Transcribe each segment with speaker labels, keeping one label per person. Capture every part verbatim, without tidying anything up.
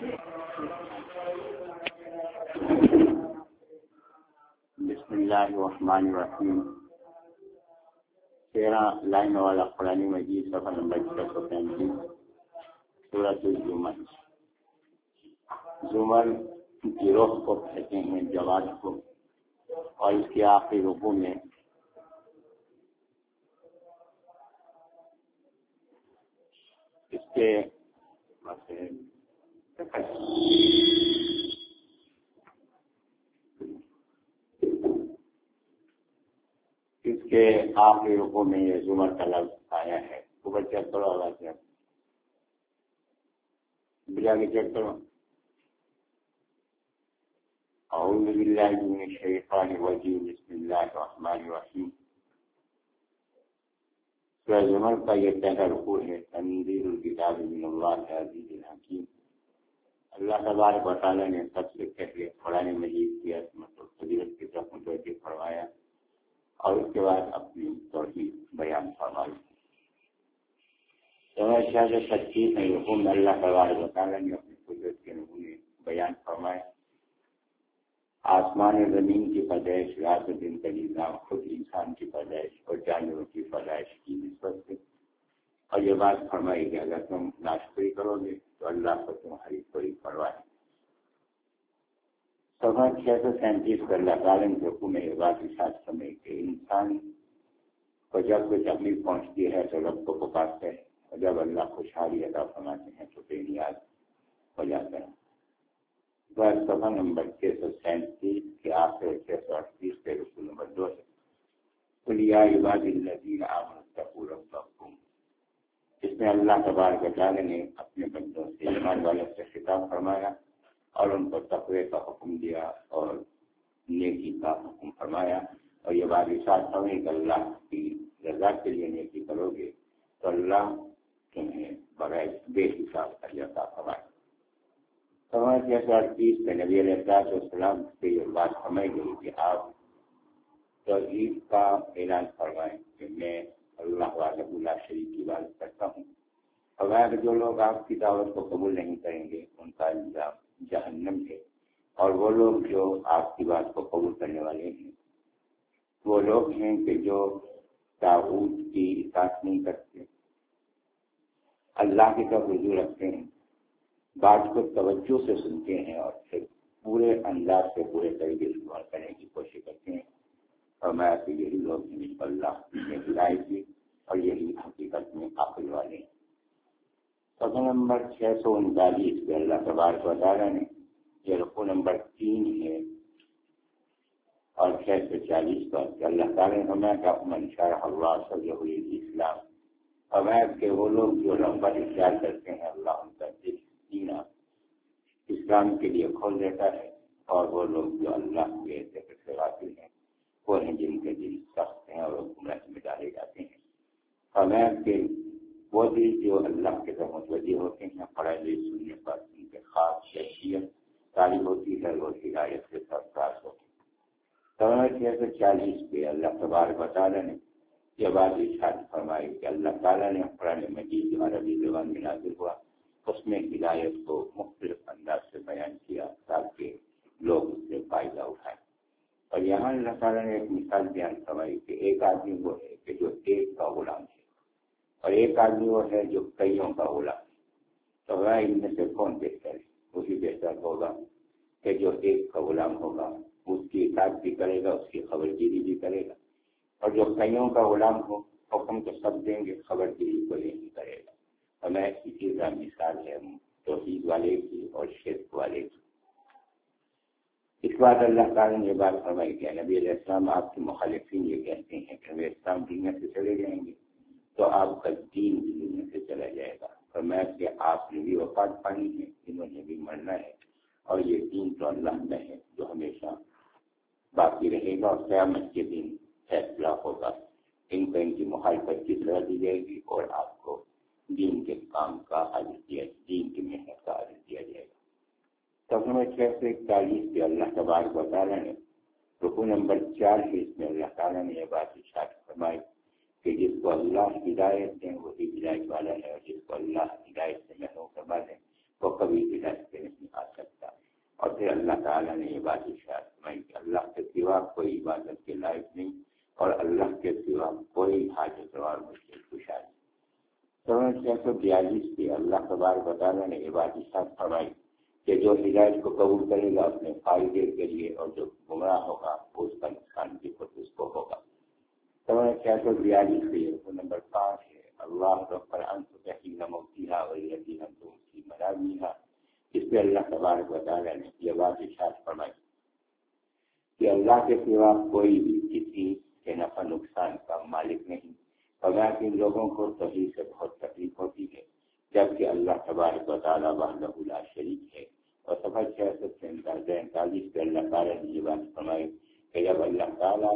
Speaker 1: بسم اللہ الرحمن الرحیم. تیرہ لائن والا قرآن مجید صفحہ نمبر چھ سو پینتیس سورۃ الزمر. زمر گروہ کو کہتے ہیں، جواد کو، اور اس کے آخری رکوع میں اس کے اس کے آخری رکوع میں یہ زمر کا لفظ آیا ہے. اوپر چیک کرو، آواز ہے بجا کے چیک کرو. اعوذ باللہ من الشیطان الرجیم، بسم اللہ الرحمن الرحیم. سورہ زمر کا یہ پہلا رکوع ہے. تنزیل الکتاب من اللہ العزیز الحکیم. اللہ تبارک و تعالیٰ نے سب سے پہلے قرآن مجید کی عظمت اور فضیلت کی طرف متوجہ فرمایا اور اس کے بعد اپنی توحید بیان فرمائی. پچیس میں رکوع میں اللہ تبارک و تعالیٰ نے اپنی قدرت کے نمونے بیان فرمائے. آسمان و زمین کی پیدائش، رات و دن کا نظام، خود انسان کی پیدائش اور جانوروں کی پیدائش کی نسبت سے، اور یہ بات فرمائی کہ اگر تم ناشکری کرو گے تو اللہ کو تمہاری کوئی پرواہ نہیں. صفحہ چھ سو سینتیس پر اللہ تعالیٰ نے رکوع میں یہ بات ارشاد فرمائی کہ انسان کو جب کوئی تکلیف پہنچتی ہے تو رب کو پکارتے ہیں، اور جب اللہ خوشحالی عطا فرماتے ہیں تو بے نیاز ہو جاتا ہے. بس صفحہ نمبر چھ سو سینتیس کے آخر چھ سو اڑتیس پہ رکوع نمبر دو ہے. قل یا عبادی الذین آمنوا اتقوا ربکم. اس میں اللہ تبارک و تعالیٰ نے اپنے بندوں سے، ایمان والوں سے خطاب فرمایا اور ان کو تقوی کا حکم دیا اور نیکی کا حکم فرمایا. اور یہ بات ارشاد فرمائی کہ اللہ کی رضا کے لیے نیکی کرو گے تو اللہ تمہیں بغیر بے حساب اجر عطا فرمائے. سوال چھ سو اڑتیس میں نبی علیہ السلام سے یہ بات فرمائی گئی کہ آپ توحید کا اعلان فرمائیں کہ میں اللہ وحدہ لا شریک کی عبادت کرتا ہوں. اور جو لوگ آپ کی دعوت کو قبول نہیں کریں گے ان کا انجام جہنم ہے، اور وہ لوگ جو آپ کی بات کو قبول کرنے والے ہیں وہ لوگ ہیں کہ جو طاغوت کی اطاعت نہیں کرتے، اللہ کی طرف رجوع رکھتے ہیں، بات کو توجہ سے سنتے ہیں اور پھر پورے انداز سے پورے طریقے سے عمل کرنے کی کوشش کرتے ہیں. اور میں کہ یہی لوگ ہیں اللہ نے ہدایت کی اور یہی حقیقت میں عقل والے ہیں. صفحہ نمبر چھ سو انتالیس پہ اللہ تبارک و تعالیٰ نے، یہ رکوع نمبر تین ہے، اور چھ سو چالیس پر اللہ تعالیٰ نے فرمایا کہ من شرح اللہ صدرہ للاسلام. فرمایا کہ وہ لوگ جو رغبت اختیار کرتے ہیں اللہ ان کا دل سینہ اسلام کے لیے کھول دیتا ہے، اور وہ لوگ جو اللہ کے ذکر سے غافل ہیں وہ ہیں جن کے دل سخت ہیں اور وہ گمراہی میں ڈالے جاتے ہیں. فرمایا کہ وہ دل جو اللہ کے طرف متوجہ ہوتے ہیں پڑھائی لکھ سننے پر ان کے خاص شخصیت تعلیم ہوتی ہے، وہ ہدایت سے سرفراز ہوتے ہیں. چھ سو چالیس پہ اللہ تبارک و تعالیٰ نے یہ بات ارشاد فرمائی کہ اللہ تعالیٰ نے قرآن مجید جو عربی زبان میں نازل ہوا اس میں ہدایت کو مختلف انداز سے بیان کیا تاکہ لوگ اس سے فائدہ اٹھائیں. اور یہاں اللہ تعالیٰ نے ایک مثال بیان فرمائی کہ ایک آدمی وہ ہے کہ جو ایک کا غلام ہے، اور ایک آدمی وہ ہے جو کئیوں کا غلام ہے. تو ان میں سے کون بہتر ہے؟ وہی بہتر ہوگا کہ جو ایک کا غلام ہوگا، اس کی اطاعت بھی کرے گا، اس کی خبرگیری بھی کرے گا. اور جو کئیوں کا غلام ہو حکم تو سب دیں گے، خبرگیری کو نہیں کرے گا. اور میں اسی کا مثال ہے توحید والے کی اور شرک والے کی. اس بات اللہ تعالیٰ نے یہ بات فرمائی کہ نبی علیہ السلام آپ کے مخالفین یہ کہتے ہیں کہ نبی اسلام دنیا سے چلے جائیں گے تو آپ کا دین بھی دنیا سے چلا جائے گا. اور میں کہ آپ نے بھی وفات پانی ہے، انہوں نے بھی مرنا ہے، اور یہ دین تو اللہ میں ہے جو ہمیشہ باقی رہے گا، اور قیامت کے دن فیصلہ ہوگا. ان کو ان کی مخالفت کی سزا دی جائے گی اور آپ کو دین کے کام کا اجر دیا، دین کی محنت کا اجر دیا جائے گا. صفحہ چھ سو اکتالیس پہ اللہ تبارک و تعالیٰ نے رکوع نمبر چار ہے، اس میں اللہ تعالیٰ نے یہ بات ارشاد فرمائی کہ جس کو اللہ ہدایت دیں وہی ہدایت والا ہے، اور جس کو اللہ ہدایت سے محروم کروا دیں وہ کبھی ہدایت سے نہیں تعالیٰ نے یہ بات ارشاد فرمائی کہ اللہ کے سوا کوئی عبادت کے لائق نہیں اور اللہ کے سوا کوئی حاجت روا اور مشکل کشا نہیں۔ سورہ چھ سو بیالیس کی اللہ تبارک و تعالیٰ نے یہ بات ارشاد فرمائی کہ جو ہدایت کو قبول کرے گا اپنے فائدے کے لیے اور جو گمراہ ہوگا اس کا نقصان بھی خود اس کو ہوگا۔ سورہ چھ سو بیالیس کی نمبر پانچ ہے اللہ ربنا انت تحیینا موتیہا والذین انتم فی منامہا۔ اس پہ اللہ تبارک و تعالیٰ نے یہ بات ارشاد فرمائی کہ اللہ کے سوا کوئی بھی کسی کے نفع نقصان کا مالک نہیں، مگر ان لوگوں کو صحیح سے بہت تکلیف ہوتی ہے جبکہ اللہ تبارک و تعالیٰ وحدہ لا شریک ہے۔ اور صفحہ چھ سو تینتالیس پہ اللہ تعالیٰ نے یہ بات فرمائی کہ جب اللہ تعالیٰ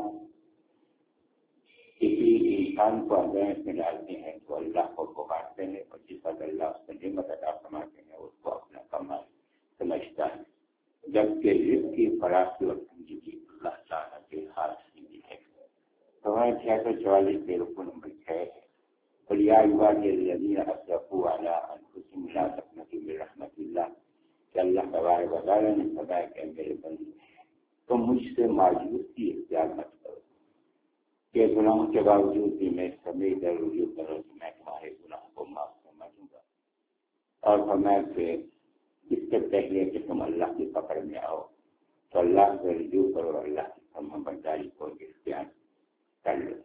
Speaker 1: کسی انسان کو آزمائش میں ڈالتے ہیں تو اللہ کو پکارتے ہیں اور جس وقت اللہ اس کو نعمت عطا فرماتے ہیں اس کو اپنا کمال سمجھتا ہے، جبکہ رزق کی فراخی اور تنگی اللہ تعالیٰ کے ہاتھ میں ہے۔ سورہ چھ سو چوالیس کے رکو نمبر چھ ہے قل یا عبادی الذین اسرفوا علی انفسہم لا تقنطوا من رحمت اللہ، کہ اللہ تبارک و تعالیٰ نے فرمایا کہ میرے بندے تم مجھ سے مایوسی اختیار مت کرو کہ گناہوں کے باوجود بھی میں سبھی در رجوع کرو کہ میں تمہارے گناہوں کو معاف فرما دوں گا، اور فرمایا کہ اس سے پہلے کہ تم اللہ کی پکڑ میں آؤ تو اللہ سے رجوع کرو، اللہ کی فرما برداری کو اختیار کر لو۔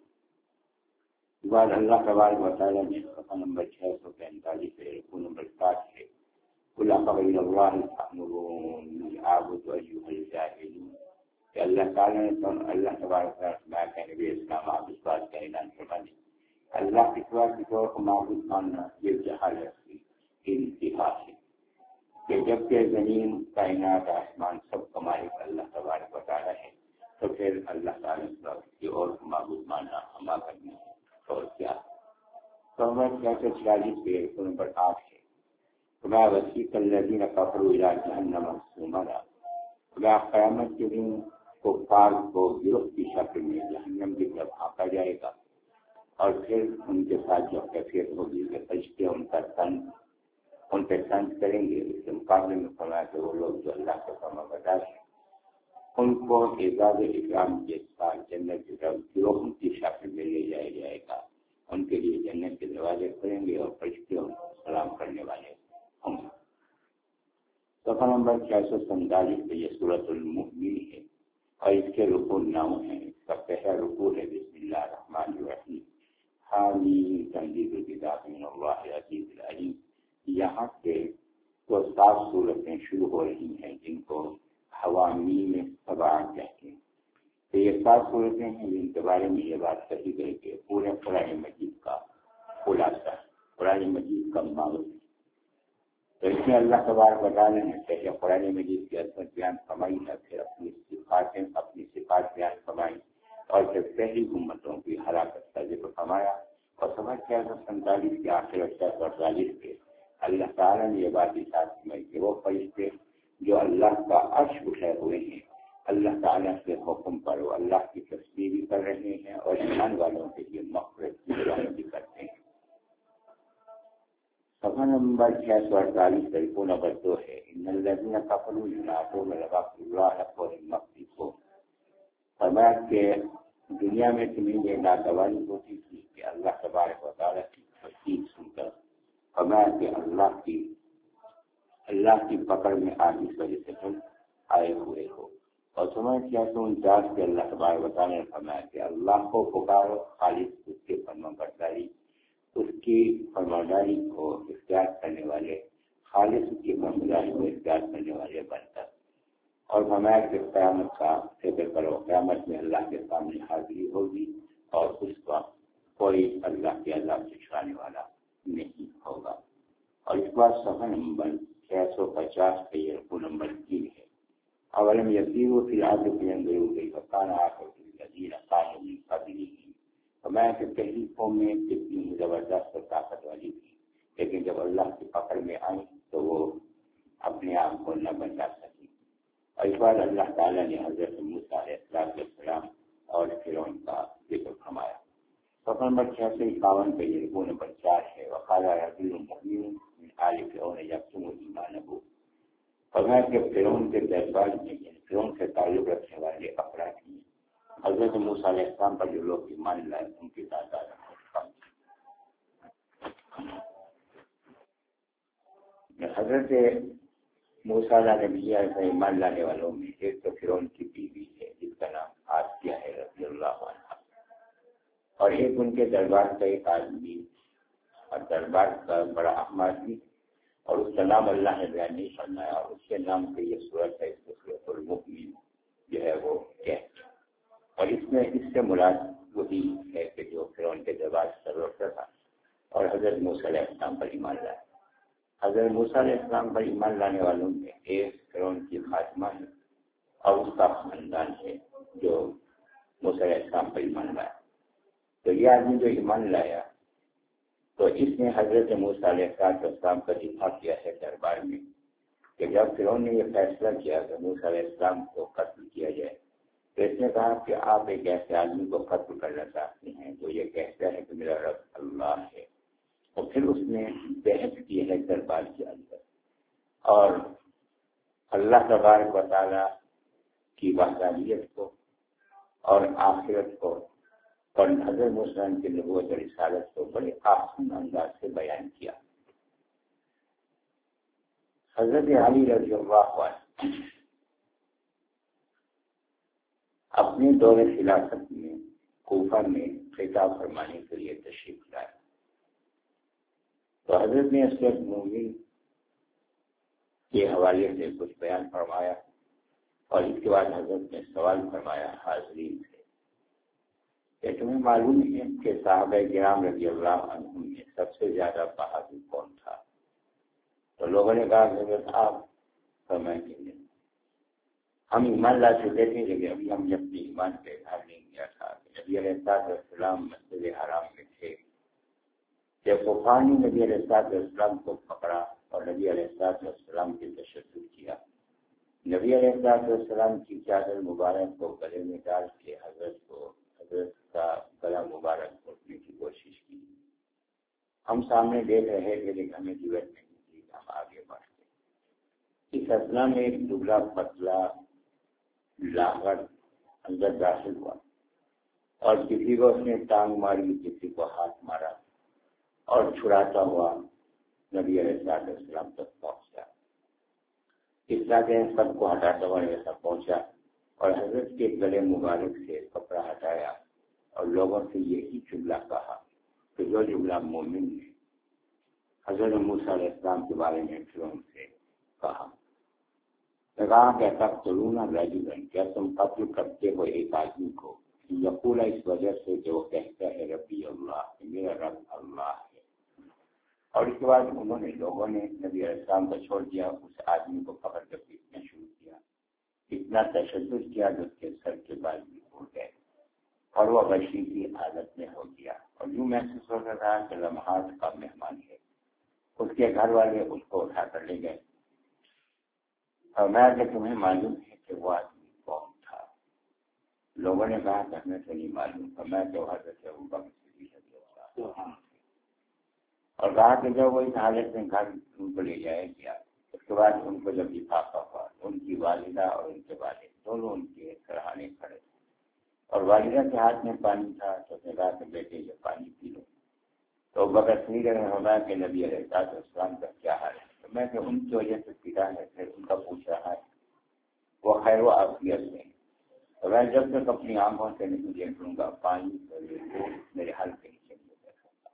Speaker 1: بعد اللہ تبارک و تعالیٰ نے صفحہ نمبر چھ سو پینتالیس سے رکوع نمبر سات ہے قل افغیر اللہ تأمرونی اعبد ایھا الجاہلون، کہ اللہ تعالیٰ نے تو اللہ تبارک و تعالیٰ کہ نبی اسلام آپ اس بات کا اعلان فرما دیں اللہ کے سوا کسی اور کو معبود ماننا یہ جہالت کی انتہا ہے کہ جبکہ زمین کائنات آسمان سب کا مالک اللہ تبارک و تعالیٰ ہے تو پھر اللہ تعالیٰ سے کسی اور کو معبود ماننا ہما کرنا ہے اور کیا۔ سورہ چھ سو چھیالیس کے نمبر آٹھ ہے خدا وسیق الذین کفروا الی جہنم زمرا، خدا قیامت کے دن کفار کو گروہ کی شکل میں جہنم کی طرف آتا جائے گا اور پھر ان کے ساتھ جو کیفیت ہوگی کہ فرشتے ان کا تن ان پہ تنز کریں گے۔ اس کے مقابلے میں فرمایا کہ وہ لوگ جو اللہ کے فرما بردار ہیں ان کو اعزاز اکرام کے ساتھ جنت کی طرف گروہوں کی شکل میں لے جایا جائے گا، ان کے لیے جنت کے دروازے کھلیں گے اور فرشتے ان کو سلام کرنے والے ہوں گے۔ صفحہ نمبر چھ سو سینتالیس پہ یہ سورۃ المؤمن ہے اور اس کے رکوع نو ہیں۔ اس کا پہلا رکوع ہے بسم اللہ الرحمن الرحیم حامیم تنزیل الکتاب من اللہ العزیز العلیم۔ یہاں سے تو سات صورتیں شروع ہو رہی ہیں جن کو حوامیم سبع کہتے ہیں۔ تو یہ سات صورتیں ہیں جن کے بارے میں یہ بات کہی گئی کہ پورے قرآن مجید کا خلاصہ قرآن مجید کا ماحول ہے۔ تو اس میں اللہ تبارک و تعالیٰ نے پہلے قرآن مجید کی عظمت بیان فرمائی ہے، پھر اپنی صفاتیں اپنی صفات بیان فرمائی اور پھر پہلی امتوں کی ہلاکت کا ذکر فرمایا۔ اور سمجھ چھ سو سینتالیس کے آخر چھ سو اڑتالیس کے اللہ تعالیٰ نے یہ بات ارشاد فرمائی کہ وہ فرشتے جو اللہ کا عرش اٹھائے ہوئے ہیں اللہ تعالیٰ کے حکم پر وہ اللہ کی تسبیح بھی کر رہے ہیں اور ایمان والوں کے لیے مغفرت کی دعائیں بھی کرتے ہیں۔ صفحہ نمبر چھ سو اڑتالیس رکوع نمبر دو ہے ان الذین کفروا ینادون لمغفرۃ اللہ قولا مغفرۃ۔ فرمایا کہ دنیا میں تمہیں یہ ناگواری ہوتی تھی کہ اللہ تبارک و تعالیٰ کی تسبیح سن کر فرمایا کہ اللہ کی اللہ کی پکڑ میں آنے کی وجہ سے تم آئے ہوئے ہو۔ اور سمجھ چھ سو انچاس کے اللہ تبارک و تعالیٰ نے فرمایا کہ اللہ کو پکارو، خالص اس کے فرما برداری اس کی فرمانبرداری کو اختیار کرنے والے خالص اس کی فرمانبرداری کو اختیار کرنے والے بن کر، اور فرمایا کہ قیامت کا فکر کرو، قیامت میں اللہ کے سامنے حاضری ہوگی اور اس وقت کوئی اللہ کے عذاب سے چھڑانے والا نہیں ہوگا۔ اور اس بار صفحہ نمبر چھ سو پچاس پہ یہ رکوع نمبر تین ہے اولم یسیروا فی الارض فینظروا کیف کان عاقبۃ الذین کانوا من قبلہم۔ فرمایا کہ پہلی قوم میں کتنی زبردست اور طاقت والی تھی لیکن جب اللہ کی پکڑ میں آئی تو وہ اپنے آپ کو نہ بچا سکی۔ اور اس بار اللہ تعالیٰ نے حضرت موسیٰ علیہ السلام اور فرعون کا ذکر فرمایا۔ صفحہ نمبر چھ سو اکاون پہ یہ رکوع نمبر چار ہے وقال رجل مؤمن من آل فرعون یکتم ایمانہ۔ فرمایا کہ فرعون کے دربار میں فرعون سے تعلق رکھنے والے افراد ہیں حضرت موسیٰ علیہ السلام پر جو لوگ ایمان لائے ان کی تعداد حضرت موسیٰ علیہ نبی سے ایمان لانے والوں میں ایک تو فرعون کی بیوی ہے جس کا نام آسیہ ہے رضی اللہ عنہ، اور ایک ان کے دربار کا ایک آدمی اور دربار کا بڑا اہم آدمی، اور اس کا نام اللہ نے بیان نہیں فرمایا، اور اس کے نام سے یہ صورت ہے، اس کو سورۃ المؤمن جو ہے وہ کہتے ہیں، اور اس میں اس سے مراد وہی ہے کہ جو فرعون کے دربار سے سرورتا تھا اور حضرت موسیٰ علیہ السلام پر ایمان لایا۔ حضرت موسیٰ علیہ السلام پر ایمان لانے والوں میں ایک فرعون کی خاتمہ ہے اور اس کا خاندان ہے جو موسیٰ علیہ السلام پر ایمان لایا۔ تو یہ آدمی جو ایمان لایا تو اس نے حضرت موسیٰ علیہ السلام کا دفاع کیا ہے دربار میں کہ جب فرعون نے یہ فیصلہ کیا کہ موسیٰ علیہ السلام کو قتل کیا جائے تو اس نے کہا کہ آپ ایک ایسے آدمی کو قتل کرنا چاہتے ہیں جو یہ کہتا ہے کہ میرا رب اللہ ہے، اور پھر اس نے بحث کی ہے دربار کے اندر اور اللہ تبارک و تعالیٰ کی وحدانیت کو اور آخرت کو اور حضرت موسیٰ کی نبوت اور رسالت کو بڑے آسان انداز سے بیان کیا۔ حضرت علی رضی اللہ عنہ اپنے دور خلافت میں کوفہ میں خطاب فرمانے کے لیے تشریف لائے تو حضرت نے اسود مومن کے حوالے سے کچھ بیان فرمایا اور اس کے بعد حضرت نے سوال فرمایا حاضرین سے کہ تمہیں معلوم ہے کہ صحابہ کرام رضی اللہ عنہم میں سب سے زیادہ بہادر کون تھا؟ تو لوگوں نے کہا کہ حضرت آپ فرمائیں کہ ہم ایمان لا چکے تھے لیکن ابھی ہم نے اپنے ایمان پہ اظہار نہیں کیا تھا کہ نبی علیہ السلام مسجد حرام میں تھے جب طوفان نے نبی علیہ السلام کو پکڑا اور نبی علیہ السلام کے تشدد کیا، نبی علیہ السلام کی چادر مبارک کو گلے میں ڈال کے حضرت کو حضرت کا گلا مبارک اٹھنے کی کوشش کی۔ ہم سامنے دیکھ رہے تھے لیکن ہمیں ضرورت نہیں تھی، ہم آگے بڑھتے۔ اس اثنا میں ایک دبلا پتلا لاغر اندر داخل ہوا اور کسی کو اس نے ٹانگ ماری، کسی کو ہاتھ مارا اور چھڑاتا ہوا نبی علیہ السلام تک پہنچا۔ اس طرح کے سب کو ہٹاتا ہوا ایسا پہنچا اور حضرت کے گلے مبارک سے کپڑا ہٹایا اور لوگوں سے یہی جملہ کہا کہ جو جملہ مومن نے حضرت موسیٰ علیہ السلام کے بارے میں فرعون سے کہا، کہا کہ تقتلون رجلا، کیا تم قتل کرتے ہو ایک آدمی کو، یقول اس وجہ سے کہ وہ کہتا ہے ربی اللہ، میرا رب اللہ ہے۔ اور اس کے بعد انہوں نے لوگوں نے نبی علیہ السلام کو چھوڑ دیا، اس آدمی کو پکڑ کر پیٹنا شروع کیا، اتنا تشدد کیا کہ اس کے سر کے بال بھی ٹوٹ گئے اور وہ غشی کی حالت میں ہو گیا اور یوں محسوس ہو رہا کہ لمحات کا مہمان ہے۔ اس کے گھر والے اس کو اٹھا کر لے گئے اور میں کہ تمہیں معلوم ہے کہ وہ آدمی کون تھا؟ لوگوں نے کہا کہ ہمیں تو نہیں معلوم، اور میں تو حضرت ابوبکر صدیق رضی اللہ عنہ اور کہا کہ جب وہ اس حالت میں گھر ان کو لے جایا گیا، اس کے بعد ان کو جب لفافہ ہوا، ان کی والدہ اور ان کے والد دونوں ان کے سرہانے کھڑے اور والدہ کے ہاتھ میں پانی تھا تو اس نے کہا کہ بیٹے یہ پانی پی لو۔ تو ابوبکر صدیق رضی اللہ عنہ کہ نبی علیہ السلام کا کیا حال ہے؟ تو میں کہ ان کی وجہ سے پیٹا ہے، پھر ان کا پوچھ رہا ہے وہ خیر و عافیت میں، تو میں جب تک اپنی آنکھوں سے نہیں دیکھ لوں گا پانی میرے حل کے نیچے نہیں دیکھ سکتا۔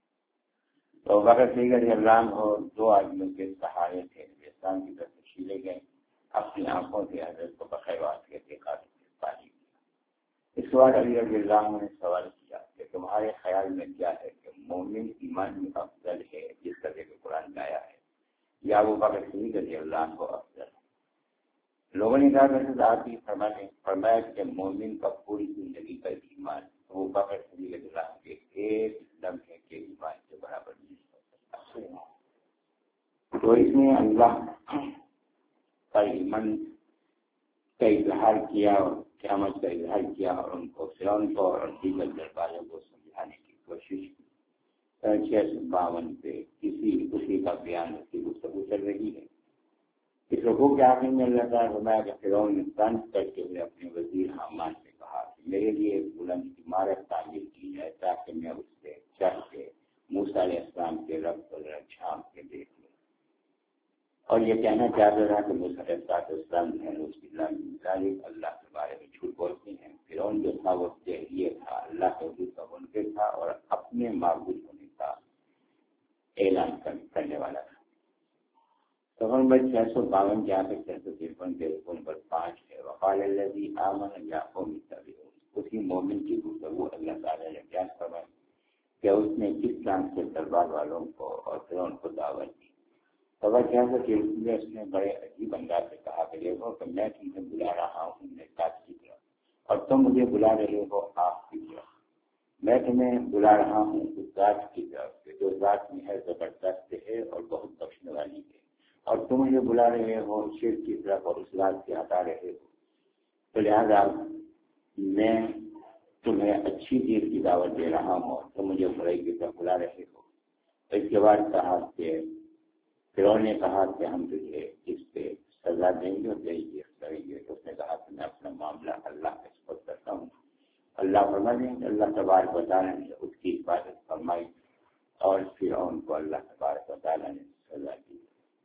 Speaker 1: تو ابوبکر صدیق رضی اللہ عنہ دو آدمیوں کے سہارے تھے، اسلام کی طرف تشریلے گئے، اپنی آنکھوں سے حضرت کو بخیر و عافیت دیکھا پانی پیا۔ اس کے بعد علی رضی اللہ عنہ نے سوال کیا کہ تمہارے خیال میں کیا ہے کہ مومن ایمان میں افضل ہے جس کا ذکر قرآن میں آیا ہے یا ابوبکر صدیق رضی اللہ عنہ افضل ہے؟ لوگوں نے کہا کہ آپ ہی فرمانے فرمایا کہ مومن کا پوری زندگی کا ایمان ابوبکر صدیق رضی اللہ عنہ کے ایک لمحے کے ایمان کے برابر نہیں ہو سکتا۔ تو اس نے اللہ کا ایمان کا اظہار کیا اور قیامت کا اظہار کیا اور ان کو فرعون کو اور دیگر درباروں کو سمجھانے کی کوشش کی۔ چھ سو باون پہ کسی اسی کا بیان اس کی گفتگو چل رہی ہے اس رکوع کے آخر میں اللہ تعالیٰ نے فرمایا کہ فرعون نے طنز کرتے ہوئے اپنے وزیر حامان سے کہا کہ میرے لیے ایک بلند عمارت تعمیر کی جائے تاکہ میں اس سے چڑھ کے موسیٰ علیہ السلام کے رب کو ذرا جھانک کے دیکھ لوں۔ اور یہ کہنا چاہتا تھا کہ موسیٰ علیہ السلام جو ہے اللہ کے بارے میں جھوٹ بولتے ہیں۔ فرعون جو تھا وہ جاہلیہ تھا، اللہ کے وجود کا منکر تھا اور اپنے معبود ہونے کا اعلان کرنے والا تھا۔ تو نمبر چھ سو باون جہاں پہ چھ سو ترپن کے رکوع نمبر پانچ ہے، وقال الذی آمن یا قوم اتبعون۔ اسی مومن کی گفتگو اللہ تعالیٰ نے بیان فرمائی کہ اس نے کس طرح سے دربار والوں کو اور فرعون کو دعوت دی۔ خبر کیا ہے کہ اس نے بڑے عجیب انداز سے کہا کہ دیکھو کہ میں تمہیں بلا رہا ہوں نکات کی طرف اور تم مجھے بلا رہے ہو آپ کی طرف۔ میں تمہیں بلا رہا ہوں اس ذات کی طرف کہ جو ذات میں ہے زبردست ہے اور بہت بخشنے والی ہے، اور تم مجھے بلا رہے ہو شرک کی طرف اور اس ذات سے ہٹا رہے ہو۔ تو لہٰذا میں تمہیں اچھی چیز کی دعوت دے رہا ہوں اور تم مجھے برائی کی طرف بلا رہے ہو۔ اس کے بعد کہا کہ فرعون نے کہا کہ ہم تجھے اس پہ سزا دیں گے اور جائیے کریں گے۔ تو اس نے کہا کہ میں اپنا معاملہ اللہ کے سپرد کرتا ہوں۔ اللہ فرما دیں کہ اللہ تبارک و تعالیٰ نے اس کی حفاظت فرمائی اور فرعون کو اللہ تبارک و تعالیٰ نے سزا دی۔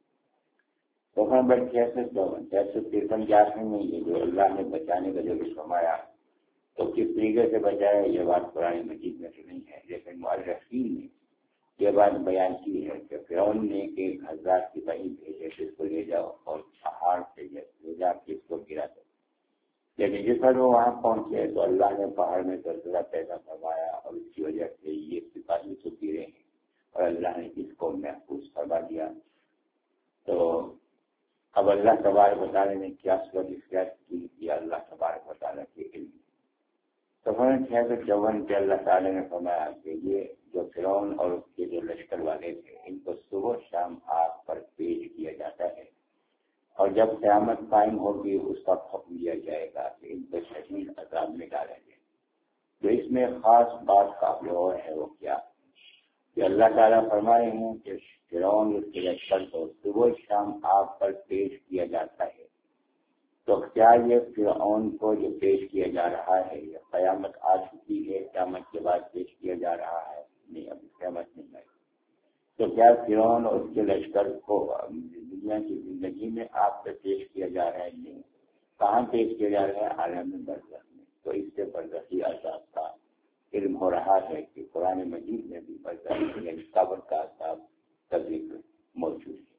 Speaker 1: تو نمبر چھ سو چون چھ سو ترپن کے آخر میں یہ جو اللہ نے بچانے کا جو بھی فرمایا تو کس طریقے سے بچایا یہ بات قرآن مجید میں تو نہیں ہے، لیکن مؤرخین نے یہ بات بیان کی ہے کہ فرعون نے ایک ہزار سپاہی بھیجے کہ اس کو لے جاؤ اور پہاڑ سے لے جا کے اس کو گرا دو، لیکن جس پر وہ وہاں پہنچے تو اللہ نے پہاڑ میں زلزلہ پیدا کروایا اور اس کی وجہ سے یہ سپاہی تو گرے ہیں اور اللہ نے اس کو محفوظ کروا دیا۔ تو اب اللہ تبارک و تعالیٰ نے کیا صورت اختیار کی یہ اللہ تبارک و تعالیٰ کے علم۔ تو چھ سو چون کے اللہ تعالیٰ نے فرمایا کہ یہ جو فرعون اور اس کے جو لشکر والے تھے ان کو صبح شام آگ پر پیش کیا جاتا ہے، اور جب قیامت قائم ہوگی اس کا حکم دیا جائے گا کہ ان کو شدید عذاب میں ڈالیں گے۔ تو اس میں خاص بات قابل غور ہے وہ کیا کہ اللہ تعالیٰ فرمائے ہیں کہ فرعون اس کے لشکر کو صبح شام آگ پر پیش کیا جاتا ہے۔ تو کیا یہ فرعون کو جو پیش کیا جا رہا ہے یہ قیامت آ چکی ہے، قیامت کے بعد پیش کیا جا رہا ہے؟ نہیں، ابھی قیامت نہیں آئی۔ تو کیا فرعون اور اس کے لشکر کو دنیا کی زندگی میں آپ سے پیش کیا جا رہا ہے؟ نہیں، کہاں پیش کیا جا رہا ہے؟ عالم برزخ میں۔ تو اس سے برزخی عذاب کا علم ہو رہا ہے کہ قرآن مجید میں بھی برزخی یعنی قبر کا عذاب کا ذکر موجود ہے۔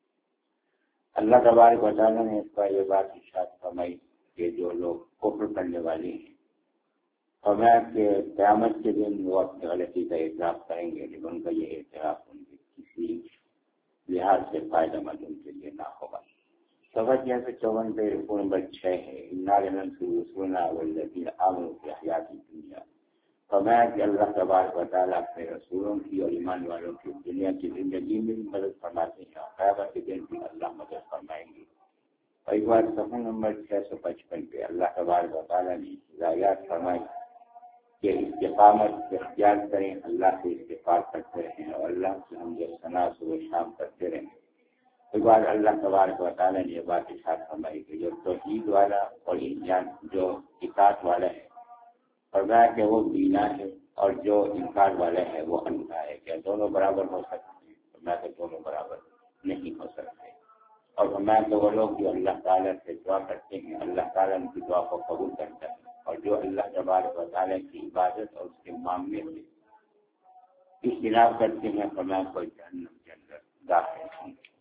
Speaker 1: اللہ تبارک و تعالیٰ نے اس کا یہ بات ارشاد فرمائی کہ جو لوگ کفر کرنے والے ہیں فرمایا کہ قیامت کے دن وہ اپنی غلطی کا اعتراف کریں گے، لیکن ان کا یہ اعتراف ان کے کسی لحاظ سے فائدہ مند ان کے لیے نہ ہوگا۔ سبق یہ سے چون پہ رکوع نمبر چھ ہے، انا لننصر رسولنا والذین آمنوا فی الحیاۃ الدنیا۔ فرمایا کہ اللہ تبارک و تعالیٰ اپنے رسولوں کی اور ایمان والوں کی دنیا کی زندگی میں بھی مدد فرماتے ہیں اور قیامت کے دن بھی اللہ مدد فرمائیں گے۔ اور ایک بار صفحہ نمبر چھ سو پچپن پہ اللہ تبارک و تعالیٰ نے ہدایات فرمائی کہ استقامت اختیار کریں، اللہ سے استغفار کرتے رہیں اور اللہ سے ہم جو ثنا صبح شام کرتے رہیں۔ ایک بار اللہ تبارک و تعالیٰ نے یہ بات ارشاد فرمائی کہ جو توحید والا اور ایمان جو اطاعت والا ہے فرمایا کہ وہ بینا ہے اور جو انکار والا ہے وہ اندھا ہے۔ کیا دونوں برابر ہو سکتے ہیں؟ فرمایا کہ دونوں برابر نہیں ہو سکتے۔ اور فرمایا کہ وہ لوگ جو اللہ تعالیٰ سے دعا کرتے ہیں اللہ تعالیٰ ان کی دعا کو قبول کرتا ہے، اور جو اللہ تبارک و تعالیٰ کی عبادت اور اس کے معاملے سے اختلاف کرتے ہیں فرمایا کوئی جہنم کے اندر داخل ہوں گے۔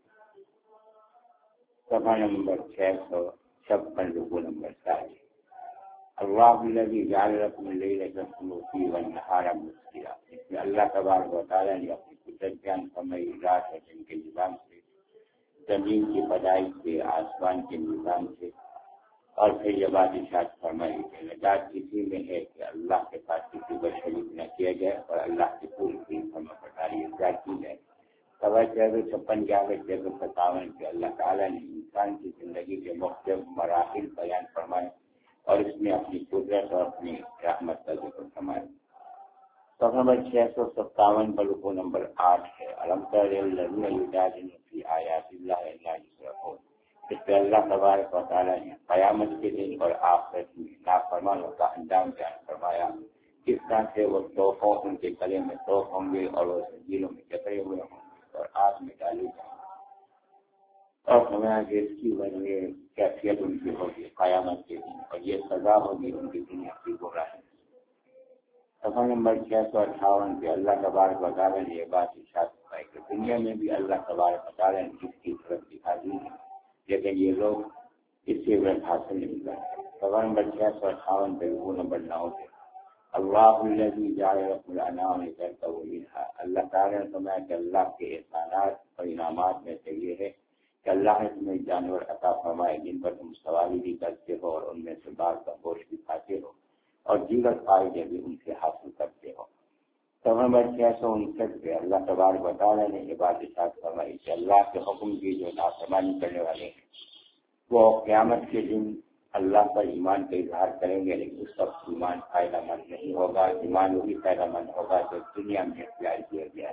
Speaker 1: صفحہ نمبر چھ سو چھپن رکوع نمبر سات۔ اللہ الذی جعل لکم اللیل تسکنوا فیہ والنہار مبصرا۔ اس میں اللہ تبارک و تعالیٰ نے اپنی قدرت بیان فرمائی، رات اور دن کے نظام سے، زمین کی پیدائش سے، آسمان کے نظام سے، اور پھر یہ بات ارشاد فرمائی کہ نجات اسی میں ہے کہ اللہ کے پاس کسی کو شریک نہ کیا جائے اور اللہ کی پوری پوری فرما برداری اختیار کی جائے۔ سوا چھ سو چھپن کے آگے چھ سو ستاون کے اللہ تعالیٰ نے انسان کی زندگی کے مختلف مراحل بیان فرمائے اور اس میں اپنی قدرت اور اپنی رحمت کا ذکر فرمایا۔ صفحہ نمبر چھ سو ستاون پر رکوع نمبر آٹھ ہے، الم تر الذین یجادلون فی آیات اللہ لا یصرفون۔ اس پہ اللہ تبارک و تعالیٰ نے قیامت کے دن اور آخرت میں نافرمانوں کا انجام بیان فرمایا، کس طرح سے وہ توفوں ان کے گلے میں توف ہوں گے اور وہ زنجیروں میں جکڑے ہوئے ہوں گے اور آگ میں ڈالے جائیں گے، اور فرمایا کہ اس کی وجہ کیفیت ان کی ہوگی قیامت کے دن، اور یہ سزا ہوگی ان کی دنیا کی گمراہی۔ صفحہ نمبر چھ سو اٹھاون پہ اللہ تبارک و تعالیٰ نے یہ بات ارشاد فرمائی کہ دنیا میں بھی اللہ تبارک و تعالیٰ نے اس کی طرف دکھا دی ہے، لیکن یہ لوگ اس سے عبرت حاصل نہیں کرتے۔ صفحہ نمبر چھ سو اٹھاون پہ رکوع نمبر نو پہ اللہ الذی جعل لکم الانعام ترکبوا منھا، اللہ تعالیٰ نے فرمایا کہ اللہ کے احسانات اور انعامات میں سے یہ ہے کہ اللہ نے تمہیں جانور عطا فرمائے جن پر تم سواری بھی کرتے ہو اور ان میں سے بعض کا گوشت بھی کھاتے ہو اور دیگر فائدے بھی ان سے حاصل کرتے ہو۔ صفحہ نمبر چھ سو انسٹھ پہ اللہ تبارک و تعالیٰ نے یہ بات ارشاد فرمائی کہ اللہ کے حکم کی جو نافرمانی کرنے والے ہیں وہ قیامت کے دن اللہ پر ایمان کا اظہار کریں گے، لیکن اس وقت ایمان فائدہ مند نہیں ہوگا، ایمان وہی فائدہ مند ہوگا جو دنیا میں اختیار کیا گیا ہے۔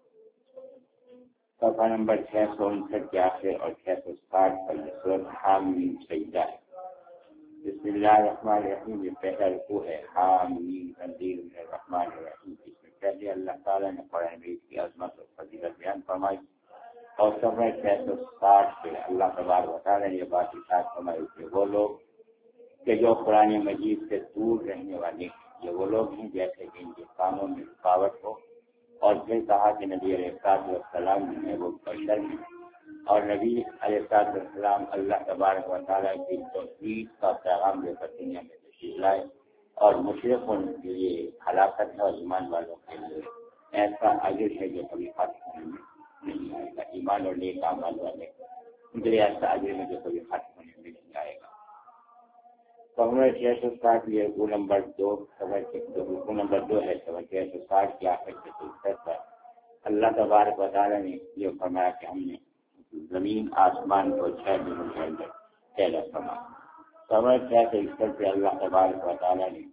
Speaker 1: صفحہ نمبر چھ سو انسٹھ کے آخر اور چھ سو ساٹھ پر یہ سورۃ حامیم سجدہ ہے۔ بسم اللہ الرحمن الرحیم، یہ پہلا رکوع ہے۔ حامیم تنزیل من الرحمن الرحیم، اس میں پہلے اللہ تعالیٰ نے قرآن مجید کی عظمت اور فضیلت بیان فرمائی، اور صفحہ چھ سو ساٹھ پہ اللہ تبارک و تعالیٰ نے یہ بات ارشاد فرمائی کہ وہ لوگ کہ جو قرآن مجید سے دور رہنے والے ہیں، یہ وہ لوگ ہیں جیسے کہ ان کے کاموں میں رکاوٹ ہو، اور پھر کہا کہ نبی علیہ السلام جو ہے وہ بشر ہیں، اور نبی علیہ السلام اللہ تبارک و تعالیٰ کی توحید کا پیغام لے کر دنیا میں تشریف لائے، اور مشرکوں کے لیے ہلاکت ہے اور ایمان والوں کے لیے ایسا اجر ہے جو کبھی ختم ہونے میں نہیں آئے گا۔ ایمان اور نیک اعمال والے ان کے لیے ایسا اجر ہے جو کبھی ختم ہونے میں نہیں آئے گا۔ صفحہ چھ سو ساٹھ یہ رکوع نمبر دو رکوع نمبر دو ہے، صفحہ چھ سو ساٹھ کے آخر سے سلسلہ پر اللہ تبارک و تعالیٰ نے یہ فرمایا کہ ہم نے زمین آسمان کو چھ دنوں کے اندر پھیلا فرمایا۔ صفحہ چھ سو اکسٹھ پہ اللہ تبارک و تعالیٰ نے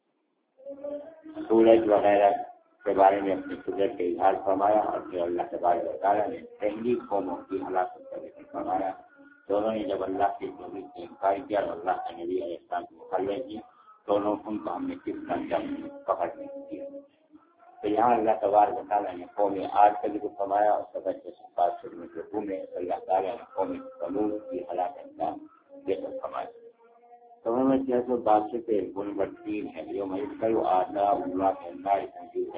Speaker 1: سورج وغیرہ کے بارے میں اپنی قدرت کا اظہار فرمایا، اور پھر اللہ تبارک و تعالیٰ نے پہلی قوموں کی ہلاکت کا ذکر فرمایا۔ دونوں نے جب اللہ کی توحید سے انکار کیا اور اللہ کے نبی علیہ السلام کی مخالفت کی، دونوں ان کو ہم نے کس طرح پکڑ نہیں کیا۔ تو یہاں اللہ تبارک و تعالیٰ نے قوم عاد کا ذکر فرمایا، اور صفحہ چھ سو پانسٹھ میں رکوع میں اللہ تعالیٰ نے قوم ثمود کی ہلاکت کا ذکر فرمایا۔ صفحہ چھ سو باسٹھ پہ رکوع نمبر تین ہے، یوم یحشر اعداء اللہ فی النار تنزیلا،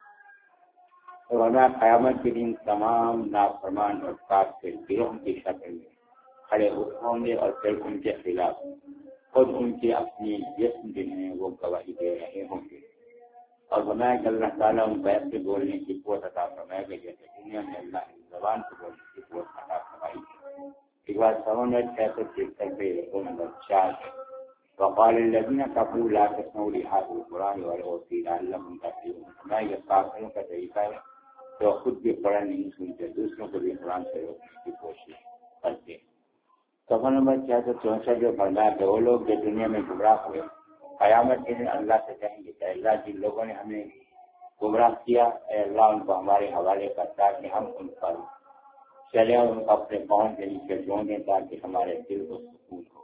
Speaker 1: ورنہ قیامت کے دن تمام نافرمان اور کافر گروہ کی شکل میں کھڑے ہوں گے، اور پھر ان کے خلاف خود ان کے اپنی جسم جو ہیں وہ گواہی دے رہے ہوں گے، اور بنایا کہ اللہ تعالیٰ ان بیت سے بولنے کی قوت عطا فرمائے گا جیسے دنیا میں اللہ کی زبان سے بولنے کی قوت عطا فرمائی ہے۔ ایک بار سمجھ چھ سو ترسٹھ پہ رکوع نمبر چار ہے، وقال الذین کفروا لا تسمعوا لهذا القرآن والغوا فیہ لعلکم تعقلون، یہ کافروں کا طریقہ ہے جو خود بھی قرآن نہیں سنتے، دوسروں کو بھی قرآن سے روکنے کی کوشش کرتے ہیں۔ صفحہ نمبر چھ سو چونسٹھ جو فرمایا کہ وہ لوگ جو دنیا میں گمراہ ہوئے قیامت کے دن اللہ سے کہیں گے کہ اللہ جن لوگوں نے ہمیں گمراہ کیا، اے اللہ ان کو ہمارے حوالے کر تاکہ ہم ان پر چلے اور ان کو اپنے پاؤں کے نیچے ڈھو دیں تاکہ ہمارے دل کو سکون ہو۔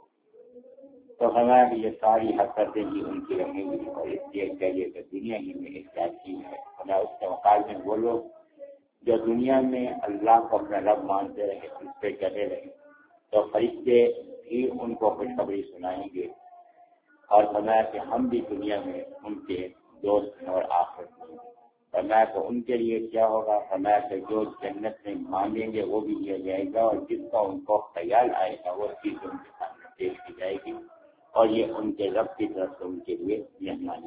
Speaker 1: تو فرمایا کہ یہ ساری حسرتیں ہی ان کی رہیں گی، اور اس لیے چاہیے کہ دنیا ہی میں احتیاط کی ہے۔ ہمیں اس کے مقابلے میں وہ لوگ جو دنیا میں اللہ کو اپنا رب مانتے رہے، اس پہ چلے رہے، تو فرشتے بھی ان کو خوشخبری سنائیں گے، اور فرمایا کہ ہم بھی دنیا میں ان کے دوست ہیں اور آخرت میں۔ فرمایا کہ ان کے لیے کیا ہوگا، فرمایا کہ جو جنت میں مانگیں گے وہ بھی دیا جائے گا، اور جس کا ان کو خیال آئے گا وہ چیز ان کے سامنے پیش کی جائے گی، اور یہ ان کے رب کی طرف سے ان کے لیے مہمانی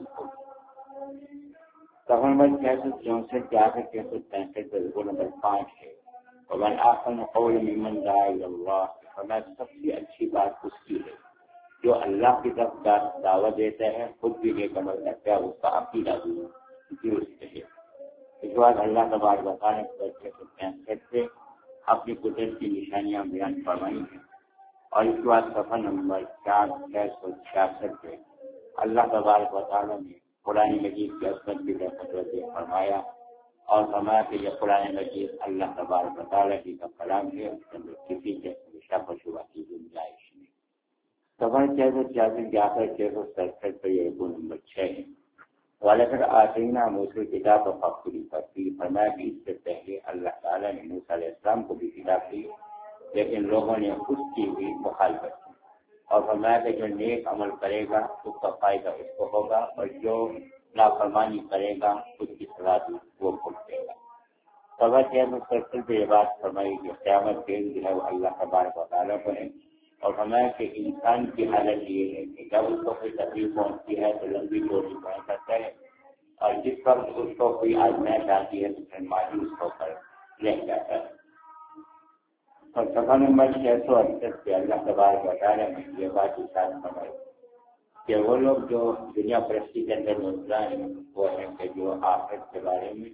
Speaker 1: ہوگی۔ صفحہ نمبر چھ سو چونسٹھ کے آخر چھ سو پینسٹھ پر رکوع نمبر پانچ ہے، ومن احسن قولا ممن دعا الی اللہ، فرمایا سب سے اچھی بات اس کی ہے جو اللہ کی طرف دعوت دیتا ہے، خود بھی نیک عمل کرتا ہے، اس کا عقیدہ بھی درست ہے۔ اس کے بعد اللہ تبارک و تعالیٰ نے چھ سو پینسٹھ سے اپنی قدرت کی نشانیاں بیان فرمائی ہیں، اور اس کے بعد صفحہ نمبر چار چھ سو چھیاسٹھ پہ اللہ تبارک و تعالیٰ نے قرآن مجید کی عظمت کی قدرت فرمایا، اور فرمایا کہ یہ قرآن مجید اللہ تبارک و تعالیٰ کی کا کلام ہے، اس کے اندر کسی کے شک و شبہ کی گنجائش نہیں۔ صفحہ چھ سو چھیاسٹھ کے آخر چھ سو سڑسٹھ پہ یہ رکو نمبر چھ ہے۔ وَلَقَدْ آتَيْنَا مُوسَى الْكِتَابَ فَاخْتَلَفَ فِيهِ، فرمایا کہ اس سے پہلے اللہ تعالیٰ نے موسیٰ علیہ السلام کو بھی کتاب دی لیکن لوگوں نے اس کی بھی مخالفت کی، اور فرمایا کہ جو نیک عمل کرے گا اس کا فائدہ اس کو ہوگا اور جو نافرمانی کرے گا اس کی سزا بھی وہ بھگتے گا۔ صفحہ چھ سو سڑسٹھ پہ یہ بات فرمائی کہ قیامت کے دن جو ہے وہ اللہ تبارک و تعالیٰ کو ہے، اور فرمایا کہ انسان کی حالت یہ ہے کہ جب اس کو کوئی تکلیف پہنچتی ہے تو لمبی چوٹی پہنچ سکتا ہے، اور جس وقت اس کو کوئی آزمائش آتی ہے تو پھر مایوس ہو کر رہ جاتا ہے۔ اور صفحہ نمبر چھ سو اڑسٹھ پہ اللہ تبارک و تعالیٰ نے یہ بات ارشاد فرمائی کہ وہ لوگ جو دنیا پرستی کے اندر مبتلا ہیں وہ ہیں کہ جو آخرت کے بارے میں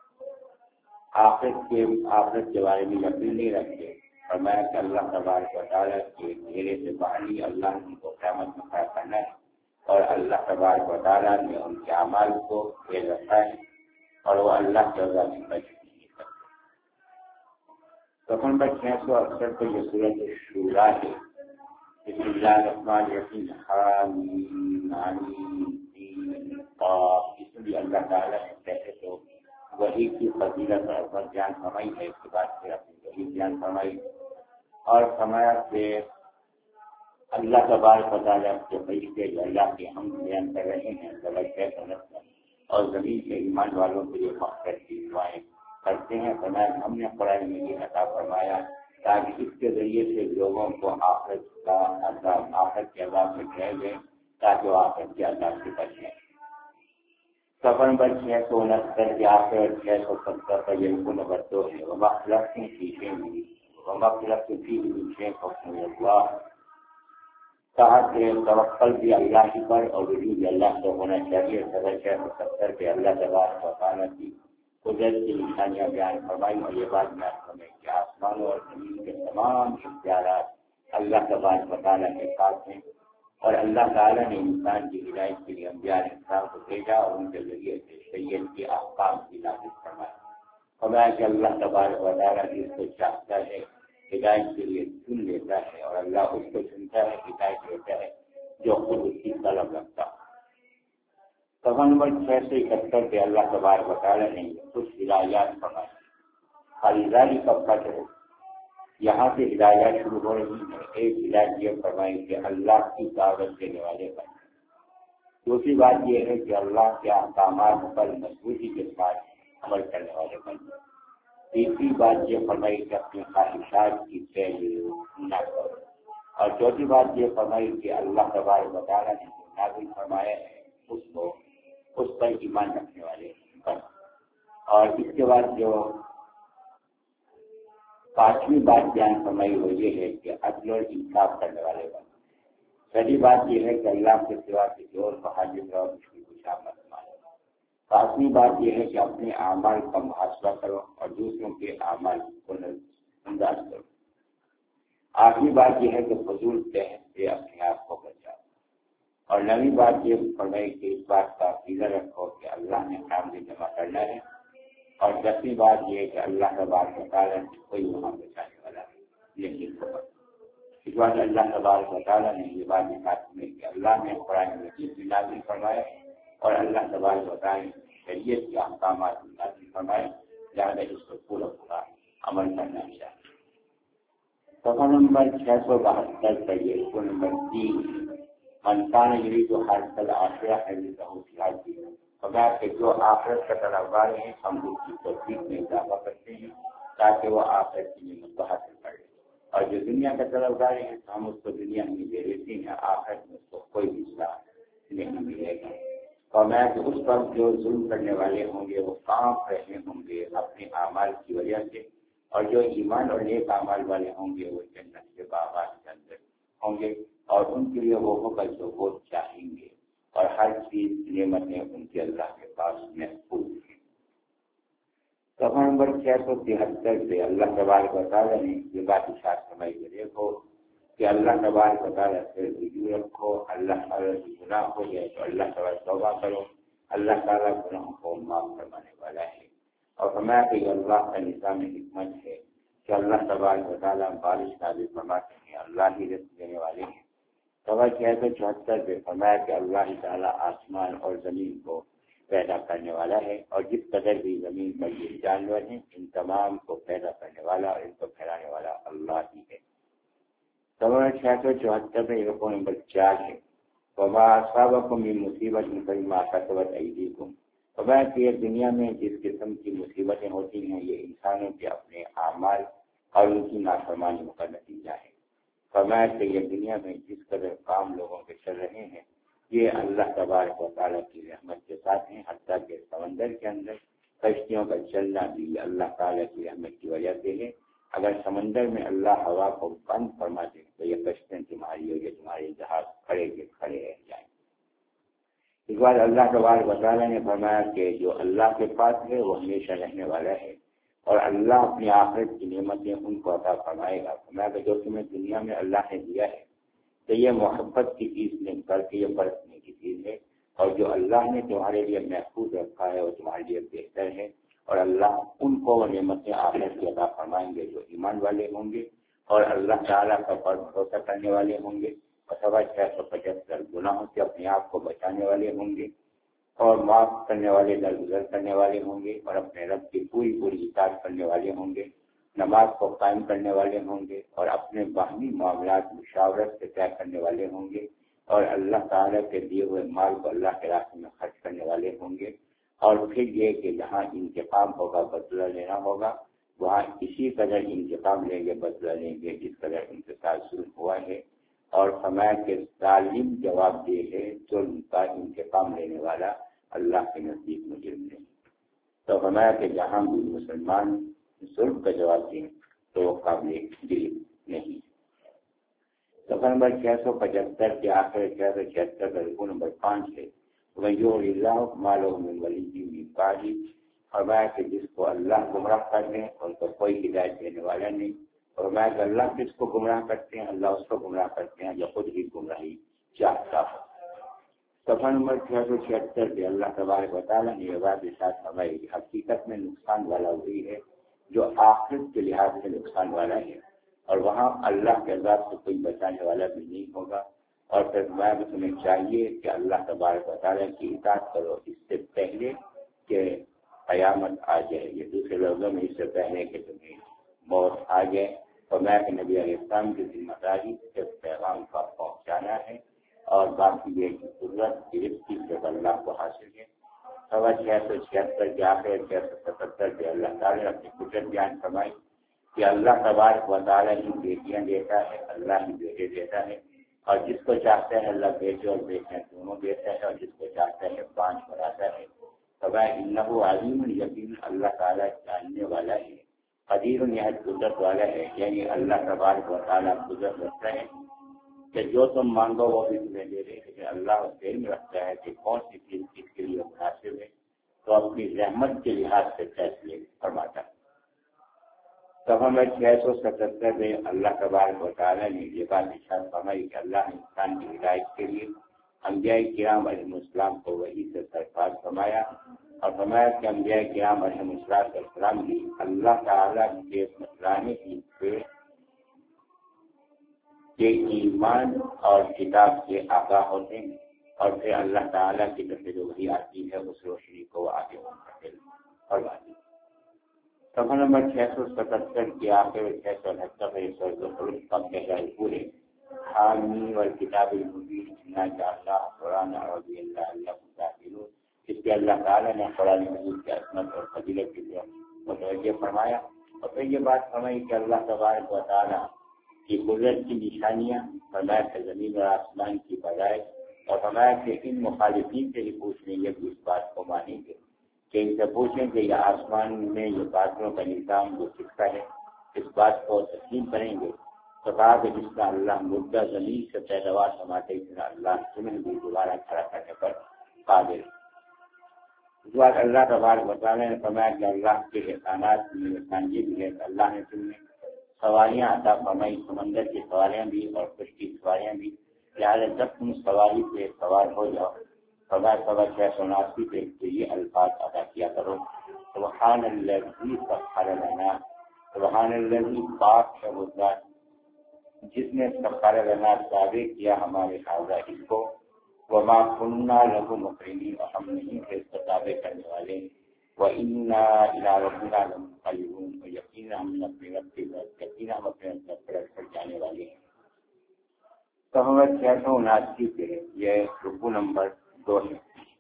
Speaker 1: آخرت کے آخرت کے بارے میں یقین نہیں رکھتے۔ فرمایا کہ اللہ تبارک و تعالیٰ کے گھیرے سے باہر ہی اللہ ان کو قیامت میں کھڑا کرنا ہے، اور اللہ تبارک و تعالیٰ نے ان کے اعمال کو بھیج رکھا ہے اور وہ اللہ کے رضا سے بچ نہیں سکتے۔ صفحہ نمبر چھ سو اڑسٹھ پہ یہ سورۃ شورا ہے۔ بسم اللہ الرحمن الرحیم، حامیم آمین سین قاف۔ اس میں بھی اللہ تعالیٰ نے پہلے تو وحی کی فضیلت اور عظمت بیان فرمائی ہے، اس کے بعد پھر اپنی وحی بیان فرمائی اور فرمایا کہ اللہ تبارک و تعالیٰ کے فرشتے جو اللہ کے ہم بیان کر رہے ہیں اور زمین کے ایمان والوں کے لیے مغفرت کی دعائیں کرتے ہیں۔ فرمایا کہ ہم نے قرآن میں یہ عطا فرمایا تاکہ اس کے ذریعے سے لوگوں کو آخرت کا عذاب آخرت کے عذاب سے ڈرائے گئے تاکہ وہ آخرت کے عذاب سے بچیں۔ صفحہ نمبر چھ سو انہتر کے آخر چھ سو ستر پر یہ رکو نمبر دو ہے۔ وما خلقت فیہ وما خلقت فیہ من شیء حکم اللہ، کہا کہ توکل بھی اللہ ہی پر اور رجوع بھی اللہ کو ہونا چاہیے۔ صفحہ چھ سو ستر پہ اللہ تبارک و تعالیٰ کی قدرت کی نشانیاں بیان فرمائی اور یہ بات بیان فرمائی کہ آسمانوں اور زمین کے تمام اختیارات اللہ تبارک و تعالیٰ کے ساتھ ہیں، اور اللہ تعالیٰ نے انسان کی ہدایت کے لیے انبیاء علیہ السلام کو بھیجا اور ان کے ذریعے سے شریعت کے احکام کی نافذ فرمائی۔ فرمایا کہ اللہ تبارک و تعالیٰ جس کو چاہتا ہے ہدایت کے لیے چن لیتا ہے، اور اللہ اس کو چنتا ہے ہدایت دیتا ہے جو خود اس کی طلب رکھتا ہے۔ صفحہ نمبر چھ سو اکہتر پہ اللہ تبارک و تعالیٰ نے کچھ ہدایات فرمائی۔ خریداری کا فجر، یہاں سے ہدایات شروع ہو رہی ہیں۔ ایک ہدایت یہ فرمائی کہ اللہ کی دعوت دینے والے بن، دوسری بات یہ ہے کہ اللہ کے احکامات پر مضبوطی کے ساتھ عمل کرنے والے بن، تیسری بات یہ فرمائی کہ اپنی خواہشات کی پیروی نہ کرو، اور چوتھی بات یہ فرمائی کہ اللہ تبارک و تعالیٰ نے جو نازل فرمایا ہے اس کو اس پر ایمان رکھنے والے بن، اور اس کے بعد جو پانچویں بات بیان فرمائی وہ یہ ہے کہ عدل اور انصاف کرنے والے بن۔ چھٹی بات یہ ہے کہ اللہ کے سوا کسی اور کو حاجت اور مشکل کشا مت مانو۔ ساتویں بات یہ ہے کہ اپنے اعمال کا محاسبہ کرو اور دوسروں کے اعمال کو نظر انداز کرو۔ آخری بات یہ ہے کہ فضول بحث سے اپنے آپ کو بچاؤ، اور نویں بات یہ فرمائی کہ اس بات کا عقیدہ رکھو کہ اللہ نے سامنے جمع کرنا ہے، اور دسویں بات یہ ہے کہ اللہ تبارک و تعالیٰ نے کوئی وہاں بچانے والا لیکن خبر۔ اس بات اللہ تبارک و تعالیٰ نے یہ بات بتائی میں کہ اللہ نے قرآن مجید بھی نازل فرمایا اور اللہ تبارک و تعالیٰ نے شریعت کے احکامات بھی نازل فرمائے، لہٰذا اس کو پورا پورا عمل کرنا چاہیے۔ صفحہ نمبر چھ سو بہتر پر یہ رکو نمبر تین، منکان یرید حرث الآخرہ حرثہ فی الحیاۃ، فرمایا کہ جو آخرت کا طلبگار ہیں ہم اس کی توفیق میں اضافہ کرتے ہیں تاکہ وہ آخرت کی نعمت کو حاصل کر لے، اور جو دنیا کا طلبگار ہیں تو ہم اس کو دنیا میں دے دیتے ہیں، آخرت میں اس کو کوئی حصہ نہیں ملے گا۔ فرمایا کہ اس وقت جو ظلم کرنے والے ہوں گے وہ کانپ رہے ہوں گے اپنے اعمال کی وجہ سے، اور جو ایمان اور نیک اعمال والے ہوں گے وہ جنت کے باغات کے اندر ہوں گے، اور ان کے لیے وہ ہوگا جو وہ چاہیں گے، اور ہر چیز نعمتیں ان کے اللہ کے پاس محفوظ ہیں۔ صفحہ نمبر چھ سو تہتر سے اللہ تبارک و تعالیٰ نے یہ بات ارشاد فرمائی کہ دیکھو کہ اللہ تبارک و تعالیٰ سے رجوع رکھو، اللہ تعالیٰ کی گناہ ہو جائے تو اللہ تعالیٰ توبہ کرو، اللہ تعالیٰ گناہوں کو معاف فرمانے والا ہے، اور فرمایا کہ اللہ کا نظام حکمت ہے کہ اللہ تبارک و تعالیٰ بارش نازل فرماتے ہیں، اللہ ہی رزق دینے والے ہیں۔ سوا چھ سو چوہتر پہ فرمایا کہ اللہ تعالیٰ آسمان اور زمین کو پیدا کرنے والا ہے، اور جس قدر بھی زمین پر یہ جانور ہیں ان تمام کو پیدا کرنے والا اور ان کو پھیلانے والا اللہ ہی ہے۔ سوا چھ سو چوہتر پہ رکوع نمبر چار ہے، وما اصابکم من مصیبت فبما کسبت ایدیکم۔ فرمایا کہ یہ دنیا میں جس قسم کی مصیبتیں ہوتی ہیں یہ انسانوں کے اپنے اعمال اور ان کی نافرمانی کا نتیجہ ہے۔ فرمایا کہ یہ دنیا میں جس قدر کام لوگوں کے چل رہے ہیں یہ اللہ تبارک و تعالیٰ کی رحمت کے ساتھ ہیں، حتیٰ کہ سمندر کے اندر کشتیوں کا چلنا بھی اللہ تعالیٰ کی رحمت کی وجہ سے ہے۔ اگر سمندر میں اللہ ہوا کو بند فرما دے تو یہ کشتیاں تمہاری اور یہ تمہارے جہاز کھڑے کے کھڑے رہ جائیں۔ اس بار اللہ تبارک و تعالیٰ نے فرمایا کہ جو اللہ کے پاس ہے وہ ہمیشہ رہنے والا ہے، اور اللہ اپنی آخرت کی نعمتیں ان کو عطا فرمائے گا۔ فرمایا کہ جو تمہیں دنیا میں اللہ نے دیا ہے تو یہ محبت کی چیز نہیں بلکہ یہ برتنے کی چیز ہے، اور جو اللہ نے تمہارے لیے محفوظ رکھا ہے وہ تمہارے لیے بہتر ہے، اور اللہ ان کو وہ نعمتیں آخرت کی عطا فرمائیں گے جو ایمان والے ہوں گے اور اللہ تعالیٰ کا پر بھروسہ کرنے والے ہوں گے، اور سوا چھ سو پچہتر گناہوں سے اپنے آپ کو بچانے والے ہوں گے، اور معاف کرنے والے درگزر کرنے والے ہوں گے، اور اپنے رب کی پوری پوری اطاعت کرنے والے ہوں گے، نماز کو قائم کرنے والے ہوں گے، اور اپنے باہمی معاملات مشاورت سے طے کرنے والے ہوں گے، اور اللہ تعالیٰ کے دیے ہوئے مال کو اللہ کے راستے میں خرچ کرنے والے ہوں گے۔ اور پھر یہ کہ جہاں انتقام ہوگا بدلہ لینا ہوگا وہاں اسی قدر انتقام لیں گے بدلہ لیں گے جس قدر ان کے ساتھ ظلم ہوا ہے، اور فرمایا کہ ظالم جواب دے ہے ظلم کا انتقام لینے والا اللہ کے نزدیک مجرم نہیں۔ تو فرمایا کہ جہاں بھی مسلمان ظلم کا جواب دیں تو وہ قابل دل نہیں۔ صفحہ نمبر چھ سو پچہتر کے آخر چھ سو چھہتر کا رکوع نمبر پانچ ہے، اللہ مالہ من ولی من بعدہ۔ فرمایا کہ جس کو اللہ گمراہ کر دیں ان کو کوئی ہدایت دینے والا نہیں۔ فرمایا کہ اللہ کس کو گمراہ کرتے ہیں؟ اللہ اس کو گمراہ کرتے ہیں جو خود ہی گمراہی چاہتا ہو۔ صفحہ نمبر چھ سو چھہتر پہ اللہ تبارک و تعالیٰ نے یہ بات ارشاد فرمائی کہ حقیقت میں نقصان والا وہی ہے جو آخرت کے لحاظ سے نقصان والا ہے، اور وہاں اللہ کے عذاب سے کوئی بچانے والا بھی نہیں ہوگا۔ اور پھر میں بھی تمہیں چاہیے کہ اللہ تبارک و تعالیٰ کی اطاعت کرو اس سے پہلے کہ قیامت آ جائے، یہ دوسرے لفظوں میں اس سے پہلے کہ تمہیں موت آ جائے۔ اور میں کہ نبی علیہ السلام کی ذمہ داری اس پیغام کا پہنچانا ہے، اور باقی یہ قدرت گرفت کی سے اللہ کو حاصل ہے۔ سوا چھ سو چھہتر کے آخر چھ سو ستہتر کے اللہ تعالیٰ نے اپنی قدرت بیان فرمائی کہ اللہ تبارک و تعالیٰ ہی بیٹیاں دیتا ہے، اللہ ہی بیٹے دیتا ہے، اور جس کو چاہتا ہے اللہ بیٹے اور بیٹیاں دونوں دیتا ہے، اور جس کو چاہتا ہے پانچ بناتا ہے۔ فرمایا انہ علیم یقین اللہ تعالیٰ جاننے والا ہے، قدیر نہایت قدرت والا ہے، یعنی اللہ تبارک و تعالیٰ قدرت رکھتا ہے کہ جو تم مانگو وہ بھی تمہیں دے دے، لیکن اللہ علم رکھتا ہے کہ کون سی چیز کس کے لیے مناسب ہے، تو اپنی رحمت کے لحاظ سے فیصلے فرماتا ہے۔ صفحہ میں چھ سو ستہتر میں اللہ تبارک و تعالیٰ نے یہ بات ارشاد فرمائی کہ اللہ نے انسان کی ہدایت کے لیے انبیاء کرام علیہ السلام کو وحی سے سرفراز فرمایا، اور فرمایا کہ انبیاء کرام علیہ السلام بھی اللہ تعالیٰ کے مسئلے کی کہ ایمان اور کتاب سے آگاہ ہوتے ہیں، اور پھر اللہ تعالیٰ کی طرف سے جو وحی آتی ہے اس روشنی کو آگے منتقل فرماتی ہے۔ صفحہ نمبر چھ سو ستہتر کے آخر چھ سو اٹھہتر میں پورے حامی والکتاب المبین انا جعلنا قرآن عربی اللہ اللہ متعلق، اس کے اللہ تعالیٰ نے قرآن مجید کی عظمت اور فضیلت کی متوجہ فرمایا، اور پھر یہ بات فرمائی کہ اللہ تبارک و تعالیٰ کی قدرت کی نشانیاں، فرمایا کہ زمین اور آسمان کی پیدائش، اور فرمایا کہ ان مخالفین سے ہی پوچھنے یہ بھی اس بات کو مانیں گے کہ ان سے پوچھیں کہ یہ آسمان میں یہ بادلوں کا نظام جو سکھتا ہے اس بات کو تسلیم کریں گے، تو کہا کہ جس کا اللہ مردہ زمین سے پیداوار سماتے اس طرح اللہ تمہیں بھی دوبارہ کھڑا کرنے پر قادر۔ اس بات اللہ تبارک و تعالیٰ نے فرمایا کہ اللہ کے احسانات میں احسان یہ بھی ہے کہ اللہ نے تمہیں سواریاں عطا فرمائی، سمندر کی سواریاں بھی اور خشک کی سواریاں بھی، لہٰذا جب تم سواری پہ سوار ہو جاؤ سوا سوا چھ سو اناسی پہ تو یہ الفاظ ادا کیا کرو، سبحان الذی سخر لنا سبحان الذی، پاک ہے وہ ذات جس نے سخر لنا تابع کیا ہمارے حاضہ اس کو، وما کننا لہ مقرنین، اور ہم نہیں تھے اس کو تابع کرنے والے، وَإِنَّا إِلَىٰ رَبِّنَا لَمُنقَلِبُونَ، اور یقینا ہم اپنے رب کی طرف یقینا ہم اپنے رب کی طرف پلٹ جانے والے ہیں۔ تو ہمیں چھ سو اناسی پہ یہ رکوع نمبر دو ہے۔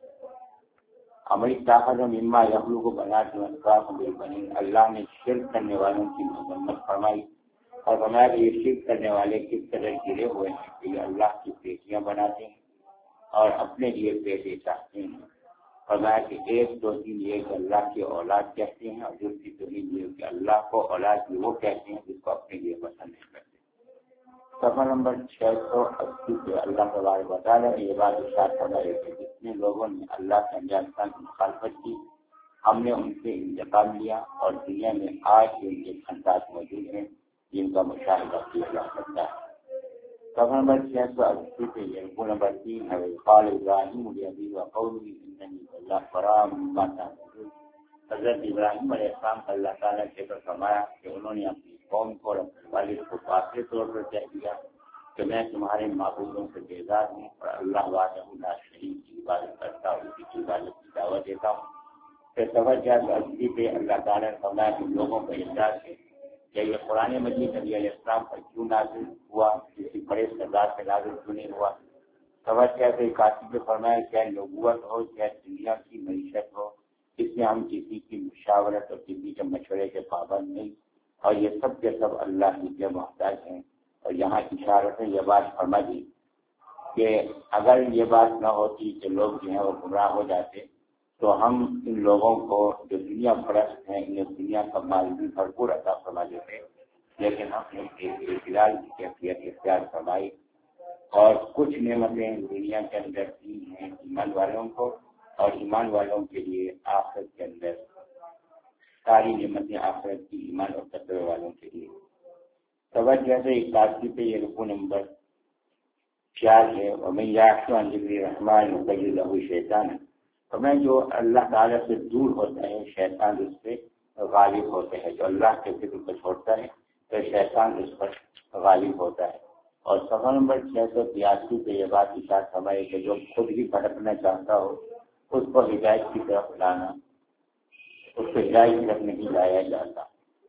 Speaker 1: ہماری طاقت مما یخلق بنات اصحاب بالبنین، اللہ نے شرک کرنے والوں کی مذمت فرمائی اور فرمایا کہ یہ شرک کرنے والے کس طرح گرے ہوئے ہیں کہ یہ اللہ کی بیٹیاں بناتے ہیں اور اپنے لیے بیٹے چاہتے ہیں۔ فرمایا کہ ایک دو دن یہ کہ اللہ کی اولاد کہتے ہیں، اور دوسری دلیل یہ کہ اللہ کو اولاد بھی وہ کہتے ہیں جس کو اپنے لیے پسند نہیں کرتے۔ صفحہ نمبر چھ سو اسی پہ اللہ تبارک و تعالیٰ نے یہ بات ارشاد فرمائی کہ جتنے لوگوں نے اللہ کے انبیاء کی مخالفت کی ہم نے ان سے انتقام لیا، اور دنیا میں آج بھی ان کے خاندان موجود ہیں جن کا مشاہدہ کیا جا سکتا ہے۔ صفحہ نمبر چھ سو اسی پہ یہ رکوع نمبر تین ہے، قال ابراہیم لأبیہ وقومہ اننی اللہ براء مما تعبدون۔ حضرت ابراہیم علیہ السلام کا اللہ تعالیٰ نے ذکر فرمایا کہ انہوں نے اپنی قوم کو اور اپنے والد کو واضح طور پر کہہ دیا کہ میں تمہارے معبودوں سے بیزار ہوں اور اللہ وحدہ لا شریک کی عبادت کرتا ہوں، اسی کی عبادت کی دعوت دیتا ہوں۔ پھر توجہ اصلی پہ اللہ تعالیٰ نے فرمایا کہ لوگوں کو اعزاز ہے کہ یہ قرآن مجید نبی علیہ السلام پر کیوں نازل ہوا، کسی بڑے سردار سے نازل کیوں نہیں ہوا۔ توجہ سے کاتب نے فرمایا چاہے نبوت ہو چاہے دنیا کی معیشت ہو، اس میں ہم کسی کی مشاورت اور کسی کے مشورے کے پابند نہیں، اور یہ سب کے سب اللہ ہی کے محتاج ہیں۔ اور یہاں اشارت ہے یہ بات فرما دی کہ اگر یہ بات نہ ہوتی کہ لوگ جو ہیں وہ گمراہ ہو جاتے تو ہم ان لوگوں کو جو دنیا پرست ہیں انہیں دنیا کا مال بھی بھرپور عطا فرما دیتے، لیکن ہم نے ایک اعتدال کی کیفیت اختیار فرمائی، اور کچھ نعمتیں دنیا کے اندر دی ہیں ایمان والوں کو، اور ایمان والوں کے لیے آخرت کے اندر ساری نعمتیں آخرت کی ایمان اور تقوی والوں کے لیے۔ توجہ سے اکاسی پہ یہ رکوع نمبر چار ہے، وَمَن يَعْشُ عَن ذِكْرِ الرَّحْمَٰنِ نُقَيِّضْ لَهُ شَيْطَانًا۔ تو میں جو اللہ تعالیٰ سے دور ہوتا ہے شیطان اس پہ غالب ہوتے ہیں، جو اللہ کے ذکر کو چھوڑتا ہے تو شیطان اس پر غالب ہوتا ہے۔ اور صفحہ نمبر چھ سو تیاسی پہ یہ بات اشارت فرمائی کہ جو خود ہی بھٹکنا چاہتا ہو اس کو ہدایت کی طرف لانا، اس کو ہدایت کی طرف نہیں لایا جاتا۔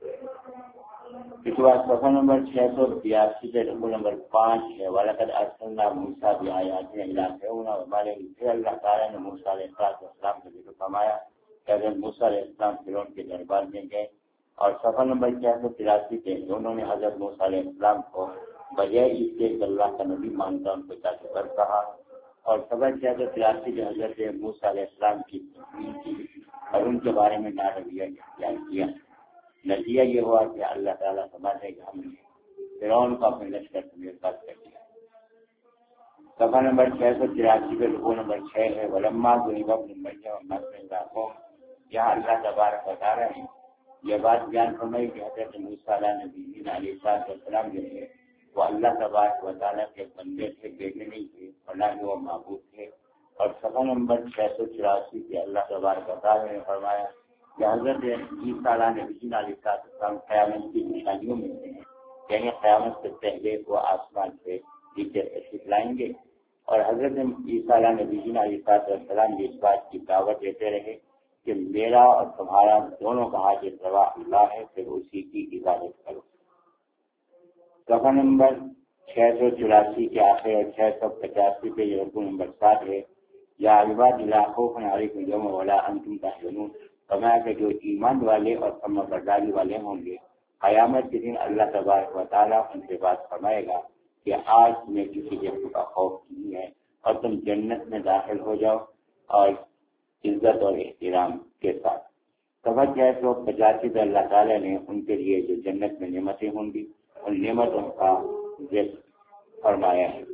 Speaker 1: اس کے بعد صفحہ نمبر چھ سو بیاسی پہ رکوع نمبر پانچ ہے، وَلَقَدْ أَرْسَلْنَا مُوسَىٰ بِآيَاتِنَا إِلَىٰ فِرْعَوْنَ وَمَلَئِهِ۔ پھر اللہ تعالیٰ نے موسیٰ علیہ السلام کا ذکر فرمایا کہ حضرت موسیٰ علیہ السلام فرعون کے دربار میں گئے، اور صفحہ نمبر چھ سو تراسی پہ دونوں نے حضرت موسیٰ علیہ السلام کو بجائے اس کے کہ اللہ کا نبی مانتا ان کو جاکر کہا، اور صفحہ چھ سو تراسی پہ حضرت موسیٰ علیہ السلام کی تکمیل کی اور ان کے بارے میں نہ رویہ اختیار کیا۔ نتیجہ یہ ہوا کہ اللہ تعالیٰ سمجھے کہ ہم نے فرعون کو اپنے لشکر سے میرپاس کر دیا۔ صفحہ نمبر چھ سو تراسی پہ رکوع نمبر چھ ہے، وَلَمَّا ضُرِبَ ابْنُ مَرْيَمَ مَثَلًا لِلْقَوْمِ۔ یہاں اللہ تبارک و تعالیٰ نے یہ بات بیان فرمائی کہ حضرت موسیٰ علیہ السلام جو ہے وہ اللہ تبارک و تعالیٰ کے بندے تھے، بیٹے نہیں تھے، اور نہ ہی وہ معبود تھے۔ اور صفحہ نمبر چھ سو چوراسی پہ اللہ تبارک و تعالیٰ نے فرمایا کہ حضرت عیسیٰ علیہ السلام قیامت کی نشانیوں میں سے ہیں، یعنی قیامت سے پہلے وہ آسمان سے نیچے تشریف لائیں گے، اور حضرت عیسیٰ علیہ السلام اس بات کی دعوت دیتے رہے کہ میرا اور تمہارا دونوں کا حاجت روا اللہ ہے، پھر اسی کی عبادت کرو۔ صفحہ نمبر چھ سو چوراسی کے آخر اور چھ سو پچاسی پہ یہ رکوع نمبر سات ہے، یا عباد لا خوف علیکم اليوم ولا انتم تحزنون۔ فرمایا کہ جو ایمان والے اور فرما برداری والے ہوں گے قیامت کے دن اللہ تبارک و تعالیٰ ان سے بات فرمائے گا کہ آج تمہیں کسی چیز کا خوف نہیں ہے، اور تم جنت میں داخل ہو جاؤ اور عزت اور احترام کے ساتھ۔ صفحہ چھ سو پچاسی پہ اللہ تعالیٰ نے ان کے لیے جو جنت میں نعمتیں ہوں گی ان نعمتوں کا ذکر فرمایا ہے۔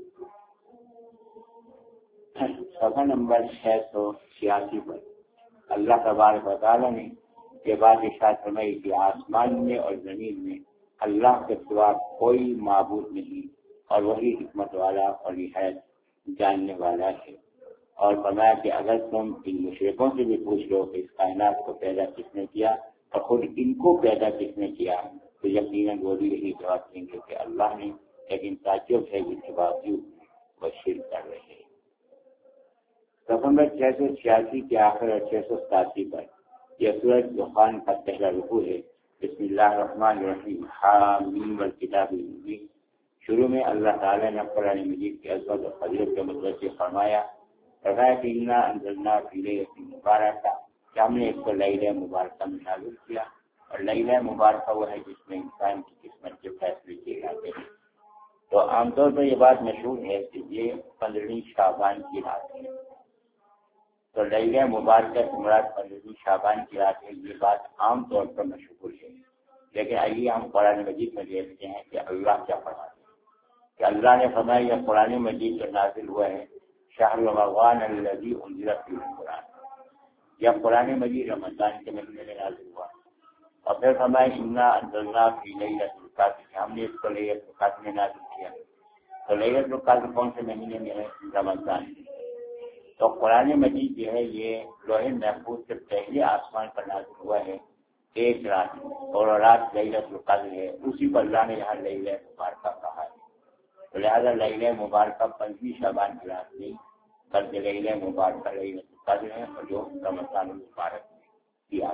Speaker 1: صفحہ نمبر چھ سو چھیاسی پر اللہ تبارک و تعالیٰ نے یہ بات ارشاد فرمائی کہ آسمان میں اور زمین میں اللہ کے سوا کوئی معبود نہیں، اور وہی حکمت والا اور نہایت جاننے والا ہے۔ اور فرمایا کہ اگر تم ان مشرکوں سے بھی پوچھ لو کہ اس کائنات کو پیدا کس نے کیا اور خود ان کو پیدا کس نے کیا؟ تو یقیناً وہ بھی یہی جواب دیں گے کہ اللہ نے، لیکن تعجب ہے جس کے باوجود وہ شرک کر رہے ہیں۔ صفحہ نمبر چھ سو چھیاسی کے آخر اور چھ سو ستاسی پر یہ سورۃ دخان کا پہلا رکوع ہے۔ بسم اللہ الرحمن الرحیم، حامیم والکتاب المبین۔ شروع میں اللہ تعالیٰ نے قرآن مجید کی عظمت اور فضیلت کے متوجہ فرمایا فرمایا کہ انا انزلنا فی لیلۃ مبارکہ، کہ ہم نے اس کو لیلہ مبارکہ میں نازل کیا، اور لیلہ مبارکہ وہ ہے جس میں انسان کی قسمت کے فیصلے کیے جاتے ہیں۔ تو عام طور پر یہ بات مشہور ہے کہ یہ پندرہویں شعبان کی رات ہے، تو لیلہ مبارکہ سے مراد پندرہویں شعبان کی رات ہے، یہ بات عام طور پر مشہور ہے۔ لیکن آئیے ہم قرآن مجید میں دیکھتے ہیں کہ اللہ کیا فرماتے ہیں۔ کہ اللہ نے فرمایا یہ قرآن مجید جو نازل ہوا ہے شہر رمضان الذی انزل فیہ القرآن، یہ قرآن مجید رمضان کے مہینے میں نازل ہوا، اور پھر فرمایا انا انزلنا فی لیلۃ القدر، ہم نے اس کو لیلۃ القدر میں نازل کیا۔ تو لیلۃ القدر کون سے مہینے میں ہے؟ رمضان۔ تو قرآن مجید جو ہے یہ لوح محفوظ سے پہلے آسمان پر نازل ہوا ہے ایک رات، اور رات لیلۃ القدر ہے، اسی پر اللہ نے یہاں لیلہ مبارکہ کہا ہے۔ تو لہٰذا لیلہ مبارکہ پندرہویں شعبان کی رات نہیں بلکہ لیلہ مبارکہ لیلۃ القدر ہے، اور جو رمضان المبارک کیا۔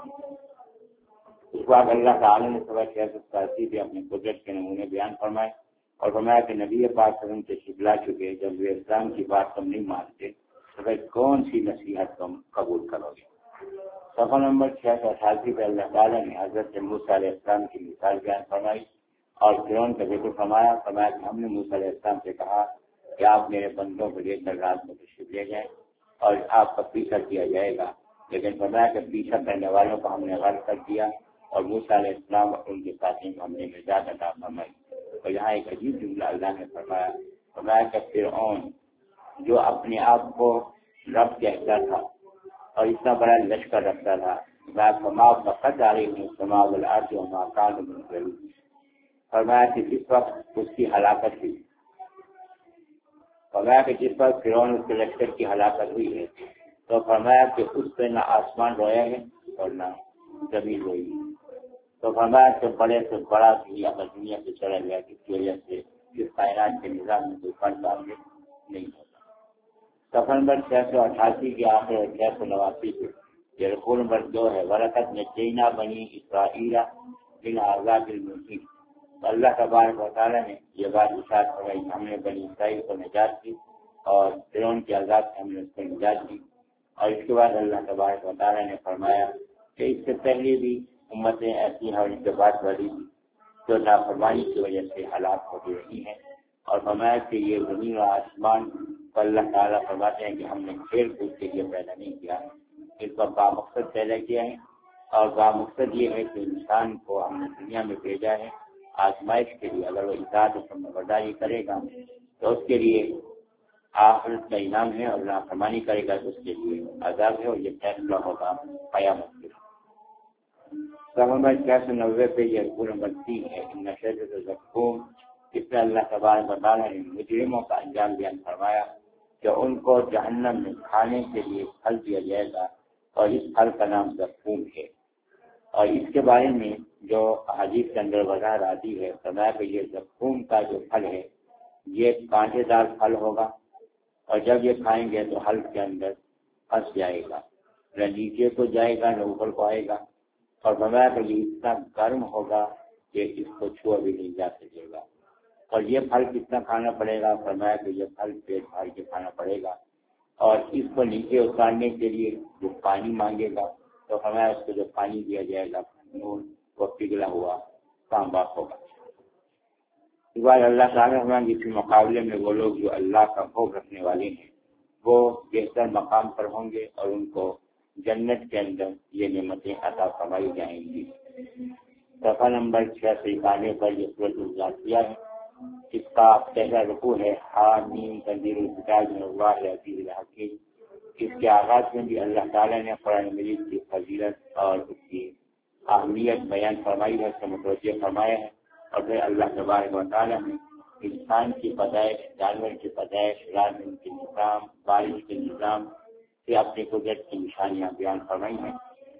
Speaker 1: اس کے بعد اللہ تعالیٰ نے سوا چھ سو ستاسی پہ اپنے قدرت کے نمونے بیان فرمائے اور فرمایا کہ نبی پاک صلی اللہ علیہ وسلم تشریف لا چکے، جب وہ اسلام کی بات تم نہیں مانتے تو پھر کون سی نصیحت تم قبول کرو گے؟ صفحہ نمبر چھ سو اٹھاسی پہ اللہ تعالیٰ نے حضرت موسیٰ علیہ السلام کی مثال بیان فرمائی اور فرعون کا ذکر فرمایا فرمایا کہ ہم نے موسیٰ علیہ السلام سے کہا کہ آپ میرے بندوں کو لے کر رات میں تشریف لے جائیں اور آپ کا پیچھا کیا جائے گا، لیکن فرمایا کہ پیچھا کرنے والوں کو ہم نے غرق کر دیا اور موسیٰ علیہ السلام اور ان کے ساتھیوں کو ہم نے نجات عطا فرمائی۔ اور یہاں ایک عجیب جملہ اللہ نے فرمایا فرمایا کہ فرعون جو اپنے آپ کو رب کہتا تھا اور اتنا بڑا لشکر رکھتا تھا، فما فقط علیہ السماء والارض وما كانوا منظرین، فرمایا کہ جس وقت اس کی ہلاکت ہوئی، فرمایا کہ جس وقت فرعون اس کے لشکر کی ہلاکت ہوئی ہے تو فرمایا کہ اس پہ نہ آسمان رویا ہے اور نہ زمین روئی، تو فرمایا کہ بڑے سے بڑا بھی اگر دنیا سے چلا گیا جس کی وجہ سے اس کائنات کے نظام میں کوئی فرق آگے نہیں ہوتا۔ صفحہ نمبر چھ سو اٹھاسی کے آخر اور چھ سو نواسی سے یہ رکوع نمبر دو ہے، وَلَقَدْ نَجَّيْنَا بَنِي إِسْرَائِيلَ مِنْ عَذَابِ الْمُهِينِ۔ تو اللہ تبارک و تعالیٰ نے یہ بات ارشاد فرمائی، ہم نے بنی اسرائیل کو نجات دی اور فرعون کے عذاب سے ہم نے اس کو نجات دی۔ اور اس کے بعد اللہ تبارک و تعالیٰ نے فرمایا کہ اس سے پہلے بھی امتیں ایسی ہیں اور ان کے بعد والی بھی جو نافرمانی کی وجہ سے ہلاک ہو رہی ہیں، اور فرمایا کہ یہ زمین و آسمان کو اللہ تعالیٰ فرماتے ہیں کہ ہم نے کھیل کود کے لیے پیدا نہیں کیا، اس پر بامقصد پیدا کیا ہے، اور بامقصد یہ ہے کہ انسان کو ہم نے دنیا میں بھیجا ہے آزمائش کے لیے، اگر وہ اطاعت و فرمانبرداری کرے گا تو اس کے لیے آخرت کا انعام ہے، اور نافرمانی کرے گا تو اس کے لیے عذاب ہے، اور یہ فیصلہ ہوگا قیامت کے۔ نمبر چھ سو نوے پہ یہ رکوع نمبر تین ہے، ان شجرۃ الزقوم، اس میں اللہ تبارک و تعالیٰ نے مجرموں کا انجام بیان فرمایا کہ ان کو جہنم میں کھانے کے لیے پھل دیا جائے گا، اور اس پھل کا نام زقوم ہے۔ اور اس کے بارے میں جو احادیث کے اندر وضاحت آتی ہے، فرمایا کہ یہ زقوم کا جو پھل ہے یہ کانٹے دار پھل ہوگا، اور جب یہ کھائیں گے تو حلق کے اندر پھنس جائے گا، نہ نیچے کو جائے گا نہ اوپر کو آئے گا، اور فرمایا کہ یہ اتنا گرم ہوگا کہ اس کو چھوا بھی نہیں جا سکے گا۔ اور یہ پھل کتنا کھانا پڑے گا؟ فرمایا کہ یہ پھل پیٹ بھر کے کھانا پڑے گا، اور اس کو نیچے اتارنے کے لیے جو پانی مانگے گا تو فرمایا اس کو جو پانی دیا جائے گا نور وہ پگھلا ہوا تانبا ہوگا۔ اس بار اللہ تعالیٰ فرمائیں اس کے مقابلے میں وہ لوگ جو اللہ کا خوف رکھنے والے ہیں وہ بہتر مقام پر ہوں گے، اور ان کو جنت کے اندر یہ نعمتیں عطا فرمائی جائیں گی۔ صفحہ نمبر چھ سو اکانوے پر یہ سورۃ الجاثیہ ہے، اس کا پہلا رکوع ہے، حامیم تنزیل الکتاب من اللہ العزیز الحکیم۔ اس کے آغاز میں بھی اللہ تعالیٰ نے قرآن مجید کی فضیلت اور اس کی اہمیت بیان فرمائی ہے، سے متوجہ فرمایا ہے، اور پھر اللہ تبارک و تعالیٰ نے انسان کی پیدائش، جانور کی پیدائش، رات دن کے نظام، بارش کے نظام سے اپنی قدرت کی نشانیاں بیان فرمائی ہیں۔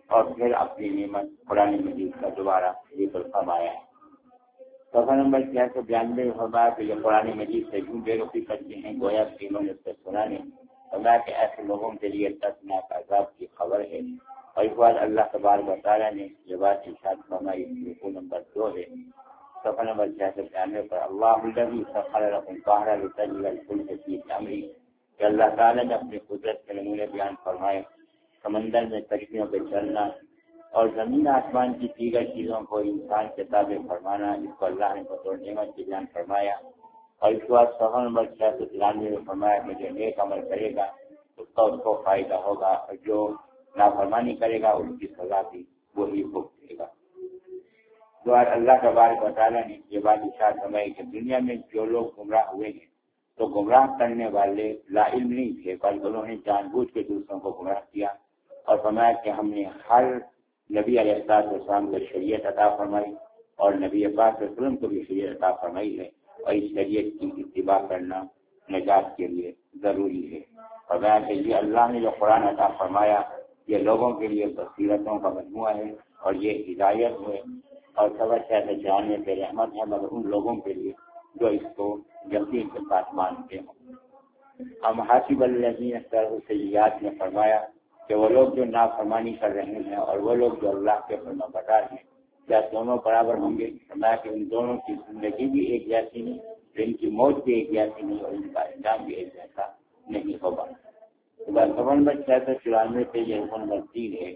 Speaker 1: اور پھر اپنی نعمت قرآن مجید کا دوبارہ ذکر فرمایا ہے۔ صفحہ نمبر چھ سو بیانوے میں فرمایا کہ یہ قرآن مجید سے یوں بے رخی کرتے ہیں گویا کہ انہوں نے اس سے سنا نہیں۔ فرمایا کہ ایسے لوگوں کے لیے دردناک عذاب کی خبر ہے۔ اور اس بار اللہ تبارک و تعالیٰ نے یہ بات ارشاد فرمائی، رکوع نمبر دو ہے صفحہ نمبر چھ سو بیانوے پر، اللہ الذی سخر لکم البحر لتجریَ الفلک فیہ بأمرہ، کہ اللہ تعالیٰ نے اپنی قدرت کے نمونے بیان فرمائے، سمندر میں کشتیوں پہ چلنا اور زمین آسمان کی دیگر چیزوں کو انسان کے تابع فرمانا، اس کو اللہ نے بطور نعمت کی بیان فرمایا۔ اور اس کے بعد صفحہ نمبر چھ سو ترانوے میں فرمایا کہ جو نیک عمل کرے گا اس کا اس کو فائدہ ہوگا، اور جو نافرمانی کرے گا اس کی سزا بھی وہی بھگتے گا۔ تو آج اللہ تبارک و تعالیٰ نے یہ بات ارشاد فرمائی کہ دنیا میں جو لوگ گمراہ ہوئے ہیں تو گمراہ کرنے والے لا علم نہیں تھے، بلکہ انہوں نے جان بوجھ کے دوسروں کو گمراہ کیا۔ اور فرمایا کہ ہم نے ہر نبی علیہ السلام کو شریعت عطا فرمائی اور نبی پاک صلی اللہ علیہ وسلم کو بھی شریعت عطا فرمائی ہے، اور اس شریعت کی اتباع کرنا نجات کے لیے ضروری ہے۔ فرمایا کہ یہ اللہ نے جو قرآن عطا فرمایا یہ لوگوں کے لیے بصیرتوں کا مجموعہ ہے اور یہ ہدایت ہے اور سبق سے جاننے پہ رحمت ہے، مگر ان لوگوں کے لیے جو اس کو یقین کے ساتھ مانتے ہوں۔ ام حسب الذین اجترحوا السیئات میں فرمایا کہ وہ لوگ جو نافرمانی کر رہے ہیں اور وہ لوگ جو اللہ کے فرمانبردار ہیں کیا دونوں برابر ہوں گے؟ فرمایا کہ ان دونوں کی زندگی بھی ایک جیسی نہیں، ان کی موت بھی ایک جیسی نہیں اور ان کا انجام بھی ایک جیسا نہیں ہوگا۔ صفحہ نمبر چھ سو چورانوے پہ یہ رکن نمبر تین ہے،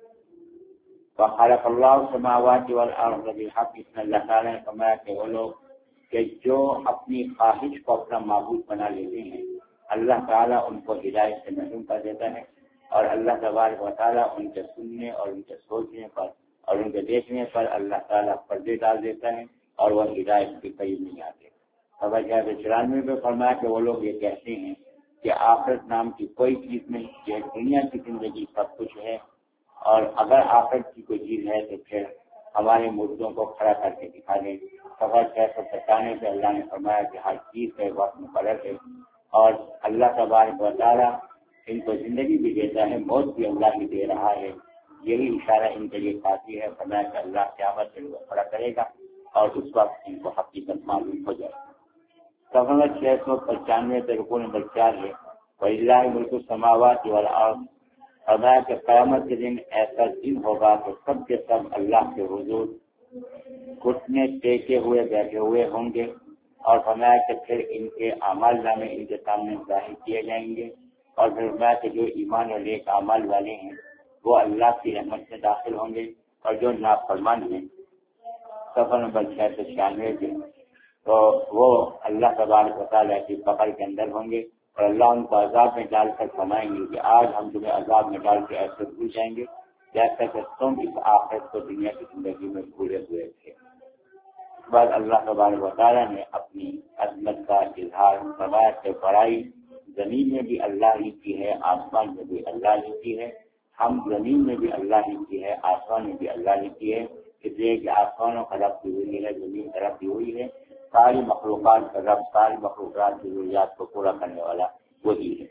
Speaker 1: وَخَلَقَ اللَّهُ السَّمَاوَاتِ وَالْأَرْضَ بِالْحَقِّ، اس میں اللہ تعالیٰ نے فرمایا کہ وہ لوگ کہ جو اپنی خواہش کو اپنا معبود بنا لیتے ہیں اللہ تعالیٰ ان کو ہدایت سے محروم کر دیتا ہے، اور اللہ تبارک و تعالیٰ ان کے سننے اور ان کے سوچنے پر اور ان کے دیکھنے پر اللہ تعالیٰ پردے ڈال دیتا ہے اور وہ ہدایت کے قریب نہیں آتے۔ صفحہ چھ سو چورانوے میں فرمایا کہ وہ لوگ یہ کہتے ہیں کہ آخرت نام کی کوئی چیز نہیں، یہ دنیا کی زندگی سب کچھ ہے، اور اگر آخرت کی کوئی چیز ہے تو پھر ہمارے مردوں کو کھڑا کر کے دکھا دیں۔ صفحہ چھ سو پچانوے پہ اللہ نے فرمایا کہ ہر چیز کا وقت مقرر ہے اور اللہ تبارک و تعالیٰ ان کو زندگی بھی دیتا ہے، موت بھی اللہ ہی دے رہا ہے، یہی اشارہ ان کے لیے کافی ہے۔ فرمایا کہ اللہ قیامت ان کو کھڑا کرے گا اور اس وقت ان کو حقیقت معلوم ہو جائے گا۔ صفحہ چھ سو پچانوے پہ رکوع نمبر چار ہے، وَلِلَّهِ مُلْكُ السَّمَاوَاتِ وَالْأَرْضِ، فرمایا کہ قیامت کے دن ایسا دن ہوگا کہ سب کے سب اللہ کے حضور گھٹنے ٹیکے ہوئے بیٹھے ہوئے ہوں گے، اور فرمایا کہ پھر ان کے اعمال نامے ان کے سامنے ظاہر کیے جائیں گے، اور پھر فرمایا کہ جو ایمان اور نیک اعمال والے ہیں وہ اللہ کی رحمت سے داخل ہوں گے، اور جو نافرمان ہیں صفحہ نمبر چھ سو چھیانوے پہ تو وہ اللہ تبارک و تعالیٰ کی پکڑ کے اندر ہوں گے، اور اللہ ان کو عذاب میں ڈال کر فرمائیں گے کہ آج ہم تمہیں عذاب میں ڈال کے ایسے بھول جائیں گے جیسا کہ تم اس آخرت کو دنیا کی زندگی میں بھولے ہوئے تھے۔ بعد اللہ تبارک و تعالیٰ نے اپنی عظمت کا اظہار فرمایا کہ بڑائی زمین میں بھی اللہ ہی کی ہے، آسمان میں بھی اللہ ہی کی ہے، ہم زمین میں بھی اللہ ہی کی ہے، آسمان میں بھی اللہ ہی کی ہے، اس لیے کہ آسمانوں کا رب کی ہوئی ہے، زمین کا رب کی ہوئی ہے، ساری مخلوقات کا رب ساری مخلوقات کی ضروریات کو پورا کرنے والا وہی ہے۔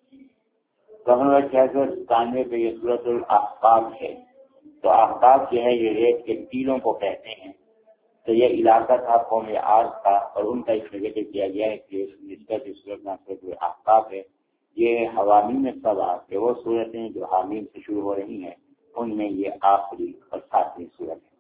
Speaker 1: صفحہ چھ سو ستانوے پہ یہ سورۃ الاحقاف ہے، تو احقاف جو ہے یہ ریت کے ٹیلوں کو کہتے ہیں، تو یہ علاقہ تھا قوم عاد کا، اور ان کا اس وجہ سے کیا گیا ہے کہ نسبت سورۃ الاحقاف ہے، یہ حوامیم سبع کہ وہ صورتیں جو حامیم سے شروع ہو رہی ہیں ان میں یہ آخری اور ساتویں صورت ہے۔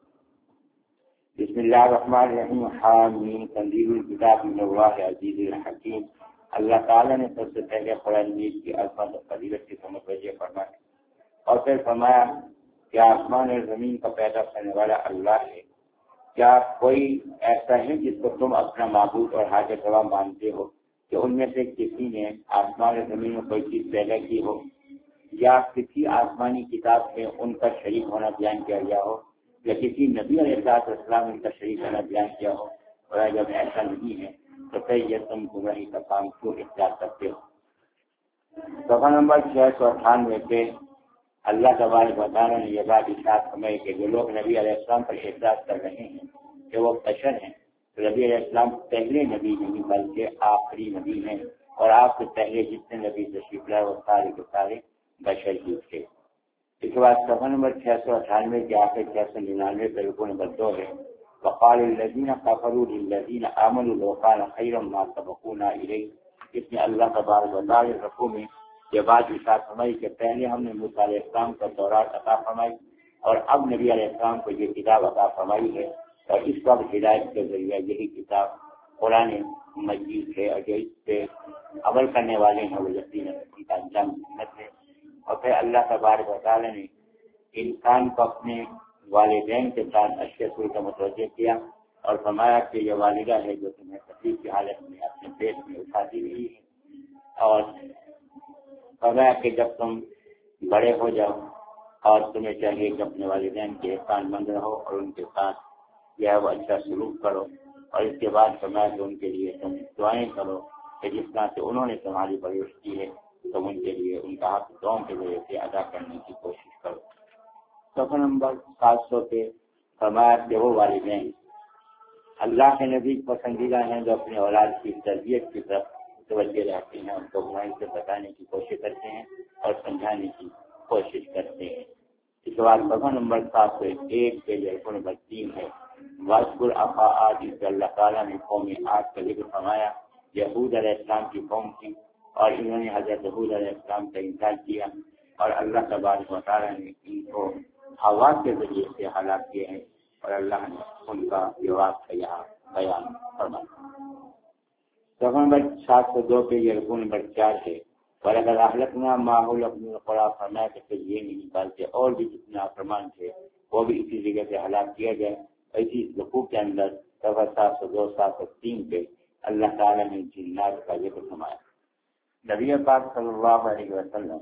Speaker 1: بسم اللہ الرحمن الرحیم، حامیم تنزیل الکتاب من اللہ عزیز الحکیم۔ اللہ تعالیٰ نے سب سے پہلے قرآن مجید کی عظمت اور فضیلت کی سمجھ وجہ فرمایا، اور پھر فرمایا کہ آسمان اور زمین کا پیدا کرنے والا اللہ ہے، کیا کوئی ایسا ہے جس کو تم اپنا معبود اور حاجت روا مانتے ہو کہ ان میں سے کسی نے آسمان اور زمین میں کوئی چیز پیدا کی ہو یا کسی آسمانی کتاب میں ان کا شریک ہونا بیان کیا گیا ہو یا کسی نبی علیہ السلام ان کا شریک ہونا بیان کیا ہو، اور جب ایسا نہیں ہے تو پھر یہ تم گمراہی کا کام کیوں اختیار کرتے ہو۔ صفحہ نمبر چھ سو اٹھانوے پہ اللہ تبارک و تعالیٰ نے یہ بات ارشاد فرمائی کہ جو لوگ نبی علیہ السلام پر اعتراض کر رہے ہیں کہ وہ بشر ہیں، تو نبی علیہ السلام پہلے نبی نہیں بلکہ آخری نبی ہیں، اور آپ سے پہلے جتنے نبی تشریف لائے وہ سارے کے سارے بشر ہی تھے۔ اس کے بعد صفحہ نمبر چھ سو اٹھانوے کے آخر چھ سو ننانوے پہ رکوع نمبر دو ہے وقال الذین کفروا للذین آمنوا لو کان خیرا ما سبقونا الیہ. اس میں اللہ تبارک و تعالی رکوع میں یہ بات ارشاد فرمائی کہ پہلے ہم نے موسیٰ علیہ السلام کو تورات عطا فرمائی اور اب نبی علیہ السلام کو یہ کتاب عطا فرمائی ہے اور اس وقت ہدایت کے ذریعے یہی کتاب قرآن مجید ہے اور جو اس پہ عمل کرنے والے ہیں وہ یقیناً ان کا انجام جنت ہے. اور پھر اللہ تبارک و تعالی نے انسان کو اپنے والدین کے ساتھ اچھے سلوک کا متوجہ کیا اور فرمایا کہ یہ والدہ ہے جو تمہیں تکلیف کی حالت میں اپنے پیٹ میں اٹھاتی رہی ہے اور فرمایا کہ جب تم بڑے ہو جاؤ اور تمہیں چاہیے کہ اپنے والدین کے احسان مند رہو اور ان کے ساتھ جو ہے وہ اچھا سلوک کرو. اور اس کے بعد فرمایا کہ ان کے لیے تم دعائیں کرو کہ جس طرح سے انہوں نے تمہاری پرورش کی ہے تم ان کے لیے ان کا حق دعاؤں کے ذریعے سے ادا کرنے کی کوشش کرو. صفحہ نمبر سات سو پہ فرمایا کہ وہ والدین اللہ کے نبی پسندیدہ ہیں جو اپنے اولاد کی تربیت کی طرف توجہ رہتے ہیں, ان کو برائی سے بتانے کی کوشش کرتے ہیں اور سمجھانے کی کوشش کرتے ہیں. اس کے بعد صفحہ نمبر سات سو ایک پہ رکوع نمبر تین ہے واذکر اخا عاد اذ اللہ تعالیٰ نے قوم عاد کا ذکر فرمایا. یہود علیہ السلام کی قوم تھی اور انہوں نے حضرت ہود علیہ السلام کا انکار کیا اور اللہ تبارک و تعالیٰ نے ان کو ہوا کے ذریعے سے ہلاک کیے ہیں اور اللہ نے ان کا جواب کا یہاں بیان فرمایا. صفحہ نمبر سات سو دو پہ یہ رکوع نمبر چار ہے وَلَقَدْ أَهْلَكْنَا مَا حَوْلَكُم مِّنَ الْقُرَىٰ. فرمایا کہ پھر یہ نہیں نکالتے اور بھی جتنے نافرمان تھے وہ بھی اسی جگہ سے ہلاک کیا گئے. اسی رکوع کے اندر صفحہ سات سو دو سات سو تین پہ اللہ تعالیٰ نے جنات کا ذکر فرمایا. نبی پاک صلی اللہ علیہ وسلم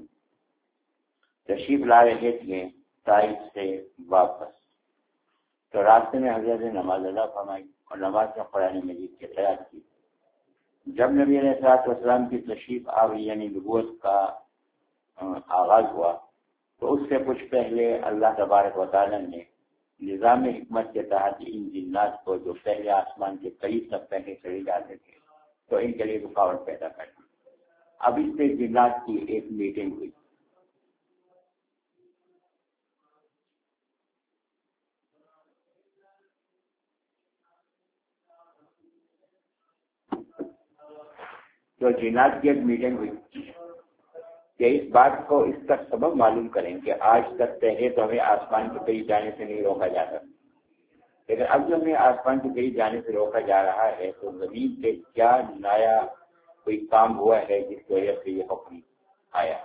Speaker 1: تشریف لا رہے تھے طائف سے واپس تو راستے میں حضرت نے نماز ادا فرمائی اور نماز میں قرآن مجید کی قرأت کی. جب نبی علیہ الصلوۃ والسلام کی تشریف آوری یعنی نبوت کا آغاز ہوا تو اس سے کچھ پہلے اللہ تبارک و تعالیٰ نے نظام حکمت کے تحت ان جنات کو جو پہلے آسمان کے قریب تک پہلے چلے جاتے تھے تو ان کے لیے رکاوٹ پیدا کر دی. اب اس سے جنات کی ایک میٹنگ ہوئی. تو جنات کی ایک میٹنگ ہوئی کہ اس بات کو اس کا سبب معلوم کریں کہ آج تک پہلے تو ہمیں آسمان کے قریب جانے سے نہیں روکا جاتا لیکن اب جو ہمیں آسمان کے قریب جانے سے روکا جا رہا ہے تو زمین سے کیا نیا کوئی کام ہوا ہے جس کی وجہ سے یہ حکم آیا.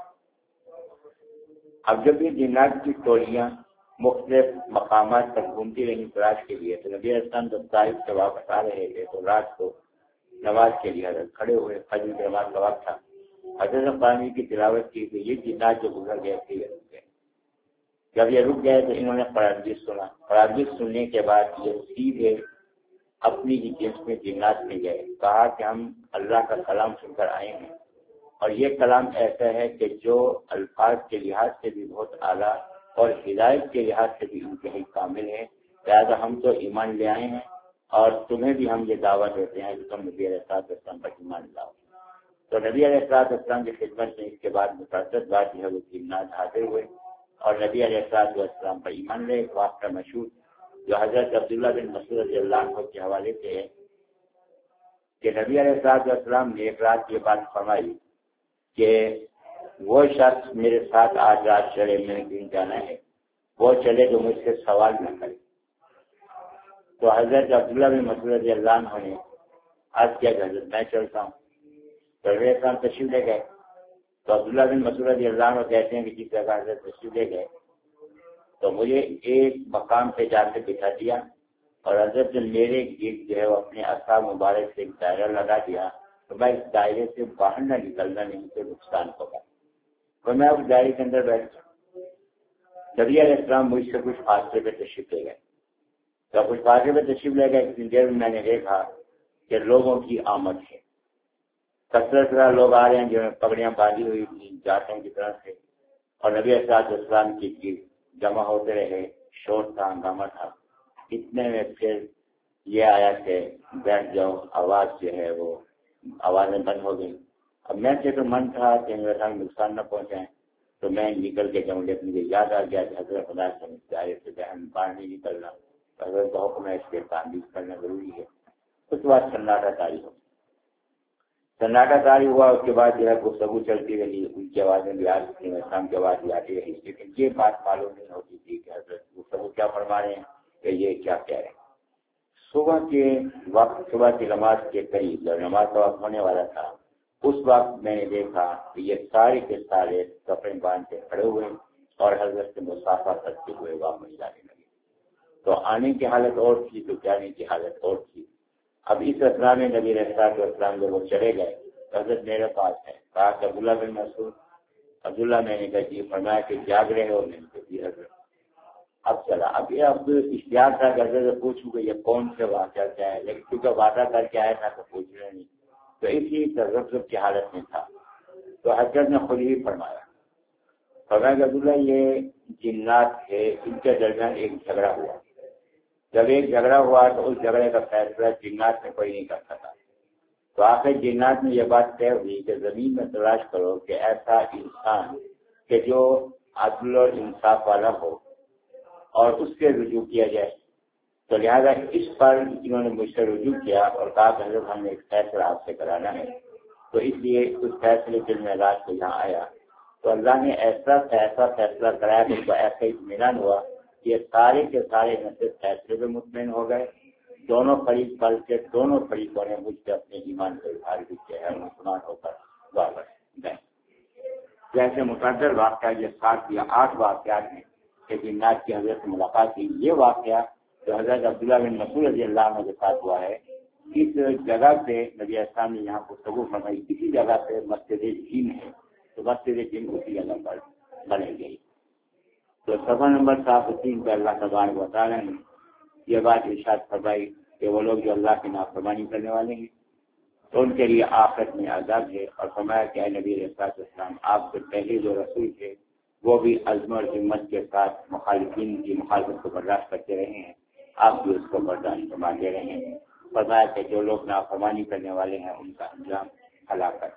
Speaker 1: اب جب یہ جنات کی ٹولیاں مختلف مقامات پر گھومتی رہی تلاش کے لیے تو نبی اسلام جب طائف سے واپس آ رہے تھے تو رات کو نماز کے لیے حضرت کھڑے ہوئے. فجر کی نماز کا وقت تھا. حضرت قرآن کی تلاوت کی کہ یہ جنات جو گزر گئے تھے یہ رک گئے. جب یہ رک گئے تو انہوں نے قرآن سنا. قرآن سننے کے بعد یہ سیدھے اپنی ہی جنس میں جنات میں گئے. کہا کہ ہم اللہ کا کلام سن کر آئے ہیں اور یہ کلام ایسا ہے کہ جو الفاظ کے لحاظ سے بھی بہت اعلیٰ اور ہدایت کے لحاظ سے بھی انتہائی کامل ہے. لہٰذا ہم تو ایمان لے آئے ہیں اور تمہیں بھی ہم یہ دعویٰ دیتے ہیں کہ تم نبی علیہ السلام پر ایمان لاؤ. تو نبی علیہ السلام کی خدمت میں اس کے بعد متعدد بات جو ہے وہ جنات حاضر ہوئے اور نبی علیہ السلام پر ایمان لے. ایک واقعہ مشہور جو حضرت عبداللہ بن مسعود رضی اللہ عنہ کے حوالے سے ہے کہ نبی علیہ السلام نے ایک رات یہ بات فرمائی کہ وہ شخص میرے ساتھ آج رات چلے, میں نے کہیں جانا ہے, وہ چلے تو مجھ سے سوال نہ کرے. تو حضرت عبداللہ بن مسعود رضی اللہ عنہ نے عرض کیا کہ حضرت میں چلتا ہوں. تو نبی اسلام تشریف لے گئے. تو عبداللہ بن مسعود رضی اللہ عنہ کہتے ہیں کہ جس جگہ حضرت تشریف لے گئے تو مجھے ایک مقام پہ جا کے بٹھا دیا اور حضرت نے میرے گرد جو ہے وہ اپنے عصا مبارک سے ایک دائرہ لگا دیا تو میں اس دائرے سے باہر نہ نکلنا, نہیں تو نقصان ہوگا. تو میں اس دائرے کے اندر بیٹھ گیا. نبی علیہ السلام مجھ سے کچھ فاصلے پہ تشریف لے گئے. تو کچھ فاصلے پہ تشریف لے گئے کسی دیر میں میں نے دیکھا کہ لوگوں کی آمد ہے. کثرت سے لوگ آ رہے ہیں جو پگڑیاں باندھی ہوئی تھی جاٹوں کی طرح سے اور نبی علیہ السلام کی گرد جمع ہوتے رہے. شور تھا, ہنگامہ تھا. اتنے میں پھر یہ آیا کہ بیٹھ جاؤ, آواز جو ہے وہ آوازیں بند ہو گئی. اب میں سے تو من تھا کہ میرے ساتھ نقصان نہ پہنچائیں تو میں نکل کے جب مجھے مجھے یاد آ گیا کہ حضرت خدا سے سے بہن باہر نہیں نکلنا، حضرت کا حکم ہے اس کے تعمیر کرنا ضروری ہے۔ اس کے بعد سناٹا تاری ہو سناٹا تاری ہوا۔ اس کے بعد جو ہے گفتگو چلتی رہی، ان کی آوازیں بھی آتی تھیں، اسلام کی آواز بھی آتی رہی، لیکن یہ بات معلوم نہیں ہوتی تھی کہ حضرت گفتگو کیا فرما رہے ہیں کہ یہ کیا کہہ رہے ہیں۔ صبح کے وقت صبح کی نماز کے قریب جب نماز کا وقت ہونے والا تھا، اس وقت میں نے دیکھا کہ یہ سارے کے سارے کپڑے باندھ کے کھڑے ہوئے اور حضرت سے مسافہ کرتے ہوئے واپس جانے لگے۔ تو آنے کی حالت اور تھی تو جانے کی حالت اور تھی۔ اب اس اسلام میں نبی رسالت والسلام جب وہ چلے گئے تو حضرت میرے پاس ہے، کہا کہ عبداللہ بن مسعود، عبداللہ میں نے کہا جی، فرمایا کہ جاگ رہے ہو؟ میں نے کہا جی حضرت۔ اب چلا اب یہ اب اشتیاق تھا کہ حضرت پوچھوں کہ یہ کون سے واقعہ کیا ہے، لیکن کیونکہ وعدہ کر کے آیا تھا تو پوچھ رہے نہیں، تو اسی تذبذب کی حالت میں تھا۔ تو حضرت نے خود ہی فرمایا فرمایا کہ عبداللہ یہ جنات ہے، ان کے درمیان ایک جھگڑا ہوا۔ جب ایک جھگڑا ہوا تو اس جھگڑے کا فیصلہ جنات میں کوئی نہیں کر سکا، تو آخر جنات میں یہ بات طے ہوئی کہ زمین میں تلاش کرو کہ ایسا انسان کہ جو عدل اور انصاف والا ہو اور اس سے رجوع کیا جائے۔ تو لہذا اس پر انہوں نے مجھ سے رجوع کیا اور کہا کہ حضرت ہم نے ایک فیصلہ آپ سے کرانا ہے، تو اس لیے اس فیصلے کے میں علاج کو یہاں آیا۔ تو اللہ نے ایسا ایسا فیصلہ کرایا کہ ان کو ایسا اطمینان ہوا کہ یہ سارے کے سارے نصر فیصلے پہ مطمئن ہو گئے۔ دونوں فریق پل کے دونوں فریقوں نے مجھ سے اپنے ایمان کا اظہار بھی کیا ہے، مسلمان ہو کر واپس گئے۔ جیسے مقدر واقعہ یہ سات یا آٹھ واقعات ہیں کہ جنات کی حضرت سے ملاقات کی۔ یہ واقعہ جو حضرت عبداللہ بن مسعود رضی اللہ عنہ کے ساتھ ہوا ہے، اس جگہ سے نبی اسلام نے یہاں گفتگو فرمائی، کسی جگہ پہ مسجد جن ہے، تو مسجد جن اسی جگہ پر بنے گئی۔ تو صفحہ نمبر سات سو تین پہ اللہ تبارک و تعالیٰ نے یہ بات ارشاد فرمائی کہ وہ لوگ جو اللہ کی نافرمانی کرنے والے ہیں تو ان کے لیے آخرت میں عذاب ہے، اور فرمایا کہ اے نبی علیہ الصلوۃ والسلام، آپ سے پہلے جو رسول تھے وہ بھی عزم اور ہمت کے ساتھ مخالفین کی مخالفت کو برداشت کرتے رہے ہیں، آپ بھی اس کو برداشت فرماتے رہے ہیں۔ فرمایا کہ جو لوگ نافرمانی کرنے والے ہیں ان کا انجام ہلاکت۔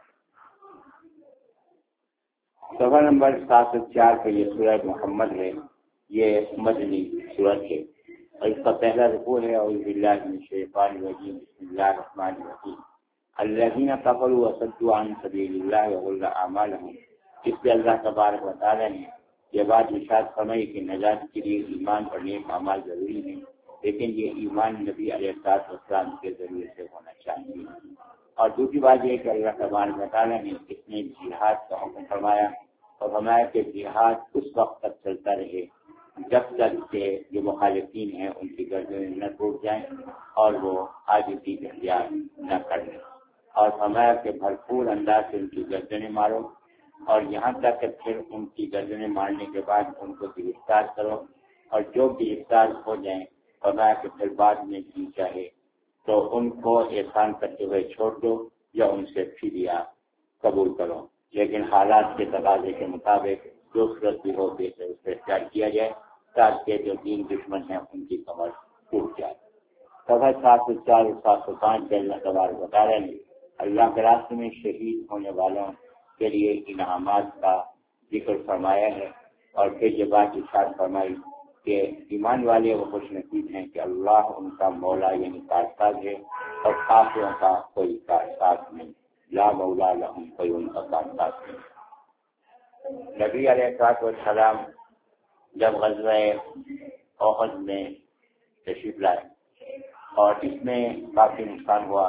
Speaker 1: صفحہ نمبر سات سو چار پہ یہ سورہ محمد ہے، یہ مدنی سورت ہے اور اس کا پہلا رکوع ہے اعوذ باللہ من الشیطان الرجیم بسم اللہ الرحمن الرحیم الذین کفروا وصدوا عن سبیل اللہ وضل اعمالهم۔ اس پہ اللہ تبارک و تعالیٰ نے یہ بات ارشاد فرمائی کہ نجات کے لیے ایمان اور نیک اعمال ضروری ہیں، لیکن یہ ایمان نبی علیہ الصلوۃ والسلام کے ذریعے سے ہونا چاہیے۔ اور دوسری بات یہ کہ اللہ تبارک و تعالیٰ نے اس میں جہاد کا حکم فرمایا اور فرمایا کہ جہاد اس وقت تک چلتا رہے جب تک کہ جو مخالفین ہیں ان کی گردنیں نہ ٹوٹ جائیں اور وہ عاجزی اختیار نہ کریں، اور فرمایا کہ بھرپور انداز سے ان کی گردنیں مارو، اور یہاں تک کہ پھر ان کی گردنیں مارنے کے بعد ان کو گرفتار کرو، اور جو گرفتار ہو جائیں فرمایا کہ پھر بعد میں جی چاہے تو ان کو احسان کرتے ہوئے چھوڑ دو یا ان سے فدیہ قبول کرو، لیکن حالات کے تقاضے کے مطابق جو صورت بھی ہو کہ اس سے اختیار کیا جائے تاکہ جو دین دشمن ہیں ان کی کمر ٹوٹ جائے۔ صفحہ سات سو چار اور سات سو پانچ کے اللہ تبارک و تعالیٰ نے اللہ کے راستے میں شہید ہونے والوں کے لیے انعامات کا ذکر فرمایا ہے، اور پھر یہ بات ارشاد فرمائی کہ ایمان والے وہ خوش نصیب ہیں کہ اللہ ان کا مولا یعنی کارساز ہے، اور کافروں کا کوئی کارساز نہیں، لا مولا لہم، کوئی ان کا کارساز نہیں۔ نبی علیہ الصلوۃ والسلام جب غزوہ احد میں تشریف لائے اور اس میں کافی نقصان ہوا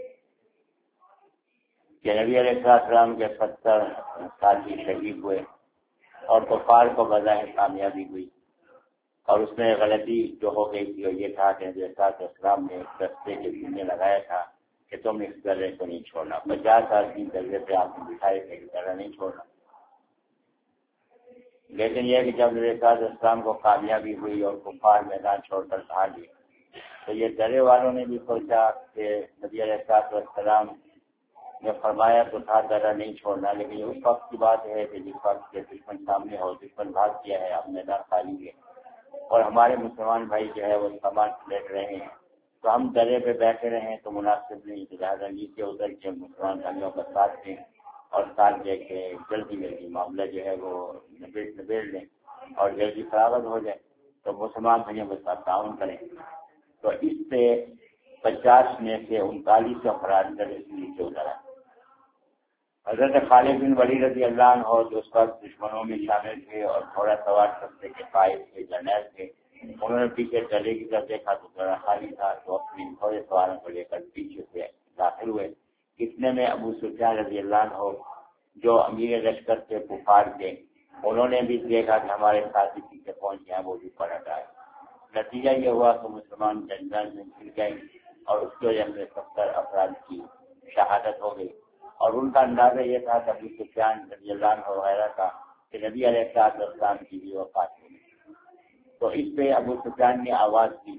Speaker 1: کہ نبی علیہ السلام کے ستر ساتھی شہید ہوئے اور کفار کو بظاہر کامیابی ہوئی، اور اس میں غلطی جو ہو گئی تھی اور یہ تھا کہ نبی علیہ السلام نے ایک دستے کے ذمہ لگایا تھا کہ تم اس درے کو نہیں چھوڑنا، پچاس آدمی درے پہ آپ نے بٹھائے تھے کہ درہ نہیں چھوڑنا، لیکن یہ کہ جب نبی علیہ السلام کو کامیابی ہوئی اور کفار میدان چھوڑ کر بھاگ گئے تو یہ درے والوں نے بھی سوچا کہ نبی علیہ السلام نے فرمایا تو تھا درہ نہیں چھوڑنا، لیکن یہ اس وقت کی بات ہے کہ جس وقت کے دشمن سامنے ہو، دشمن بھاگ کیا ہے، اب میدان خالی ہے اور ہمارے مسلمان بھائی جو ہے وہ سامان لیٹ رہے ہیں، تو ہم درے پہ بیٹھے رہے تو مناسب نہیں، لہٰذا نیچے اتر کے مسلمان بھائیوں کا ساتھ دیں اور ساتھ دیکھیں جلدی جلدی معاملہ جو ہے وہ نبیڑ نبیڑ لیں اور جلدی فراغت ہو جائے تو مسلمان بھائیوں کے ساتھ تعاون کریں. تو اس سے پچاس میں سے انتالیس افراد در اس نیچے اترا. حضرت خالد بن ولید رضی اللہ عنہ جو اس وقت دشمنوں میں شامل تھے اور گھوڑا سوار کرتے کے قائد تھے جرنیل تھے, انہوں نے پیچھے چلے کی طرف دیکھا تو گھوڑا خالی تھا, تو اپنے گھوڑے سواروں کو لے کر پیچھے سے داخل ہوئے. اتنے میں ابو سفیان رضی اللہ عنہ جو امیر لشکر کے کفار تھے, انہوں نے بھی دیکھا کہ ہمارے ساتھی پیچھے پہنچ گئے, وہ بھی پلٹ آئے. نتیجہ یہ ہوا کہ مسلمان جنگل میں گر گئے اور اس کی وجہ سے ستر افراد کی شہادت ہو گئی. اور ان کا اندازہ یہ تھا کہ ابو سفیان رضی اللہ عنہ وغیرہ کا کہ نبی علیہ السلام کی بھی وفات ہوئی. تو اس پہ ابو سفیان نے آواز دی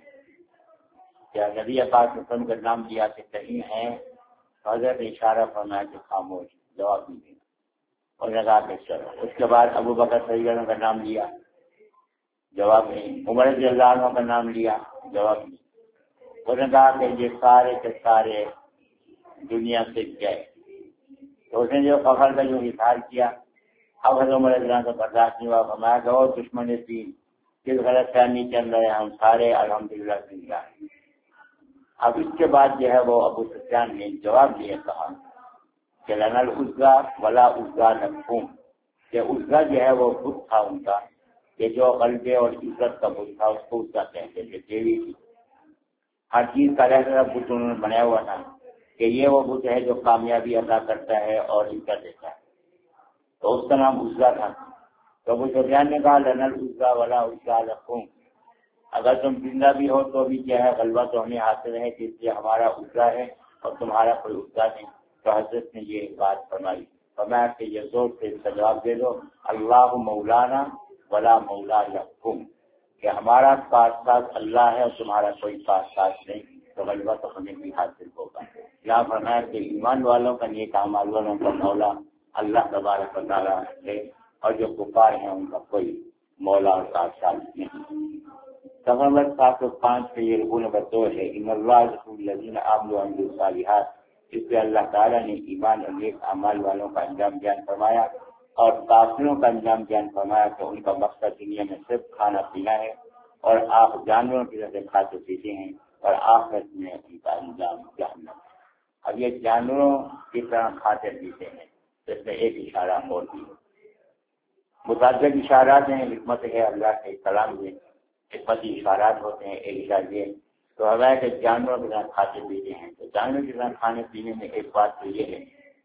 Speaker 1: کہ نبی پاک وسلم کا نام لیا کہ کہیں ہیں, حضرت اشارہ فرمایا کہ خاموش, جواب نہیں دینا, اور لگا کے چلو. اس کے بعد ابو بکر صدیق کا نام لیا, جواب نہیں. عمر رضی اللہ عنہ کا نام لیا, جواب نہیں. انہوں نے کہا کہ یہ سارے کے سارے دنیا سے گئے. تو اس نے جو فخر کا جو اظہار کیا, اب حضرت عمر رضی اللہ عنہ کا برداشت نہیں ہوا. فرمایا کہ اور دشمن دین کس غلط فہمی چل رہے ہیں, ہم سارے الحمدللہ زندہ. اب اس کے بعد جو ہے وہ ابو سفیان نے جواب دیا, کہا کہ لنا العزا ولا عزا لکم, کہ عزا جو ہے وہ بت تھا ان کا, کہ جو غلبے اور عزت کا بت تھا اس کو عزا کہتے تھے, دیوی تھی. ہر چیز کا رہتا بت انہوں نے بنایا ہوا تھا کہ یہ وہ بت ہے جو کامیابی عطا کرتا ہے اور عزت دیتا ہے, تو اس کا نام عزا تھا. تو ابو سفیان نے کہا لنا العزا ولا عزا لکم, اگر تم زندہ بھی ہو تو بھی کیا ہے غلبہ تو ہمیں حاصل ہے, کہ اس لیے ہمارا عزا ہے اور تمہارا کوئی عزا نہیں. تو حضرت نے یہ بات فرمائی, فرمایا کہ یہ زور سے اس کا جواب دے دو, اللہ مولانا ولا مولا لکم, کہ ہمارا پاس ساتھ اللہ ہے اور تمہارا کوئی پاس ساتھ نہیں, تو غلبہ تو ہمیں بھی حاصل ہوگا. یہاں فرمایا کہ ایمان والوں کا نیک اعمال والوں کا مولا اللہ تبارک و تعالیٰ ہے, اور جو کفار ہیں ان کا کوئی مولا اور ساتھ نہیں. سفر نمبر سات سو پانچ کے یہ رکوع نمبر دو ہے, ان اللہ رسول الذین آمنوا وعملوا الصالحات. اس پہ اللہ تعالیٰ نے ایمان اور نیک اعمال والوں کا انجام بیان فرمایا اور کافروں کا انجام بیان فرمایا کہ ان کا مقصد دنیا میں صرف کھانا پینا ہے اور آپ جانوروں کی طرح سے کھاتے پیتے ہیں, اور آخرت میں ان کا انجام جہنم ہے. اب یہ جانوروں کی طرح کھاتے پیتے ہیں, اس میں ایک اشارہ اور بھی متعدد اشارات ہیں. حکمت ہے اللہ کے کلام میں حکمتی اشارات ہوتے ہیں. ایک اشارہ یہ تو ہوا ہے کہ جانوروں کی طرح کھاتے پیتے ہیں. تو جانوروں کی طرح کھانے پینے میں ایک بات تو یہ ہے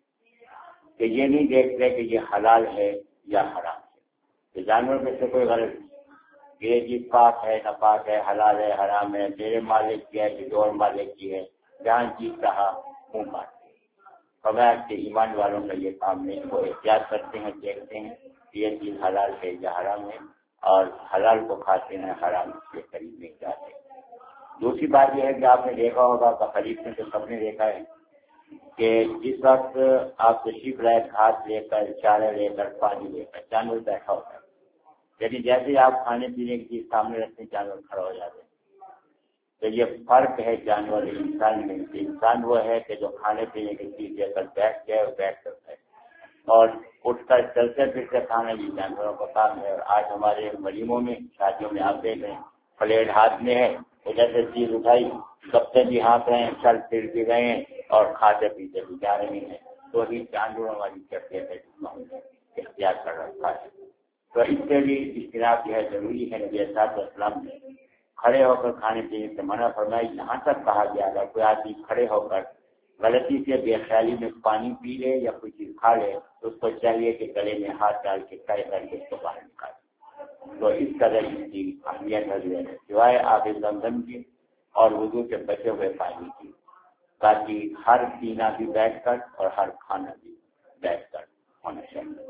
Speaker 1: کہ یہ نہیں دیکھتے کہ یہ حلال ہے یا حرام ہے, کہ جانوروں میں سے کوئی غلط نہیں, یہ چیز پاک ہے نہ پاک ہے, حلال ہے حرام ہے, میرے مالک کی ہے کہ اور مالک کی ہے, جہاں چیز کہا منہ مارتے ہیں. فرمایا کہ ایمان والوں کا یہ کام نہیں, وہ احتیاط کرتے ہیں, دیکھتے ہیں کہ یہ چیز حلال ہے یا حرام ہے, اور حلال کو کھاتے ہیں, حرام کے قریب نہیں جاتے. دوسری بات یہ ہے کہ آپ نے دیکھا ہوگا بقرعید میں تو سب نے دیکھا ہے کہ جس وقت آپ تشریف لائے گھاس لے کر, چارہ لے کر, پانی لے کر, جانور بیٹھا ہوتا ہے, یعنی جیسے آپ کھانے پینے کی چیز سامنے رکھتے ہیں جانور کھڑا ہو جاتے ہیں. تو یہ فرق ہے جانور انسان میں. انسان وہ ہے کہ جو کھانے پینے کی چیز لے کر بیٹھ جائے اور بیٹھ کرتا ہے, اور اٹھ کر چلتے پھرتے کھانا یہ جانوروں کا کام ہے. اور آج ہمارے ولیموں میں شادیوں میں آپ دیکھ رہے ہیں پلیٹ ہاتھ میں ہے, ادھر سے چیز اٹھائی, کپتے بھی ہاتھ رہے ہیں, چل پھر بھی گئے ہیں اور کھاتے پیتے بھی جا رہے ہیں. تو ہی جانوروں والی کیفیت ہے اختیار کر رکھا ہے. تو اس سے بھی اجتناب جو ہے ضروری ہے. نبی صلی اللہ علیہ وسلم نے کھڑے ہو کر کھانے پینے سے منع فرمائی. یہاں تک کہا گیا اگر کوئی آدمی کھڑے ہو کر غلطی سے بے خیالی میں پانی پی لے یا کوئی چیز کھا لے تو اس کو چاہیے کہ گلے میں ہاتھ ڈال کے کھڑے کر کے اس کو باہر نکالے. تو اس قدر اس کی اہمیت ہے, سوائے آب زمزم کی اور وضو کے بچے ہوئے پانی کی, تاکہ ہر پینا بھی بیٹھ کر اور ہر کھانا بھی بیٹھ کر ہونا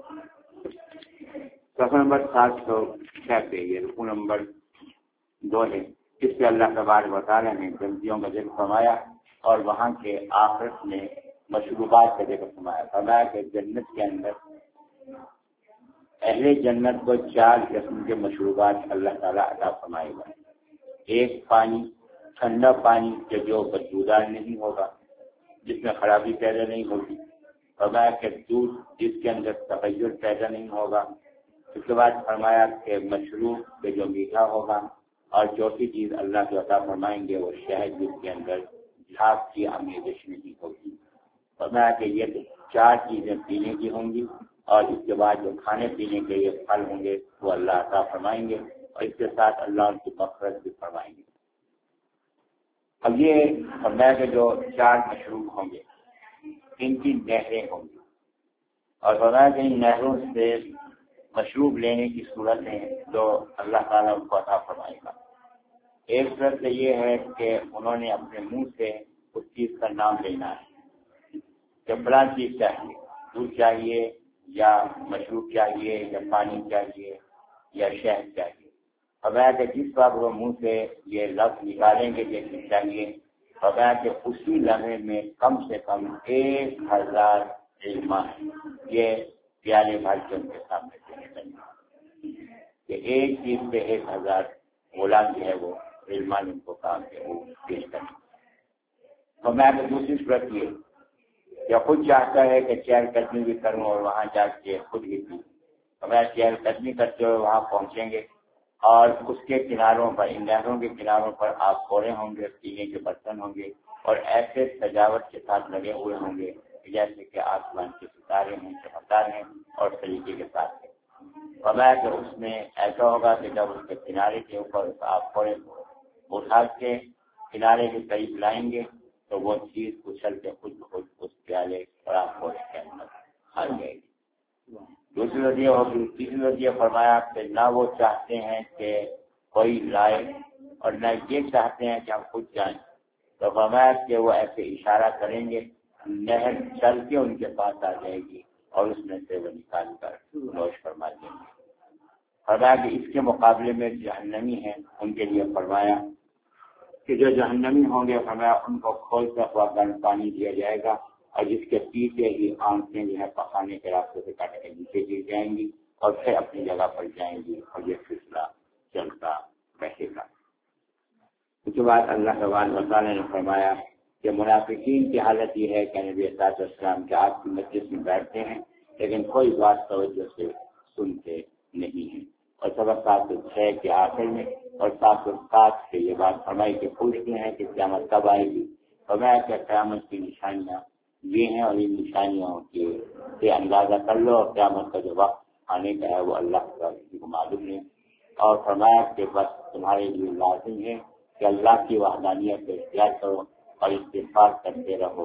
Speaker 1: چاہیے. صفحہ نمبر سات سو چھ پہ یہ رکوع نمبر دو ہے. اس پہ اللہ تبارک و تعالیٰ نے جنتیوں کا ذکر فرمایا اور وہاں کے آخرت میں مشروبات کا ذکر فرمایا. فرمایا کہ جنت کے اندر اہل جنت کو چار قسم کے مشروبات اللہ تعالیٰ عطا فرمائے گا. ایک پانی, ٹھنڈا پانی کہ جو بدبودار نہیں ہوگا, جس میں خرابی پیدا نہیں ہوگی. فرمایا کہ دودھ جس کے اندر تغیر پیدا نہیں ہوگا. اس کے بعد فرمایا کہ مشروب پہ جو میٹھا ہوگا. اور چوتھی چیز اللہ کی عطا فرمائیں گے وہ شہد جس کے اندر جھاگ کی آمیزش نہیں ہوگی. فرمایا کہ یہ چار چیزیں پینے کی ہوں گی اور اس کے بعد جو کھانے پینے کے یہ پھل ہوں گے وہ اللہ عطا فرمائیں گے اور اس کے ساتھ اللہ ان کی مغفرت بھی فرمائیں گے. اب یہ فرمایا کہ جو چار مشروب ہوں گے ان کی نہریں ہوں گی اور فرمایا کہ ان نہروں سے مشروب لینے کی صورت ہے جو اللہ تعالیٰ ان کو عطا فرمائے گا. ایک صورت یہ ہے کہ انہوں نے اپنے منہ سے اس چیز کا نام لینا ہے کہ فلاں چیز چاہیے, دودھ چاہیے یا مشروب چاہیے یا پانی چاہیے یا شہد چاہیے. فرمایا کہ جس وقت وہ منہ سے یہ لفظ نکالیں گے یہ چیز چاہیے, فرمایا کہ اسی لمحے میں کم سے کم ایک ہزار علما یہ پیالے بھر کے ان کے سامنے دینے لگے کہ ایک چیز پہ ایک ہزار غلام جو ہے وہ علما نے ان کو کہا کہ وہ پیش کریں. فرمایا کہ دوسری صورت یہ یا خود چاہتا ہے کہ چہل قدمی بھی کروں اور وہاں جا کے خود ہی پیوں. فرمایا چہل قدمی کرتے ہوئے وہاں پہنچیں گے اور اس کے کناروں پر ان نہروں کے کناروں پر آپ کھوڑے ہوں گے, پینے کے برتن ہوں گے اور ایسے سجاوٹ کے ساتھ لگے ہوئے ہوں گے جیسے کہ آسمان کے ستارے ہیں, چمکدار ہیں اور طریقے کے ساتھ ہیں. فرمایا کہ اس میں ایسا ہوگا کہ جب اس کے کنارے کے اوپر آپ کھوڑے اٹھا کے کنارے کے قریب لائیں گے تو وہ چیز اچھل کے خود بخود اس پیالے اور آپ کھوڑے کے اندر آ جائے گی. دوسری وجہ ہوگی. تیسری وجہ فرمایا کہ نہ وہ چاہتے ہیں کہ کوئی لائے اور نہ یہ چاہتے ہیں کہ ہم خود جائیں, تو فرمایا کہ وہ ایسے اشارہ کریں گے, نہر چل کے ان کے پاس آ جائے گی اور اس میں سے وہ نکال کر نوش فرما دیں گے. فرمایا کہ اس کے مقابلے میں جہنمی ہیں ان کے لیے فرمایا کہ جو جہنمی ہوں گے فرمایا ان کو کھولتا ہوا گرم پانی دیا جائے گا اور جس کے پیتے ہی آنکھیں جو ہے پکانے کے راستے سے کاٹ کے نیچے گر جائیں گی اور پھر اپنی جگہ پر جائیں گی اور یہ سلسلہ چلتا رہے گا. اس کے بعد اللہ سبحانہ و تعالیٰ نے فرمایا کہ منافقین کی حالت یہ ہے کہ نبی صلی اللہ علیہ وسلم کے آپ کی مجلس میں بیٹھتے ہیں لیکن کوئی بات توجہ سے سنتے نہیں ہیں. اور سبق سات سو چھ کے آخر میں اور سات سو سات سے یہ بات فرمائی کہ پوچھتے ہیں کہ قیامت کب آئے گی. فرمایا کہ قیامت کی نشانیاں یہ ہیں اور ان نشانیوں کے سے اندازہ کر لو اور قیامت کا جو وقت آنے کا ہے وہ اللہ کا کسی کو معلوم ہے. اور فرمایا کہ بس تمہارے لیے لازم ہے کہ اللہ کی وحدانیت کو اختیار کرو اور استغفار کرتے رہو.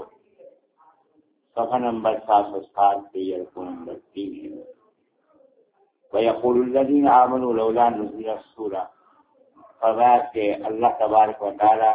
Speaker 1: صفحہ نمبر سات سو سات سے یہ رکوع نمبر تین ہے. وَيَقُولُ الَّذِينَ آمَنُوا لَوْلَا نُزِّلَتْ سُورَةٌ. فرمایا کہ اللہ تبارک و تعالیٰ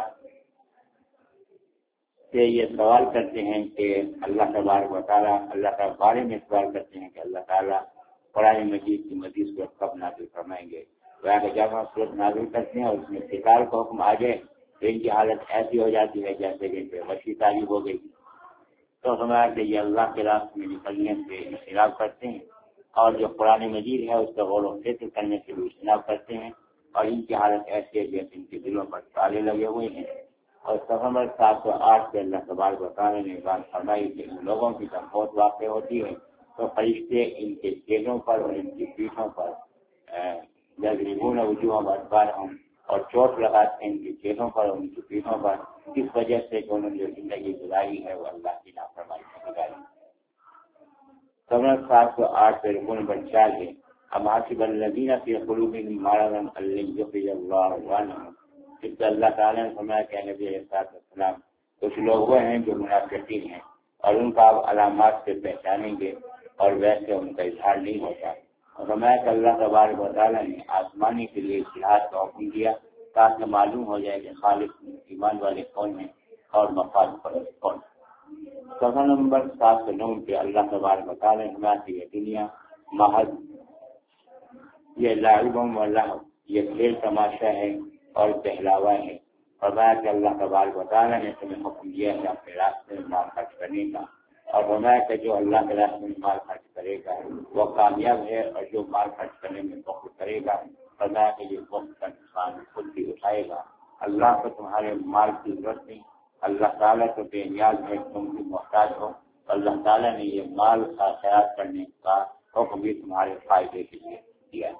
Speaker 1: سے یہ سوال کرتے ہیں کہ اللہ تبارک و تعالیٰ اللہ کے بارے میں سوال کرتے ہیں کہ اللہ تعالیٰ قرآن مجید کی مزید صورت کب نازل فرمائیں گے. کہ جب ہم صورت نازل کرتے ہیں اور اس میں قتال کا حکم آ جائے تو ان کی حالت ایسی ہو جاتی ہے جیسے کہ وسیع تعلیم ہو گئی. تو ہمارا کہ یہ اللہ کے راستے میں نکلنے سے اختلاف کرتے ہیں اور جو قرآن مجید ہے اس کا غور و فکر کرنے سے بھی اختلاف کرتے ہیں اور ان کی حالت ایسی ہے جیسے ان کے دلوں پر تالے لگے ہوئے ہیں. اور سفر سات سو آٹھ سے اللہ تبارک و تعالیٰ نے بات فرمائی کہ ان لوگوں کی جب موت واقع ہوتی ہے تو فرشتے ان کے چہروں پر اور ان کی پیٹھوں پر یضربون وجوہہم وادبارہم اور چوٹ لگاتے ہیں ان کے چہروں پر اور ان کی پیٹھوں پر اس وجہ سے کہ انہوں نے جو زندگی گزاری ہے وہ اللہ کی نافرمانی سے گزاری. سفر سات سو آٹھ سے رکوع نمبر چار ہے. ام حسب الذین فی قلوبہم مرض ان لن یخرج اللہ عنہم. اس سے اللہ تعالیٰ نے فرمایا کہ نبی علیہ السلام کچھ لوگ وہ ہیں جو منافقین ہیں اور ان کا آپ علامات سے پہچانیں گے اور ویسے ان کا اظہار نہیں ہوتا. اور فرمایا کہ اللہ تبارک و تعالیٰ نے آسمانی کے لیے جہاد کا حکم دیا تاکہ معلوم ہو جائے کہ خالص ایمان والے کون ہیں اور مفاد پرست کون. صفحہ نمبر سات سو نو پہ اللہ تبارک و تعالیٰ نے فرمایا کہ یہ دنیا محض یہ لعب و لہو یہ کھیل تماشا ہے اور بہلاوا ہے. فرمایا کہ اللہ تبارک و تعالیٰ نے تمہیں حکم دیا ہے اپنے راستے میں مال خرچ کرنے کا اور فرمایا کہ جو اللہ کے راستے میں مال خرچ کرے گا وہ کامیاب ہے اور جو مال خرچ کرنے میں بخل کرے گا فرمایا کہ یہ وقت کا نقصان خود بھی اٹھائے گا. اللہ کو تمہارے مال کی ضرورت نہیں, اللہ تعالیٰ کو بے نیاز ہے, تم بھی محتاج ہو اللہ تعالیٰ نے یہ مال کا خیال کرنے کا حکم بھی تمہارے فائدے کے لیے دیا۔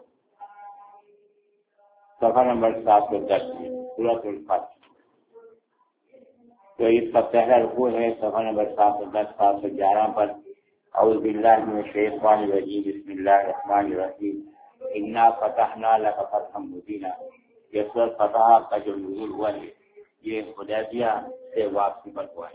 Speaker 1: صفحہ نمبر سات سو دس سورۃ الفتح۔ تو اس کا پہلا رکوع ہے صفحہ نمبر سات سو دس سات سو گیارہ پر۔ اعوذ باللہ من الشیطان الرجیم، بسم اللہ الرحمن الرحیم، انا فتحنا لک فتحا مبینا۔ یہ سورۃ فتح کا جو نزول ہوا ہے یہ حدیبیہ سے واپسی پر ہوا ہے۔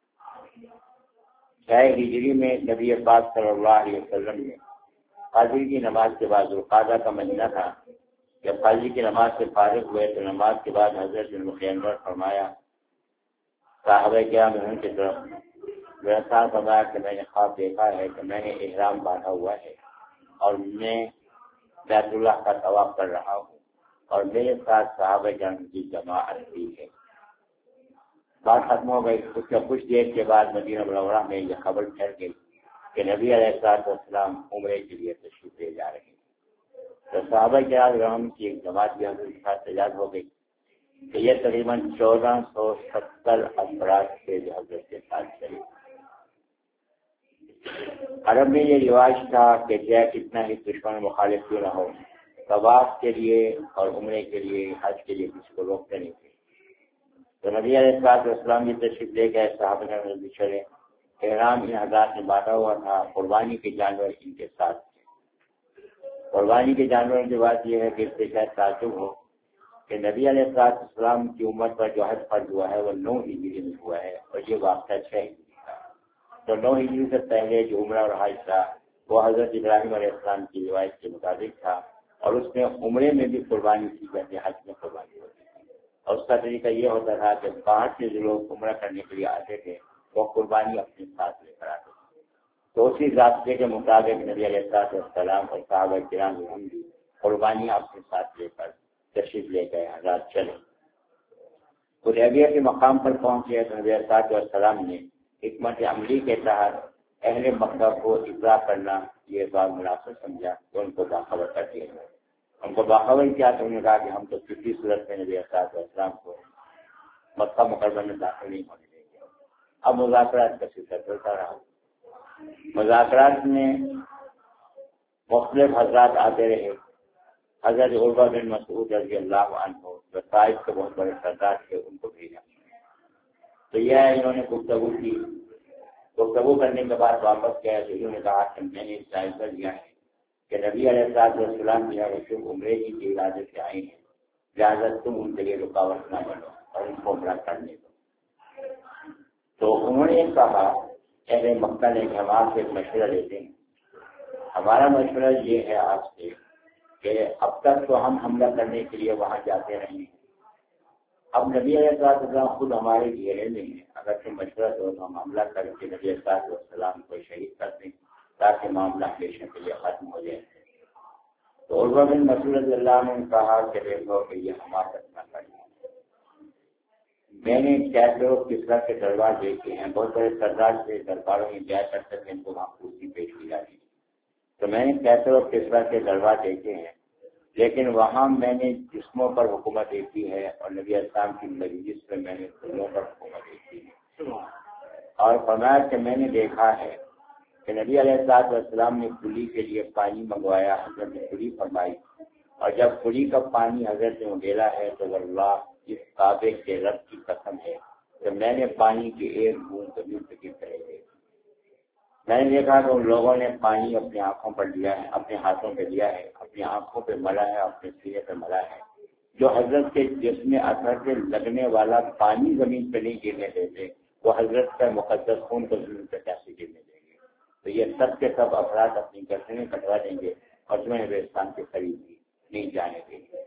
Speaker 1: چھ ہجری میں نبی پاک صلی اللہ علیہ وسلم نے فجر کی نماز کے بعد ذوالقعدہ کا مہینہ تھا، جب فجر کی نماز سے فارغ ہوئے تو نماز کے بعد حضرت المخیر فرمایا صحابہ کرام ان کی طرف ویسا فرمایا کہ میں نے خواب دیکھا ہے کہ میں نے احرام باندھا ہوا ہے اور میں بیت اللہ کا طواف کر رہا ہوں اور میرے ساتھ صحابہ کرام کی جماعت بھی ہے۔ بات ختم ہو گئی۔ اس کے کچھ دیر کے بعد مدینہ منورہ میں یہ خبر پھیل گئی کہ نبی علیہ الصلوۃ والسلام عمرے کے لیے تشریف لے جا رہے ہیں۔ تو صحابہ کرام کی ایک جماعت بھی حضرت کے ساتھ تیار ہو گئی کہ یہ تقریباً چودہ سو ستر افراد کے جو حضرت کے ساتھ چلے۔ عرب میں یہ رواج تھا کہ چاہے کتنا ہی دشمن مخالف کیوں نہ ہو، طواف کے لیے اور عمرے کے لیے حج کے لیے کسی کو روکتے نہیں تھے۔ تو نبی علیہ الصلوۃ والسلام کی تشریف لے گئے، صحابہ نے بھی چلے۔ احرام ان حضرات نے باندھا ہوا تھا، قربانی کے جانور ان کے ساتھ تھے۔ قربانی کے جانوروں کی بات یہ ہے کہ اس سے شاید تعجب ہو کہ نبی علیہ الصلوۃ والسلام کی امت پر جو حج فرض ہوا ہے وہ نو ہجری میں ہوا ہے اور یہ واقعہ چھ ہجری کا۔ تو نو ہجری سے پہلے جو عمرہ اور حج تھا وہ حضرت ابراہیم علیہ السلام کی روایت کے مطابق تھا اور اس میں عمرے میں بھی قربانی کی جاتی ہے، حج میں قربانی ہوتی تھی۔ اور اس کا طریقہ یہ ہوتا تھا کہ باہر سے جو لوگ عمرہ کرنے کے لیے آتے تھے وہ قربانی اپنے ساتھ لے کر آتے تھے۔ تو اسی ضابطے کے مطابق نبی علیہ الصلوۃ والسلام اور صحابہ کرام بھی قربانی اپنے ساتھ لے کر تشریف لے گئے، حضرات چلے۔ حدیبیہ کے مقام پر پہنچے تو نبی علیہ الصلوۃ والسلام نے حکمت عملی کے تحت اہل مکہ کو اطلاع کرنا یہ بات مناسب سمجھا تو ان کو باخبر کر دیا۔ ان کو باخبر کیا تو انہوں نے کہا کہ ہم تو کسی صورت میں نبی علیہ الصلوۃ والسلام کو مکہ مکرمہ میں داخل نہیں ہونے دیں گے۔ اب مذاکرات کا سلسلہ چلتا رہا۔ مذاکرات میں مختلف حضرات آتے رہے۔ حضرت عروہ بن مسعود رضی اللہ عنہ جو طائف کے بہت بڑے سردار تھے ان کو بھیجا۔ تو یہ انہوں نے گفتگو کی، گفتگو کرنے کے بعد واپس گئے تو انہوں نے کہا کہ میں نے جائزہ لیا ہے کہ نبی علیہ الصلوۃ والسلام جو ہے وہ صرف عمرے کی ارادے سے آئے ہیں، لہٰذا تم ان کے لیے رکاوٹ نہ بنو اور ان کو عمرہ کرنے دو۔ تو انہوں نے کہا اہل مکہ نے کہ ہم آپ سے مشورہ لیتے ہیں، ہمارا مشورہ یہ ہے آپ سے کہ اب تک تو ہم حملہ کرنے کے لیے وہاں جاتے رہے ہیں، اب نبی علیہ الصلوۃ والسلام خود ہمارے گھیرے میں ہیں، اگر تم مشورہ دو تو ہم حملہ کر کے نبی علیہ الصلوۃ والسلام کو شہید کر دیں تاکہ معاملہ ہمیشہ کے لیے ختم ہو جائے۔ تو عروہ بن مسعود رضی اللہ عنہ نے کہا کہ دیکھو کہ یہ ہمارا نہ کریں، میں نے کیسر و کسریٰ کے دربار دیکھے ہیں، بہت بڑے سردار سے درباروں میں جایا کرتے تھے، ان کو وہاں کرسی پیش کی جاتی، تو میں نے کیسر و کسریٰ کے دربار دیکھے ہیں، لیکن وہاں میں نے جسموں پر حکومت دیکھی ہے اور نبی السلام کی مجلس میں میں نے دلوں پر حکومت دیکھی ہے۔ اور فرمایا کہ میں نے دیکھا ہے کہ نبی علیہ الصلوۃ والسلام نے کلی کے لیے پانی منگوایا، حضرت نے کلی فرمائی، اور جب کلی کا پانی حضرت نے اگیلا ہے تو واللہ اس کعبے کے رب کی قسم ہے کہ میں نے پانی کی ایک بوند زمین پہ گر رہے تھے۔ میں نے دیکھا کہ ان لوگوں نے پانی اپنی آنکھوں پر لیا ہے، اپنے ہاتھوں پہ لیا ہے، اپنی آنکھوں پہ ملا ہے، اپنے سینے پہ ملا ہے۔ جو حضرت کے جسم اثر سے لگنے والا پانی زمین پہ نہیں گرنے دیتے وہ حضرت کا مقدس خون کو زمین پہ کیسے گرنے دیں گے؟ تو یہ سب کے سب افراد اپنی گردنیں کٹوا دیں گے اور تمہیں نبیستان کے قریب بھی نہیں جانے دیں گے۔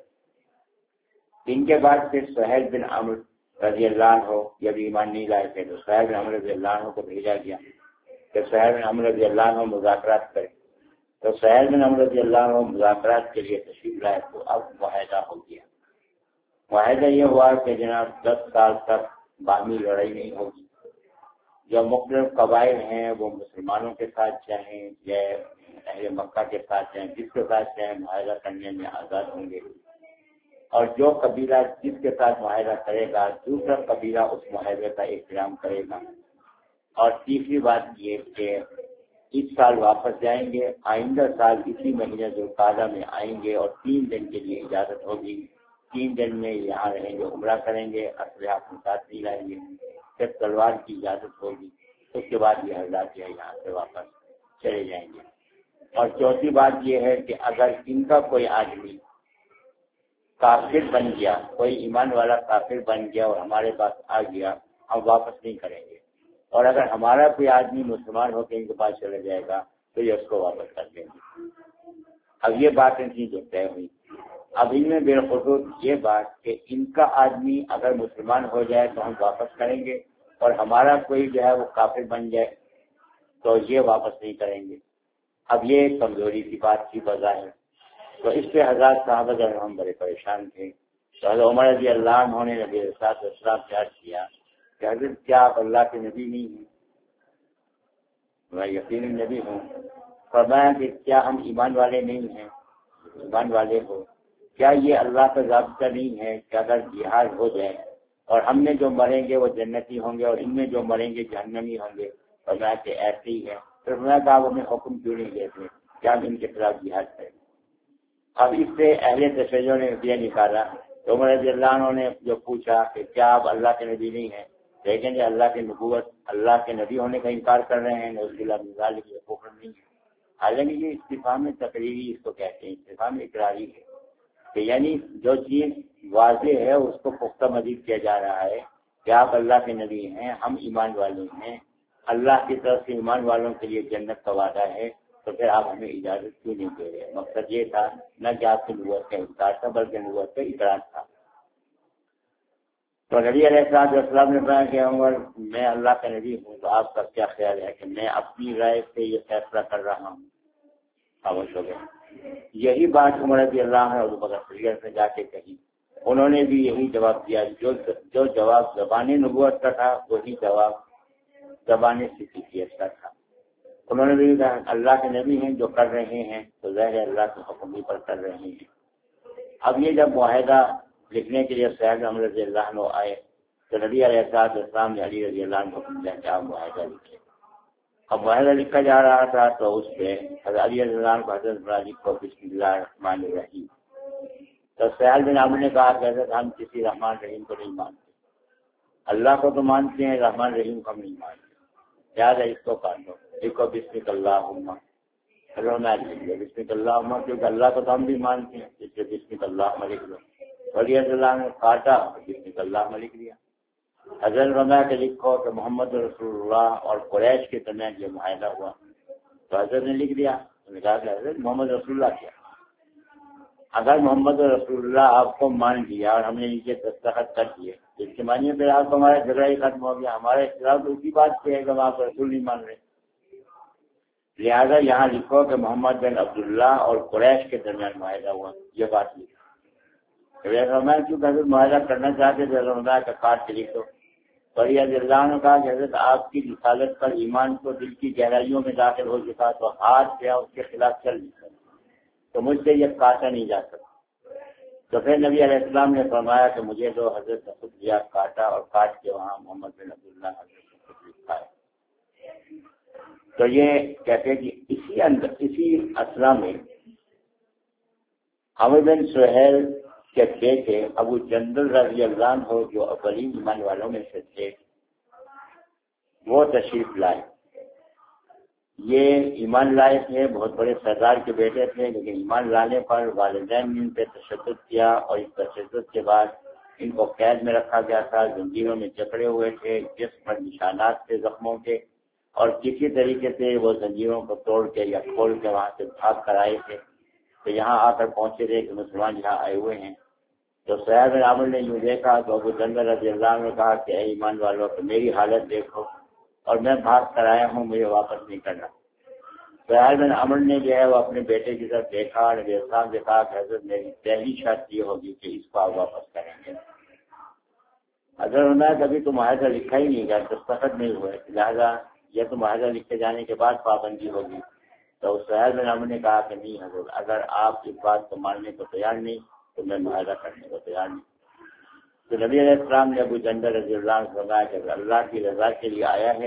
Speaker 1: ان کے بعد پھر سہیل بن عمرو رضی اللہ عنہ یہ بھی ایمان نہیں لائے تھے، تو سہیل بن عمرو رضی اللہ عنہ کو بھیجا گیا کہ سہیل بن عمرو رضی اللہ عنہ مذاکرات کریں۔ تو سہیل بن عمرو رضی اللہ عنہ مذاکرات کے لیے تشریف لائے تو اب معاہدہ ہو گیا۔ معاہدہ یہ ہوا کہ جناب دس سال تک باہمی لڑائی نہیں ہوگی، جو مختلف قبائل ہیں وہ مسلمانوں کے ساتھ چاہیں یا اہل مکہ کے ساتھ چاہیں، جس کے ساتھ چاہیں معاہدہ کرنے میں آزاد ہوں گے، اور جو قبیلہ جس کے ساتھ معاہدہ کرے گا دوسرا قبیلہ اس معاہدے کا احترام کرے گا۔ اور تیسری بات یہ کہ اس سال واپس جائیں گے، آئندہ سال اسی مہینے ذوالقعدہ میں آئیں گے اور تین دن کے لیے اجازت ہوگی، تین دن میں یہاں رہیں گے، عمرہ کریں گے، اسلحہ اپنے ساتھ نہیں لائیں گے، پھر تلوار کی اجازت ہوگی، اس کے بعد یہ حضرات جو ہے یہاں سے واپس چلے جائیں گے۔ اور چوتھی بات یہ ہے کہ اگر ان کا کوئی آدمی کافر بن گیا، کوئی ایمان والا کافر بن گیا اور ہمارے پاس آ گیا، ہم واپس نہیں کریں گے، اور اگر ہمارا کوئی آدمی مسلمان ہو کے ان کے پاس چلے جائے گا تو یہ اس کو واپس کر دیں گے۔ اب یہ بات ان کی جو طے ہوئی، اب ان میں بالخصوص یہ بات کہ ان کا آدمی اگر مسلمان ہو جائے تو ہم واپس کریں گے، اور ہمارا کوئی جو ہے وہ کافر بن جائے تو یہ واپس نہیں کریں گے۔ اب یہ ایک کمزوری کی بات تھی بظاہر، تو اس پہ حضرات صحابہ کرام بڑے پریشان تھے۔ تو حضرت عمر رضی اللہ عنہ نے نبی صلی اللہ علیہ وسلم سے عرض کیا کہ حضرت کیا آپ اللہ کے نبی نہیں ہیں؟ میں یقینی نبی ہوں۔ فرمایا کہ کیا ہم ایمان والے نہیں ہیں؟ ایمان والے ہو۔ کیا یہ اللہ کا ضابطہ نہیں ہے کہ اگر جہاد ہو جائے اور ہم میں جو مریں گے وہ جنتی ہوں گے اور ان میں جو مریں گے جہنمی ہوں گے؟ فرمایا کہ ایسے ہی ہے۔ پھر فرمایا کہ آپ ہمیں حکم کیوں نہیں دیتے کیا ہم ان کے خلاف جہاد کریں؟ اب اس سے اہل تشیع نے یہ نکالا، تو عمر رضی اللہ عنہ نے جو پوچھا کہ کیا آپ اللہ کے نبی نہیں ہیں؟ لیکن یہ اللہ کی نبوت، اللہ کے نبی ہونے کا انکار کر رہے ہیں، نعوذ باللہ من ذالک، یہ کفر نہیں ہے۔ حالانکہ یہ استفہام تقریری اس کو کہتے ہیں، استفہام اقراری ہے، کہ یعنی جو چیز واضح ہے اس کو پختہ مزید کیا جا رہا ہے کہ آپ اللہ کے نبی ہیں، ہم ایمان والے ہیں، اللہ کی طرف سے ایمان والوں کے لیے جنت کا وعدہ ہے، تو پھر آپ ہمیں اجازت کیوں نہیں دے رہے؟ مقصد یہ تھا نہ کہ آپ کی نبوت کا انکار تھا بلکہ نبوت کا اقرار تھا۔ تو نبی علیہ السلام السلام نے کہا کہ عمر میں اللہ کا نبی ہوں، تو آپ کا کیا خیال ہے کہ میں اپنی رائے سے یہ فیصلہ کر رہا ہوں؟ خاموش ہو گئے۔ یہی بات عمر رضی اللہ عنہ ابو بکر صدیق نے جا کے کہی، انہوں نے بھی یہی جواب دیا، جو جو جواب زبانی نبوت کا تھا وہی جواب زبانی صدیقیت کا تھا۔ انہوں نے بھی کہا اللہ کے نبی ہیں، جو کر رہے ہیں تو ظاہر اللہ کے حکم پر کر رہے ہیں۔ اب یہ جب معاہدہ لکھنے کے لیے سید عمر رضی اللہ عنہ آئے تو نبی علیہ السلام نے علی رضی اللہ عنہ کو حکم دیا کہ آپ معاہدہ لکھیں۔ اب معاہدہ لکھا جا رہا تھا تو اس پہ حضرت علی رضی اللہ عنہ کو حضرت علی کو بسم اللہ الرحمن الرحیم، تو سہل بن عمرو نے کہا کہ حضرت ہم کسی رحمان رحیم کو نہیں مانتے، اللہ کو تو مانتے ہیں، رحمان رحیم کو ہم نہیں مانتے، یاد ہے اس کو کاٹ دو، اس کو بسم اللہم بسم اللہم، کیونکہ اللہ کو تو ہم بھی مانتے ہیں، اس سے بسم اللہم لکھ لو۔ علی رضی اللہ عنہ نے کاٹا، بسم اللہم لکھ لیا۔ حضرت رمضان کے لکھو کہ محمد رسول اللہ اور قریش کے درمیان یہ معاہدہ ہوا، تو حضرت نے لکھ دیا۔ انہوں نے کہا کہ حضرت محمد رسول اللہ کیا؟ اگر محمد رسول اللہ آپ کو مان لیا اور ہم نے نیچے دستخط کر دیے، اس کے معنی پھر آپ کو ہمارا جھگڑا ہی ختم ہو گیا، ہمارا اختلاف اسی بات پہ ہے کہ ہم آپ کو رسول نہیں مان رہے۔ لہٰذا یہاں لکھو کہ محمد بن عبداللہ اور قریش کے درمیان معاہدہ ہوا، یہ بات لکھو۔ رحمان کیوں حضرت معاہدہ کرنا چاہتے تھے، رمضان کا کاٹ کے لکھ دو۔ رضی اللہ عنہ کہا کہ حضرت آپ کی رسالت پر ایمان کو دل کی گہرائیوں میں داخل ہو چکا تو ہاتھ کیا اس کے خلاف چل نہیں، تو مجھ سے یہ کاٹا نہیں جا سکتا۔ تو پھر نبی علیہ السلام نے فرمایا کہ مجھے تو حضرت نے خود دیا کاٹا اور کاٹ کے وہاں محمد بن عبداللہ حضرت نے خود لکھا ہے۔ تو یہ کہتے ہیں کہ اسی اندر اسی اسلام میں عمرو بن سہیل کے بیٹے ابو جندل رضی اللہ عنہ جو اولین ایمان والوں میں سے تھے وہ تشریف لائے۔ یہ ایمان لائے تھے، بہت بڑے سردار کے بیٹے تھے، لیکن ایمان لانے پر والدین نے ان پہ تشدد کیا اور اس تشدد کے بعد ان کو قید میں رکھا گیا تھا، زنجیروں میں جکڑے ہوئے تھے، جسم پر نشانات تھے زخموں کے، اور کسی طریقے سے وہ زنجیروں کو توڑ کے یا کھول کے وہاں سے بھاگ کر آئے تھے۔ تو یہاں آ کر پہنچے تھے کہ مسلمان یہاں آئے ہوئے ہیں۔ تو سہیل بن عمرو نے یوں دیکھا تو ابو جندل رضی اللہ عنہ نے کہا کہ اے ایمان والوں تو میری حالت دیکھو، اور میں بھاگ کر آیا ہوں، مجھے واپس نہیں کرنا۔ سہیل بن عمرو نے جو ہے وہ اپنے بیٹے کی طرف دیکھا اور نبی صاحب نے کہا کہ حضرت میری پہلی شرط یہ ہوگی کہ اس کو آپ واپس کریں گے۔ حضرت میں کبھی تو معاہدہ لکھا ہی نہیں گیا، دستخط نہیں ہوئے، لہٰذا یہ تو معاہدہ لکھے جانے کے بعد پابندی ہوگی۔ تو سہیل بن عمرو نے کہا کہ نہیں حضرت، اگر آپ اس بات کو ماننے کو تیار نہیں تو میں معاہدہ کرنے کو تیار نہیں۔ تو نبی علیہ السلام نے ابو جندل رضی اللہ عنہ فرمایا کہ اگر اللہ کی رضا کے لیے آیا ہے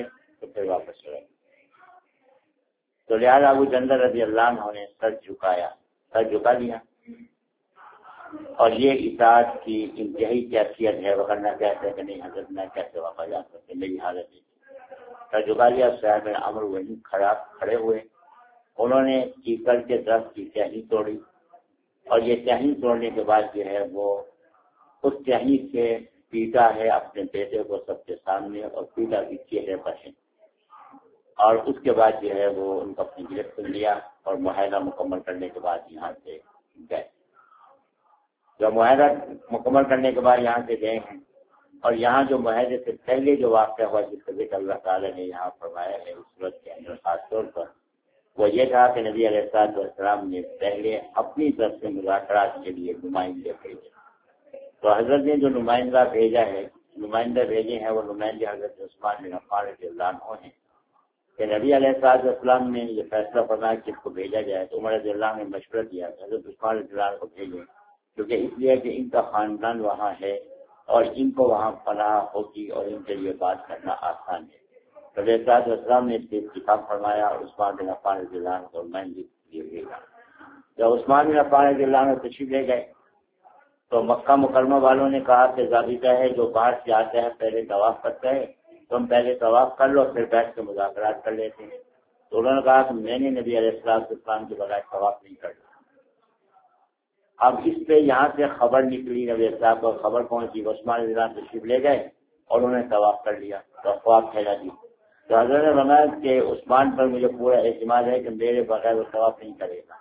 Speaker 1: تو پھر واپس چلے گئے۔ تو لہٰذا ابو جندل رضی اللہ عنہ نے سر جھکایا، سر جھکا دیا، اور یہ اطاعت کی انتہائی کیفیت ہے، ورنہ کہتے ہیں کہ نہیں حضرت میں کیسے واپس جا سکتے، میری حالت ہے۔ سر جھکا دیا، صاحب عمر وہیں کھڑا کھڑے ہوئے، انہوں نے کیکر کے درخت کی ٹہنی توڑی، اور یہ ٹہنی توڑنے کے بعد جو ہے وہ اس ٹہنی سے پیٹا ہے اپنے بیٹے کو سب کے سامنے، اور پیٹا بھی چہرے پر ہے، اور اس کے بعد جو ہے وہ ان کو اپنی گرفت کر لیا، اور معاہدہ مکمل کرنے کے بعد یہاں سے گئے۔ جب معاہدہ مکمل کرنے کے بعد یہاں سے گئے ہیں، اور یہاں جو معاہدے سے پہلے جو واقعہ ہوا جس کا ذکر اللہ تعالیٰ نے یہاں فرمایا ہے اس صورت کے اندر خاص طور پر، وہ یہ تھا کہ نبی علیہ الصلوۃ والسلام نے پہلے اپنی طرف سے مذاکرات کے لیے نمائندے بھیجے۔ تو حضرت نے جو نمائندہ بھیجا ہے، نمائندہ بھیجے ہیں، وہ نمائندے حضرت عثمان بن عفان رضی اللہ عنہ ہیں کہ نبی علیہ الصلوۃ والسلام نے یہ فیصلہ فرمایا کہ اس کو بھیجا جائے، تو عمر رضی اللہ عنہ نے مشورہ دیا کہ حضرت عثمان رضی اللہ عنہ کو بھیجیں، کیونکہ اس لیے کہ ان کا خاندان وہاں ہے اور ان کو وہاں پناہ ہوگی اور ان کے لیے بات کرنا آسان ہے۔ نبی علیہ الصلوۃ والسلام نے اس سے اتفاق فرمایا اور عثمان بن عفان رضی اللہ عنہ کو نمائندگی کے لیے بھیجا۔ جب عثمان بن عفان رضی اللہ عنہ تشریف لے گئے تو مکہ مکرمہ والوں نے کہا کہ ضابطہ ہے جو باہر سے آتا ہے پہلے طواف کرتا ہے، تم پہلے طواف کر لو پھر بیٹھ کے مذاکرات کر لیتے ہیں۔ تو انہوں نے کہا کہ میں نے نبی علیہ الصلوۃ والسلام کے بغیر طواف نہیں کرنا۔ اب اس پہ یہاں سے خبر نکلی، نبی صاحب کو خبر پہنچی، عثمان رضی اللہ عنہ تشریف لے گئے اور انہوں نے طواف کر لیا، تو افواہ پھیلا دی۔ تو حضرت نے فرمایا کہ عثمان پر مجھے پورا اعتماد ہے کہ میرے بغیر وہ طواف نہیں کرے گا۔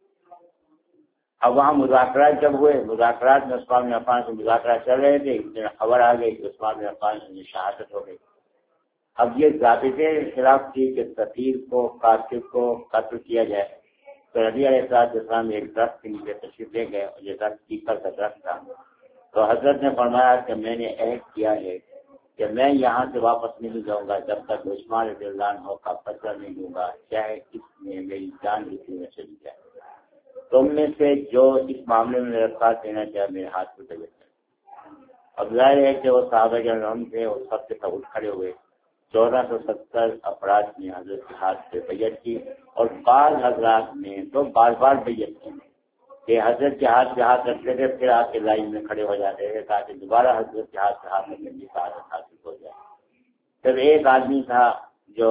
Speaker 1: اب وہاں مذاکرات جب ہوئے، مذاکرات میں عثمان بن عفان سے مذاکرات چل رہے تھے، اس میں خبر آ گئی کہ عثمان بن عفان کی شہادت ہو گئی۔ اب یہ ضابطے خلاف تھی کہ سفیر کو کاتب کو قتل کیا جائے، تو نبی علیہ الصلوۃ والسلام ایک درخت کے نیچے تشریف لے گئے، اور یہ درخت پیپل کا درخت تھا۔ تو حضرت نے فرمایا کہ میں نے عہد کیا ہے کہ میں یہاں سے واپس نہیں جاؤں گا جب تک عثمان رضی اللہ عنہ کا بدلہ نہیں دوں گا، چاہے اس میں میری جان اسی میں چلی جائے۔ تم میں سے جو اس معاملے میں میرا ساتھ دینا چاہے میرے ہاتھ میں دے۔ اب ظاہر ہے کہ وہ صحابہ کرام تھے، وہ سب کے سب اٹھ کھڑے ہوئے۔ چودہ سو ستر افراد نے حضرت کے ہاتھ سے بیعت کی، اور بعض حضرات نے تو بار بار بیعت کی کہ حضرت کے ہاتھ سے ہاتھ رکھتے تھے، پھر آپ کے لائن میں کھڑے ہو جاتے تھے تاکہ دوبارہ حضرت کے ہاتھ سے ہاتھ رکھنے کی سعادت حاصل ہو جائے۔ پھر ایک آدمی تھا جو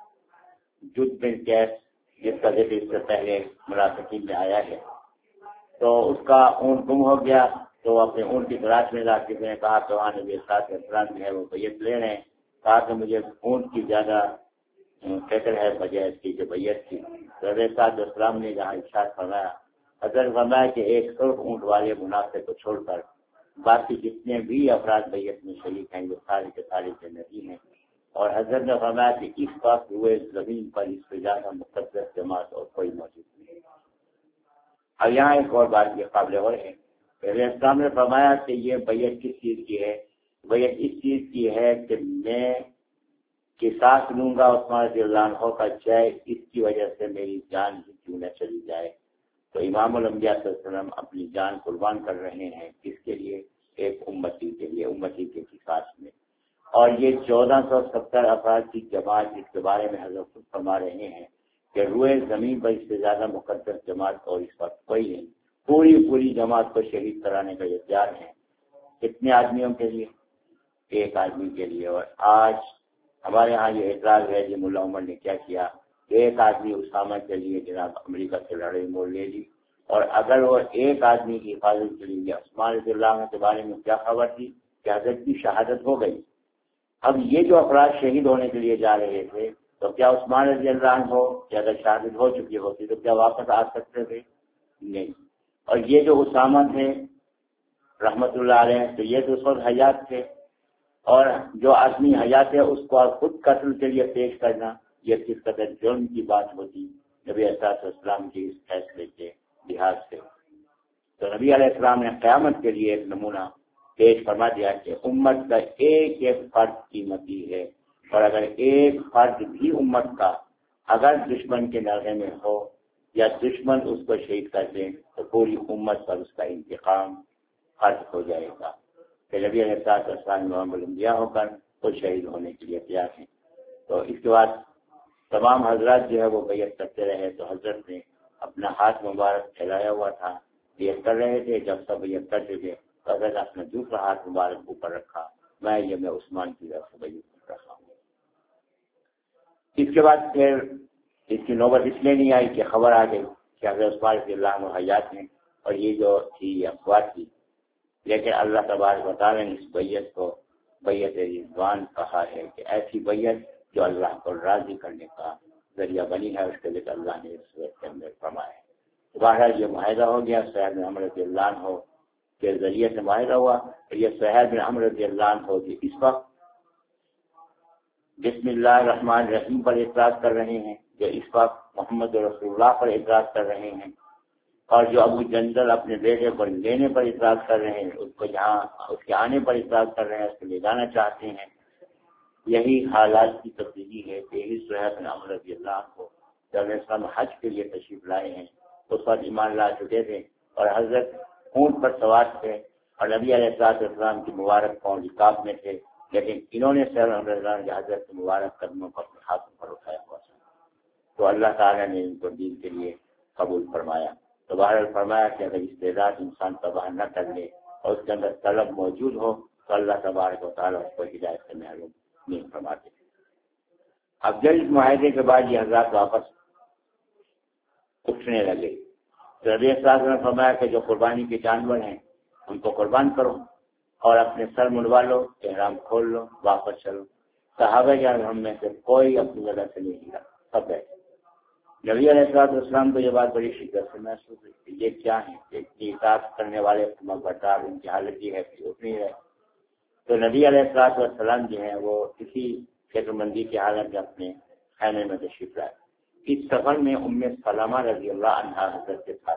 Speaker 1: جد بن قیس، جس کا ذکر اس سے پہلے منافقین میں آیا ہے، تو اس کا اونٹ گم ہو گیا، تو اپنے اونٹ کی تلاش میں لا کے نے کہا کہ وہاں نبی صلی اللہ علیہ وسلم جو ہے وہ بیعت لے رہے ہیں، کہا کہ مجھے اونٹ کی زیادہ فکر ہے بجائے اس کی جو بیعت کی۔ تو نبی صلی اللہ علیہ وسلم نے جہاں ارشاد فرمایا، حضرت فرمایا کہ ایک سرخ اونٹ والے منافق کو چھوڑ کر باقی جتنے بھی افراد بیعت میں شریک ہیں وہ سارے کے سارے جنتی ہیں۔ اور حضرت نے فرمایا کہ اس وقت ہوئے زمین پر اس سے زیادہ مقدس جماعت اور کوئی موجود نہیں۔ اب یہاں ایک اور بات یہ قابل غور ہے، اسلام نے فرمایا کہ یہ بیعت کس چیز کی ہے؟ بیعت اس چیز کی ہے کہ میں قصاص لوں گا عثمان رضی اللہ عنہ کا، چاہے اس کی وجہ سے میری جان ہی کیوں نہ چلی جائے۔ تو امام الانبیاء صلی اللہ علیہ وسلم اپنی جان قربان کر رہے ہیں، کس کے لیے؟ ایک امتی کے لیے، امتی کے قصاص میں۔ اور یہ چودہ سو ستر افراد کی جماعت جس کے بارے میں حضرت خود فرما رہے ہیں کہ روئے زمین پر اس سے زیادہ مقدس جماعت اور اس وقت کوئی نہیں، پوری پوری جماعت کو شہید کرانے کا اختیار ہے۔ کتنے آدمیوں کے لیے؟ ایک آدمی کے لیے۔ اور آج ہمارے ہاں یہ اعتراض ہے کہ ملا عمر نے کیا کیا، ایک آدمی اسامہ کے لیے جناب امریکہ سے لڑائی مول لے لی، اور اگر وہ ایک آدمی کی حفاظت کے لیے عثمان رضی اللہ عنہ کے بارے میں کیا خبر تھی کہ حضرت کی شہادت ہو گئی۔ اب یہ جو افراد شہید ہونے کے لیے جا رہے تھے، تو کیا عثمان رضی اللہ عنہ ہو کہ اگر شہادت ہو چکی ہوتی تو کیا واپس آ سکتے تھے؟ نہیں۔ اور یہ جو اسامہ تھے رحمت اللہ علیہ، تو یہ تو اس وقت حیات تھے، اور جو آدمی حیات ہے اس کو خود قتل کے لیے پیش کرنا یہ کس قدر جرم کی بات ہوتی نبی علیہ السلام کے اس فیصلے کے لحاظ سے۔ تو نبی علیہ السلام نے قیامت کے لیے ایک نمونہ پیش فرما دیا کہ امت کا ایک ایک فرد قیمتی ہے، اور اگر ایک فرد بھی امت کا اگر دشمن کے نرغے میں ہو یا دشمن اس کو شہید کر دیں تو پوری امت پر اس کا انتقام فرض ہو جائے گا۔ کہ نبی علیہ السلام محمد الانبیاء ہو کر وہ شہید ہونے کے لیے تیار ہیں۔ تو اس کے بعد تمام حضرات جو ہے وہ بیعت کرتے رہے، تو حضرت نے اپنا ہاتھ مبارک پھیلایا ہوا تھا، بیعت کر رہے تھے۔ جب سب بیعت کر چکے تو حضرت اپنا دوسرا ہاتھ مبارک اوپر رکھا، میں یہ میں عثمان کی طرف سے بیعت کر رہا ہوں۔ اس کے بعد پھر اس کی نوبت اس لیے نہیں آئی کہ خبر آ گئی کہ حضرت عثمان رضی اللہ عنہ حیات ہیں، اور یہ جو تھی افواہ تھی، لیکن اللہ تبارک و تعالیٰ نے اس بیعت کو بیعت رضوان کہا ہے کہ ایسی بیعت جو اللہ کو راضی کرنے کا ذریعہ بنی ہے، اس کے لیے اللہ نے اس صورت کے اندر فرمایا ہے۔ بہرحال یہ معاہدہ ہو گیا سہیل بن عمرو رضی اللہ عنہ کے ذریعے سے معاہدہ ہوا، اور یہ سہیل بن عمرو رضی اللہ عنہ کی اس وقت بسم اللہ الرحمن الرحیم پر اعتراض کر رہے ہیں، جو اس وقت محمد رسول اللہ پر اعتراض کر رہے ہیں، اور جو ابو جندل اپنے بیٹے کو لینے پر اعتراض کر رہے ہیں، اس کو یہاں اس کے آنے پر اعتراض کر رہے ہیں، اس کو لے جانا چاہتے ہیں۔ یہی حالات کی تبدیلی ہے کہ یہی سہیل بن عمرو رضی اللہ عنہ جب اسلام حج کے لیے تشریف لائے ہیں تو اس وقت ایمان لا چکے تھے، اور حضرت اونٹ پر سوار تھے، اور نبی علیہ الصلوۃ والسلام کی مبارک پاؤں رکاب میں تھے، لیکن انہوں نے سہیل بن عمرو رضی اللہ عنہ کے حضرت کے مبارک قدموں پر اپنے ہاتھوں پر اٹھایا ہوا تھا، تو اللہ تعالیٰ نے ان کو دین کے لیے قبول فرمایا۔ تو بہرحال فرمایا کہ اگر استعداد انسان تباہ نہ کر لے اور اس کے اندر طلب موجود ہو تو اللہ تبارک و تعالیٰ اس کو ہدایت سے محروم نہیں فرماتے۔ اب جب اس معاہدے کے بعد یہ حضرات واپس اٹھنے لگے تو نبی صلی اللہ علیہ وسلم نے فرمایا کہ جو قربانی کے جانور ہیں ان کو قربان کرو اور اپنے سر منڈوا لو، احرام کھول لو، واپس چلو۔ صحابہ کرام ہم میں سے کوئی اپنی جگہ سے نہیں ہلا، سب بیٹھے۔ نبی علیہ الصلوۃ والسلام کو یہ بات بڑی شدت سے محسوس ہوئی کہ یہ کیا ہے، اتنی اطاعت کرنے والے بردار، ان کی حالت یہ ہے کہ اٹھ نہیں رہے۔ تو نبی علیہ الصلوۃ والسلام جو ہیں وہ اسی فکر مندی کی حالت میں اپنے خیمے میں تشریف لائے۔ اس سفر میں ام سلمہ رضی اللہ عنہا حضرت کے ساتھ،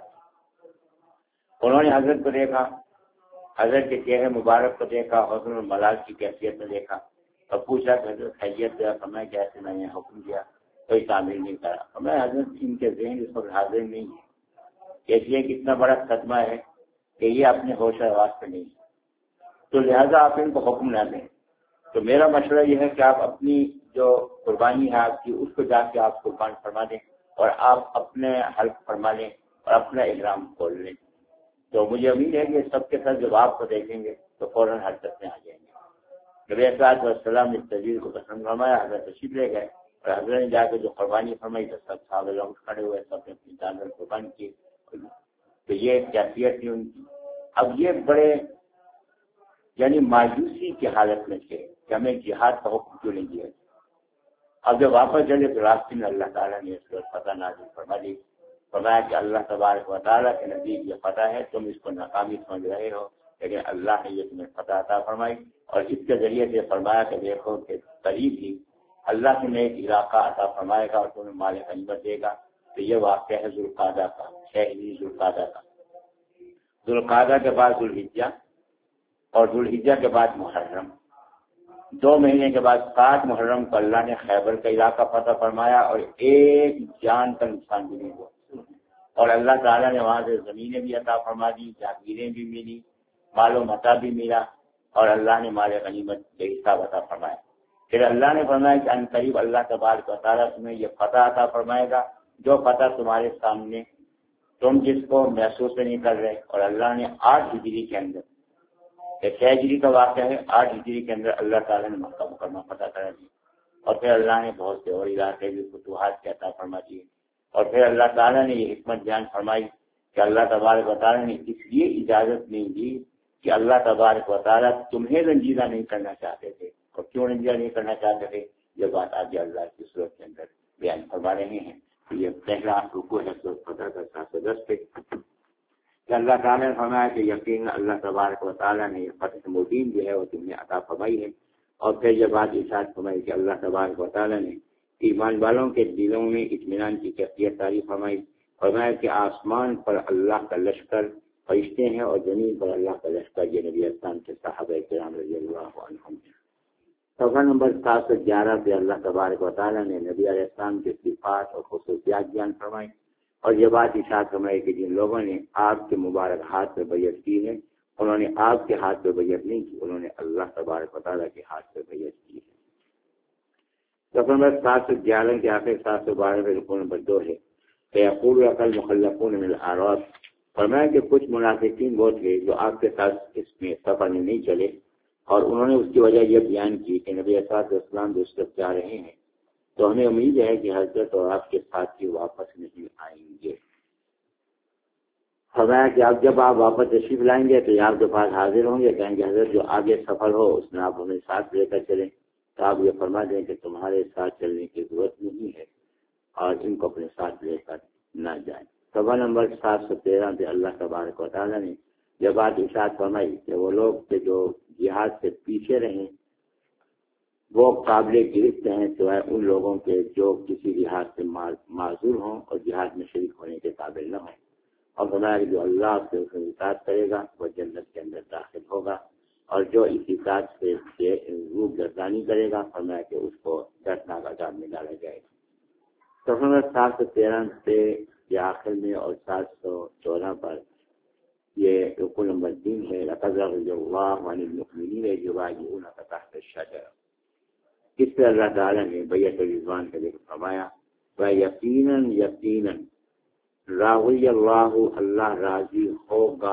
Speaker 1: انہوں نے حضرت کو دیکھا، حضرت کے چہرے مبارک کو دیکھا، حسن الملال کی کیفیت میں دیکھا، اور پوچھا کہ حضرت خیریت ہے؟ فرمایا کہ ایسے میں نے حکم دیا، کوئی تعمیل نہیں کرا۔ فرمایا حضرت ان کے ذہن اس وقت حاضر نہیں ہے، اس لیے کتنا بڑا صدمہ ہے کہ یہ اپنے ہوش آواز پہ نہیں ہے، تو لہذا آپ ان کو حکم نہ دیں۔ تو میرا مشورہ یہ ہے کہ آپ اپنی جو قربانی ہے آپ کی، اس کو جا کے آپ قربان فرما دیں اور آپ اپنے حلق فرما لیں اور اپنا احرام کھول لیں۔ تو مجھے امید ہے کہ سب کے ساتھ جب آپ کو دیکھیں گے تو فوراً حرکت میں آ جائیں گے۔ نبی صلی اللہ علیہ وسلم نے تجویز کو پسند فرمایا، حضرت تشریف لے گئے، اور حضرت نے جا کے جو قربانی فرمائی تو سب صحابہ لوگ کھڑے ہوئے، سب نے اپنی جانور قربان کی۔ تو یہ کیفیت تھی ان کی۔ اب یہ بڑے یعنی مایوسی کی حالت میں تھے کہ ہمیں جہاد کا حکم کیوں نہیں دیا۔ اب جب واپس چلے تو راستے میں اللہ تعالیٰ نے اس کو فتح نازل فرما دی، فرمایا کہ اللہ تبارک و تعالیٰ کے نزدیک یہ فتح ہے، تم اس کو ناکامی سمجھ رہے ہو، لیکن اللہ نے یہ تمہیں فتح عطا فرمائی، اور اس کے ذریعے سے فرمایا کہ دیکھو کہ قریب ہی اللہ تمہیں ایک علاقہ عطا فرمائے گا اور تمہیں مال غنیمت دے گا۔ تو یہ واقعہ ہے ذوالقعدہ کا، چھ ہجری ذوالقعدہ کا۔ ذوالقعدہ کے بعد ذوالحجہ، اور ذوالحجہ کے بعد محرم، دو مہینے کے بعد سات محرم کو اللہ نے خیبر کا علاقہ فتح فرمایا، اور ایک جان کا نقصان بھی نہیں ہوا، اور اللہ تعالیٰ نے وہاں سے زمینیں بھی عطا فرما دی، جاگیریں بھی ملی، مال و متاع بھی ملا، اور اللہ نے مال غنیمت کے حساب عطا فرمایا۔ پھر اللہ نے فرمایا کہ ان قریب اللہ تبارک و تعالیٰ تمہیں یہ فتح عطا فرمائے گا، جو فتح تمہارے سامنے تم جس کو محسوس نہیں کر رہے۔ اور اللہ نے آٹھ ہجری کے اندر، چھ ہجری کا واقعہ ہے، آٹھ ہجری کے اندر اللہ تعالیٰ نے مکہ مکرمہ فتح کرا دیا، اور پھر اللہ نے بہت سے اور علاقے بھی فتوحات کے عطا فرما دیے۔ اور پھر اللہ تعالیٰ نے یہ حکمت بیان فرمائی کہ اللہ تبارک و تعالیٰ نے اس لیے اجازت نہیں دی کہ اللہ تبارک و تعالیٰ تمہیں رنجیدہ نہیں کرنا چاہتے تھے، اور کیوں رنجیدہ نہیں کرنا چاہتے تھے یہ بات آج اللہ کی صورت کے اندر بیان فرما رہے ہیں۔ تو یہ پہلا رکوع ہے سورۃ فتح کا سات سو دس پہ، کہ اللہ تعالیٰ نے فرمایا کہ یقین اللہ تبارک و تعالیٰ نے یہ فتح مبین جو ہے وہ تم نے عطا فرمائی ہے۔ اور پھر یہ بات ارشاد فرمائی کہ اللہ تبارک و تعالیٰ نے ایمان والوں کے دلوں میں اطمینان کی کیفیت تعریف فرمائی، فرمایا کہ آسمان پر اللہ کا لشکر فرشتے ہیں اور زمین پر اللہ کا لشکر یہ نبی اسلام کے صحابہ کرام رضی اللہ عنہم ہیں۔ صفحہ نمبر سات سو گیارہ پہ اللہ تبارک و تعالیٰ نے نبی علیہ السلام کے صفات اور خصوصیات بیان فرمائی، اور یہ بات ارشاد فرمائی کہ جن لوگوں نے آپ کے مبارک ہاتھ پہ بیعت کی ہے انہوں نے آپ کے ہاتھ پہ بیعت نہیں کی، انہوں نے اللہ تبارک و تعالیٰ کے ہاتھ پہ بیعت کی ہے۔ تو نمبر سات سو گیارہ کے آخر سات سو بارہ میں رکو نمبر دو ہے کہ یقول عقل مخلفون من الاعراب، فرمایا کہ کچھ منافقین وہ تھے جو آپ کے ساتھ اس میں سفر میں نہیں چلے، اور انہوں نے اس کی وجہ یہ بیان کی کہ نبی صلی اللہ علیہ وسلم جو اس وقت جا رہے ہیں تو ہمیں امید ہے کہ حضرت اور آپ کے ساتھ ہی واپس نہیں آئیں گے۔ فرمایا کہ اب جب آپ واپس تشریف لائیں گے تو آپ کے پاس حاضر ہوں گے، کہیں گے حضرت جو آگے سفر ہو اس میں آپ ہمیں ساتھ لے کر چلیں، تو آپ یہ فرما دیں کہ تمہارے ساتھ چلنے کی ضرورت نہیں ہے اور ان کو اپنے ساتھ لے کر نہ جائیں۔ سبا نمبر سات سو تیرہ پہ اللہ تبارک و تعالیٰ نے یہ بات ارشاد فرمائی کہ وہ لوگ کہ جو جہاد سے پیچھے رہیں وہ قابل گرفت ہیں سوائے ان لوگوں کے جو کسی لحاظ سے معذور ہوں اور جہاد میں شریک ہونے کے قابل نہ ہوں، اور فرمایا کہ جو اللہ سے اس میں اطاعت کرے گا وہ جنت کے اندر داخل ہوگا، اور جو اس اطاعت سے روح گردانی کرے گا فرمایا کہ اس کو دردناک عذاب میں ڈالا جائے گا۔ تو ہمیں سات سو تیرہ سے یہ آخر میں اور سات سو چودہ پر یہ رکو نمبر تین ہے لقد رضي الله عن المؤمنين يبايعونك تحت الشجرة، اس سے اللہ تعالیٰ نے بیعت رضوان کا ذکر فرمایا، یقیناً یقیناً راضی اللہ اللہ راضی ہوگا،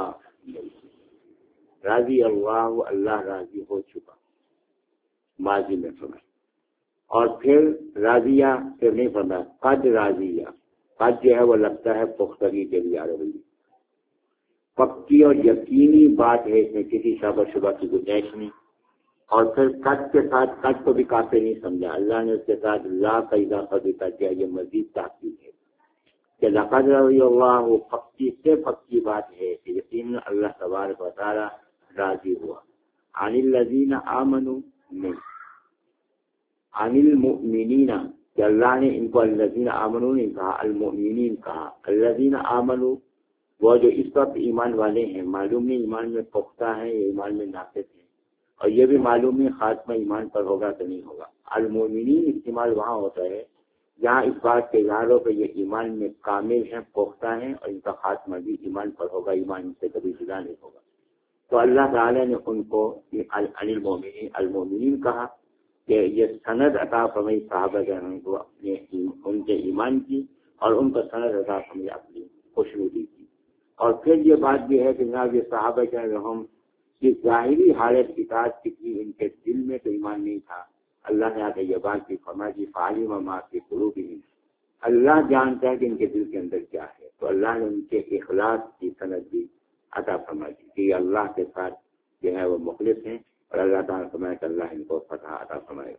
Speaker 1: راضی اللہ اللہ راضی ہو چکا ماضی میں فرمایا، اور پھر راضیہ پھر نہیں فرمایا قد راضیہ، قد جو ہے وہ لگتا ہے پختگی کے لیے عربی، پکی اور یقینی بات ہے، اس میں کسی شبہ شبہ کی گنجائش نہیں، اور پھر قد کے ساتھ قد کو بھی کافی نہیں سمجھا، اللہ نے اس کے ساتھ لا کا اضافہ بھی کر دیا، یہ مزید تاکید ہے کہ لقد رضی اللہ پکی سے پکی بات ہے کہ یقیناً اللہ تبارک و تعالی راضی ہوا، عن الذین آمنوا نہیں عن المؤمنین، کہ اللہ نے ان کو الذین آمنوا نہیں کہا المؤمنین کہا، الذین آمنوا وہ جو اس وقت ایمان والے ہیں، معلوم نہیں ایمان میں پختہ ہیں یا ایمان میں ناقص ہیں، اور یہ بھی معلوم نہیں خاتمہ ایمان پر ہوگا کہ نہیں ہوگا۔ المؤمنین استعمال وہاں ہوتا ہے جہاں اس بات کے اظہار ہو کہ یہ ایمان میں کامل ہیں، پختہ ہیں، اور ان کا خاتمہ بھی ایمان پر ہوگا، ایمان سے کبھی جدا نہیں ہوگا۔ تو اللہ تعالیٰ نے ان کو المؤمنین المؤمنین کہا کہ یہ سند عطا فرمائی صحابہ کرام کو اپنے ان کے ایمان کی، اور ان کو سند عطا فرمائی اپنی خوشنودی کی۔ اور پھر یہ بات بھی ہے کہ جناب یہ صحابہ کرام کی ظاہری حالت اطاعت کی تھی، ان کے دل میں تو ایمان نہیں تھا، اللہ نے آ کے یہ بات کی فرمائی کہ فعلم ما فی قلوبہم، اللہ جانتا ہے کہ ان کے دل کے اندر کیا ہے، تو اللہ نے ان کے اخلاص کی سند بھی عطا فرمائی کہ یہ اللہ کے ساتھ جو ہے وہ مخلص ہیں، اور اللہ تعالیٰ فرمایا کہ اللہ ان کو فتح عطا فرمائے۔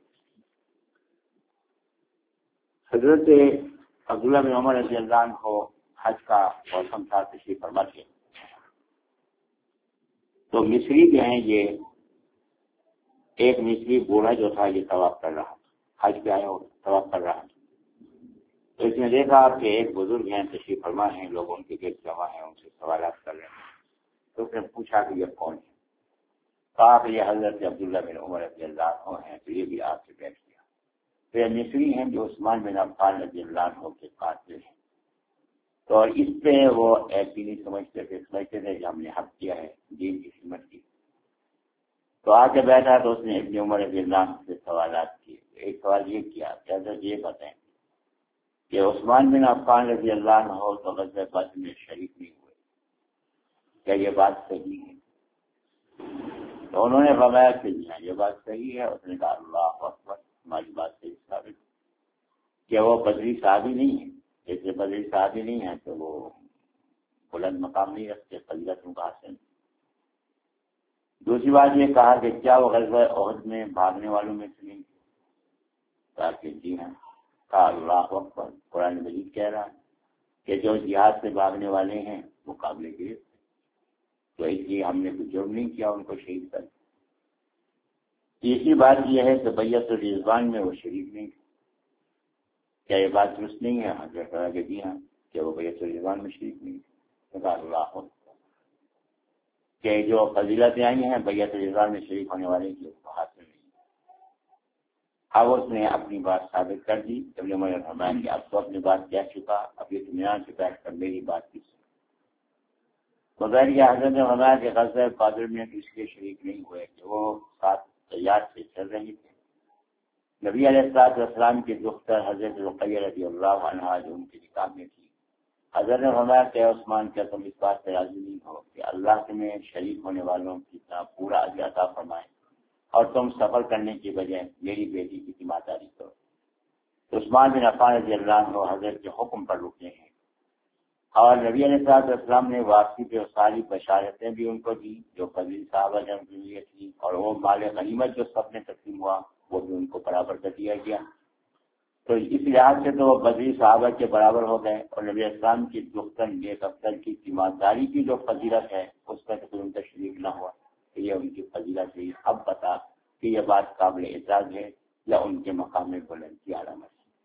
Speaker 1: حضرت عبداللہ بن عمر رضی اللہ عنہ کو حج کا موسم تھا، تشریف فرما تھے، تو مصری جو ہیں یہ ایک مصری بوڑھا جو تھا یہ طواف کر رہا تھا، حج پہ آیا اور طواف کر رہا تھا، تو اس نے دیکھا کہ ایک بزرگ ہیں تشریف فرما ہیں، لوگ ان کے گرد جمع ہیں، ان سے سوالات کر رہے ہیں، تو اس نے پوچھا کہ یہ کون ہے، کہا کہ یہ حضرت عبداللہ بن عمر رضی اللہ عنہ ہیں، تو یہ بھی آپ سے بیٹھ گیا، تو یہ مصری ہیں جو عثمان بن عفان رضی اللہ عنہ کے قاتل ہیں، تو اس پہ وہ ایسی نہیں سمجھتے تھے، سمجھتے تھے کہ ہم نے حق کیا ہے دین کی خدمت کی، تو آ کے بیٹھا تو اس نے ابن عمر رضی اللہ عنہ سے سوالات کیے۔ ایک سوال یہ کیا کہ حضرت یہ بتائیں کہ عثمان بن عفان رضی اللہ عنہ ہو تو غزوہ بدر میں شریک نہیں ہوئے، کیا یہ بات صحیح ہے؟ تو انہوں نے فرمایا کہ ہاں یہ بات صحیح ہے۔ اس نے کہا اللہ اکبر، ہماری بات صحیح ثابت کہ وہ بدری صحابی نہیں ہے، جیسے بدری صحابی نہیں ہے تو وہ بلند مقام نہیں رکھتے، فضیلت ان کا حاصل۔ دوسری بات یہ کہا کہ کیا وہ غزوہ احد میں بھاگنے والوں میں سے نہیں تھے؟ کہا کہ جی ہاں۔ کہا اللہ اکبر، قرآن مجید کہہ رہا ہے کہ جو جہاد سے بھاگنے والے ہیں وہ قابل گرفت ہیں، تو اس لیے ہم نے کوئی جرم نہیں کیا ان کو شہید کر۔ تیسری بات یہ ہے کہ بیعت الرضوان میں وہ شریک نہیں تھے، کیا یہ بات درست نہیں ہے؟ حضرت کہا کہ جی ہاں، کہ وہ بیعت الرضوان میں شریک نہیں تھے۔ کہا اللہ اکبر، کہ جو فضیلتیں آئی ہیں بیعت الرضوان میں شریک ہونے والے کی اس کو حاصل نہیں۔ اب اس نے اپنی بات ثابت کر دی، ابن عمر نے فرمایا کہ اب تو اپنی بات کہہ چکا، اب یہ اطمینان سے بیٹھ کر میری بات کی سن۔ تو ظاہر یہ حضرت نے فرمایا کہ غزوہ بدر میں اس لیے شریک نہیں ہوئے کہ وہ ساتھ تیار سے چل رہی تھے، نبی علیہ الصلوۃ والسلام کی دختر حضرت رقیہ رضی اللہ عنہا جو ان کے نکاح میں تھی، حضرت نے فرمایا کہ عثمان کیا تم اس بات سے راضی نہیں ہو کہ اللہ تمہیں شریک ہونے والوں کی طرح پورا اجر عطا فرمائے اور تم سفر کرنے کی بجائے میری بیٹی کی تیمارداری کرو؟ تو عثمان بن عفان رضی اللہ عنہ حضرت کے حکم پر رکے ہیں، اور نبی علیہ الصلوۃ والسلام نے واپسی پہ ساری بشارتیں بھی ان کو دی جو فضیل صحابہ جنگ کے لیے تھی، اور وہ مال غنیمت جو سب نے تقسیم ہوا وہ بھی ان کو برابر کر دیا گیا۔ تو اس لحاظ سے تو وہ بدری صحابہ کے برابر ہو گئے، اور نبی اسلام کی دختر نیک افسر کی تیمارداری کی جو فضیلت ہے اس میں تو کوئی ان کا شریک نہ ہوا، تو یہ ان کی فضیلت ہے۔ اب بتا کہ یہ بات قابل اعتراض ہے یا ان کے مقام بلند کی علامت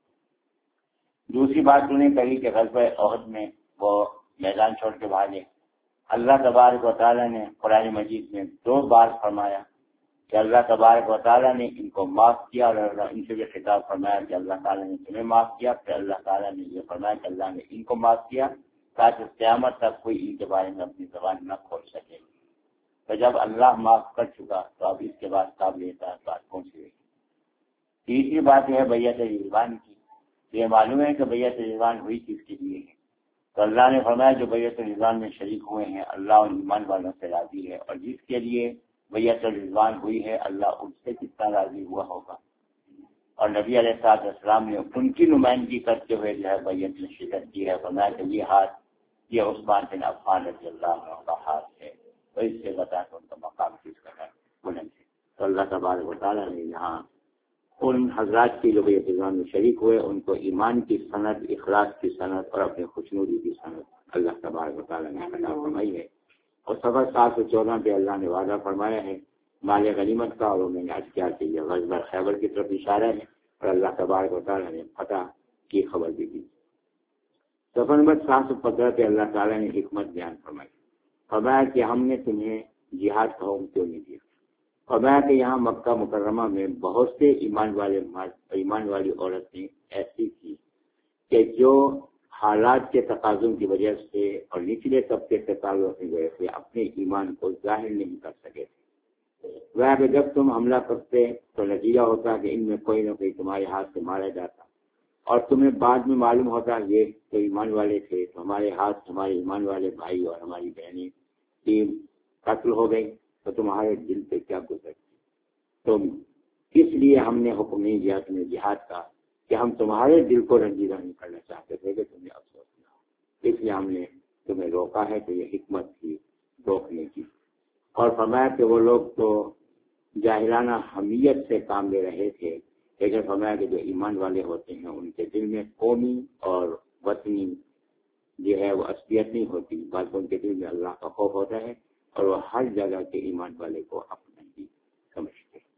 Speaker 1: ہے؟ دوسری بات انہوں نے کہی کہ غزوہ احد میں وہ میدان چھوڑ کے بھاگے۔ اللہ تبارک و تعالیٰ نے قرآن مجید میں دو بار فرمایا کہ اللہ تبارک و تعالیٰ نے ان کو معاف کیا، اور ان سے بھی خطاب فرمایا کہ اللہ تعالیٰ نے تمہیں معاف کیا، پھر اللہ تعالیٰ نے یہ فرمایا کہ اللہ نے ان کو معاف کیا تاکہ قیامت تک کوئی ان کے بارے میں اپنی زبان نہ کھول سکے۔ تو جب اللہ معاف کر چکا تو اب اس کے بعد قابل اعتراض بات کون سی ہوئی؟ تیسری بات یہ ہے بیعت رضوان کی۔ یہ معلوم ہے کہ بیعت رضوان ہوئی کس کے لیے ہے؟ تو اللہ نے فرمایا جو بیعت رضوان میں شریک ہوئے ہیں اللہ اور ایمان والوں سے راضی ہے، اور جس کے لیے بیعت رضوان ہوئی ہے اللہ اس سے کتنا راضی ہوا ہوگا۔ اور نبی علیہ الصلوۃ والسلام نے ان کی نمائندگی کرتے ہوئے جو ہے بیعت میں شرکت کی ہے، فرمایا کہ یہ ہاتھ یہ عثمان بن عفان رضی اللہ عنہ کا ہاتھ ہے۔ تو اس سے بتا کہ ان کا مقام کس کا ہے، بلند ہے۔ تو اللہ تبارک و تعالیٰ نے یہاں ان حضرات کی جو بیعت رضوان میں شریک ہوئے ان کو ایمان کی صنعت، اخلاص کی صنعت اور اپنے خوشنودی کی صنعت اللہ تبارک و تعالیٰ نے عطا فرمائی ہے۔ اور سفر سات سو چودہ پہ اللہ نے وعدہ فرمایا ہے مال غنیمت کا، اور میں نے آج کیا کہ یہ غزوہ خیبر کی طرف اشارہ ہے، اور اللہ تبارک و تعالیٰ نے فتح کی خبر بھی دی۔ سفر نمبر سات سو پندرہ پہ اللہ تعالیٰ نے حکمت بیان فرمائی، فرمایا کہ ہم نے تمہیں جہاد کا حکم کیوں نہیں دیا؟ فرمایا کہ یہاں مکہ مکرمہ میں بہت سے ایمان والے مرد ایمان والی عورتیں ایسی تھیں کہ جو حالات کے تقاضوں کی وجہ سے اور نچلے طبقے سے تعلق کی وجہ سے اپنے ایمان کو ظاہر نہیں کر سکے تھے۔ وہ کہ جب تم حملہ کرتے تو نتیجہ ہوتا کہ ان میں کوئی نہ کوئی تمہارے ہاتھ سے مارا جاتا، اور تمہیں بعد میں معلوم ہوتا یہ تو ایمان والے تھے، تو ہمارے ہاتھ ہمارے ایمان والے بھائی اور ہماری بہنیں تین قتل ہو گئی، تو تمہارے دل پہ کیا گزرتی؟ تو اس لیے ہم نے حکم نہیں دیا تمہیں جہاد کا کہ ہم تمہارے دل کو رنجیدہ نہیں کرنا چاہتے تھے کہ تمہیں افسوس نہ ہو، اس لیے ہم نے تمہیں روکا ہے۔ تو یہ حکمت تھی روکنے کی۔ اور فرمایا کہ وہ لوگ تو جاہلانہ حمیت سے کام لے رہے تھے، لیکن فرمایا کہ جو ایمان والے ہوتے ہیں ان کے دل میں قومی اور وطنی جو ہے وہ اصلیت نہیں ہوتی، بلکہ ان کے دل میں اللہ کا خوف ہوتا ہے، اور وہ ہر جگہ کے ایمان والے کو اپنا ہی سمجھتے ہیں۔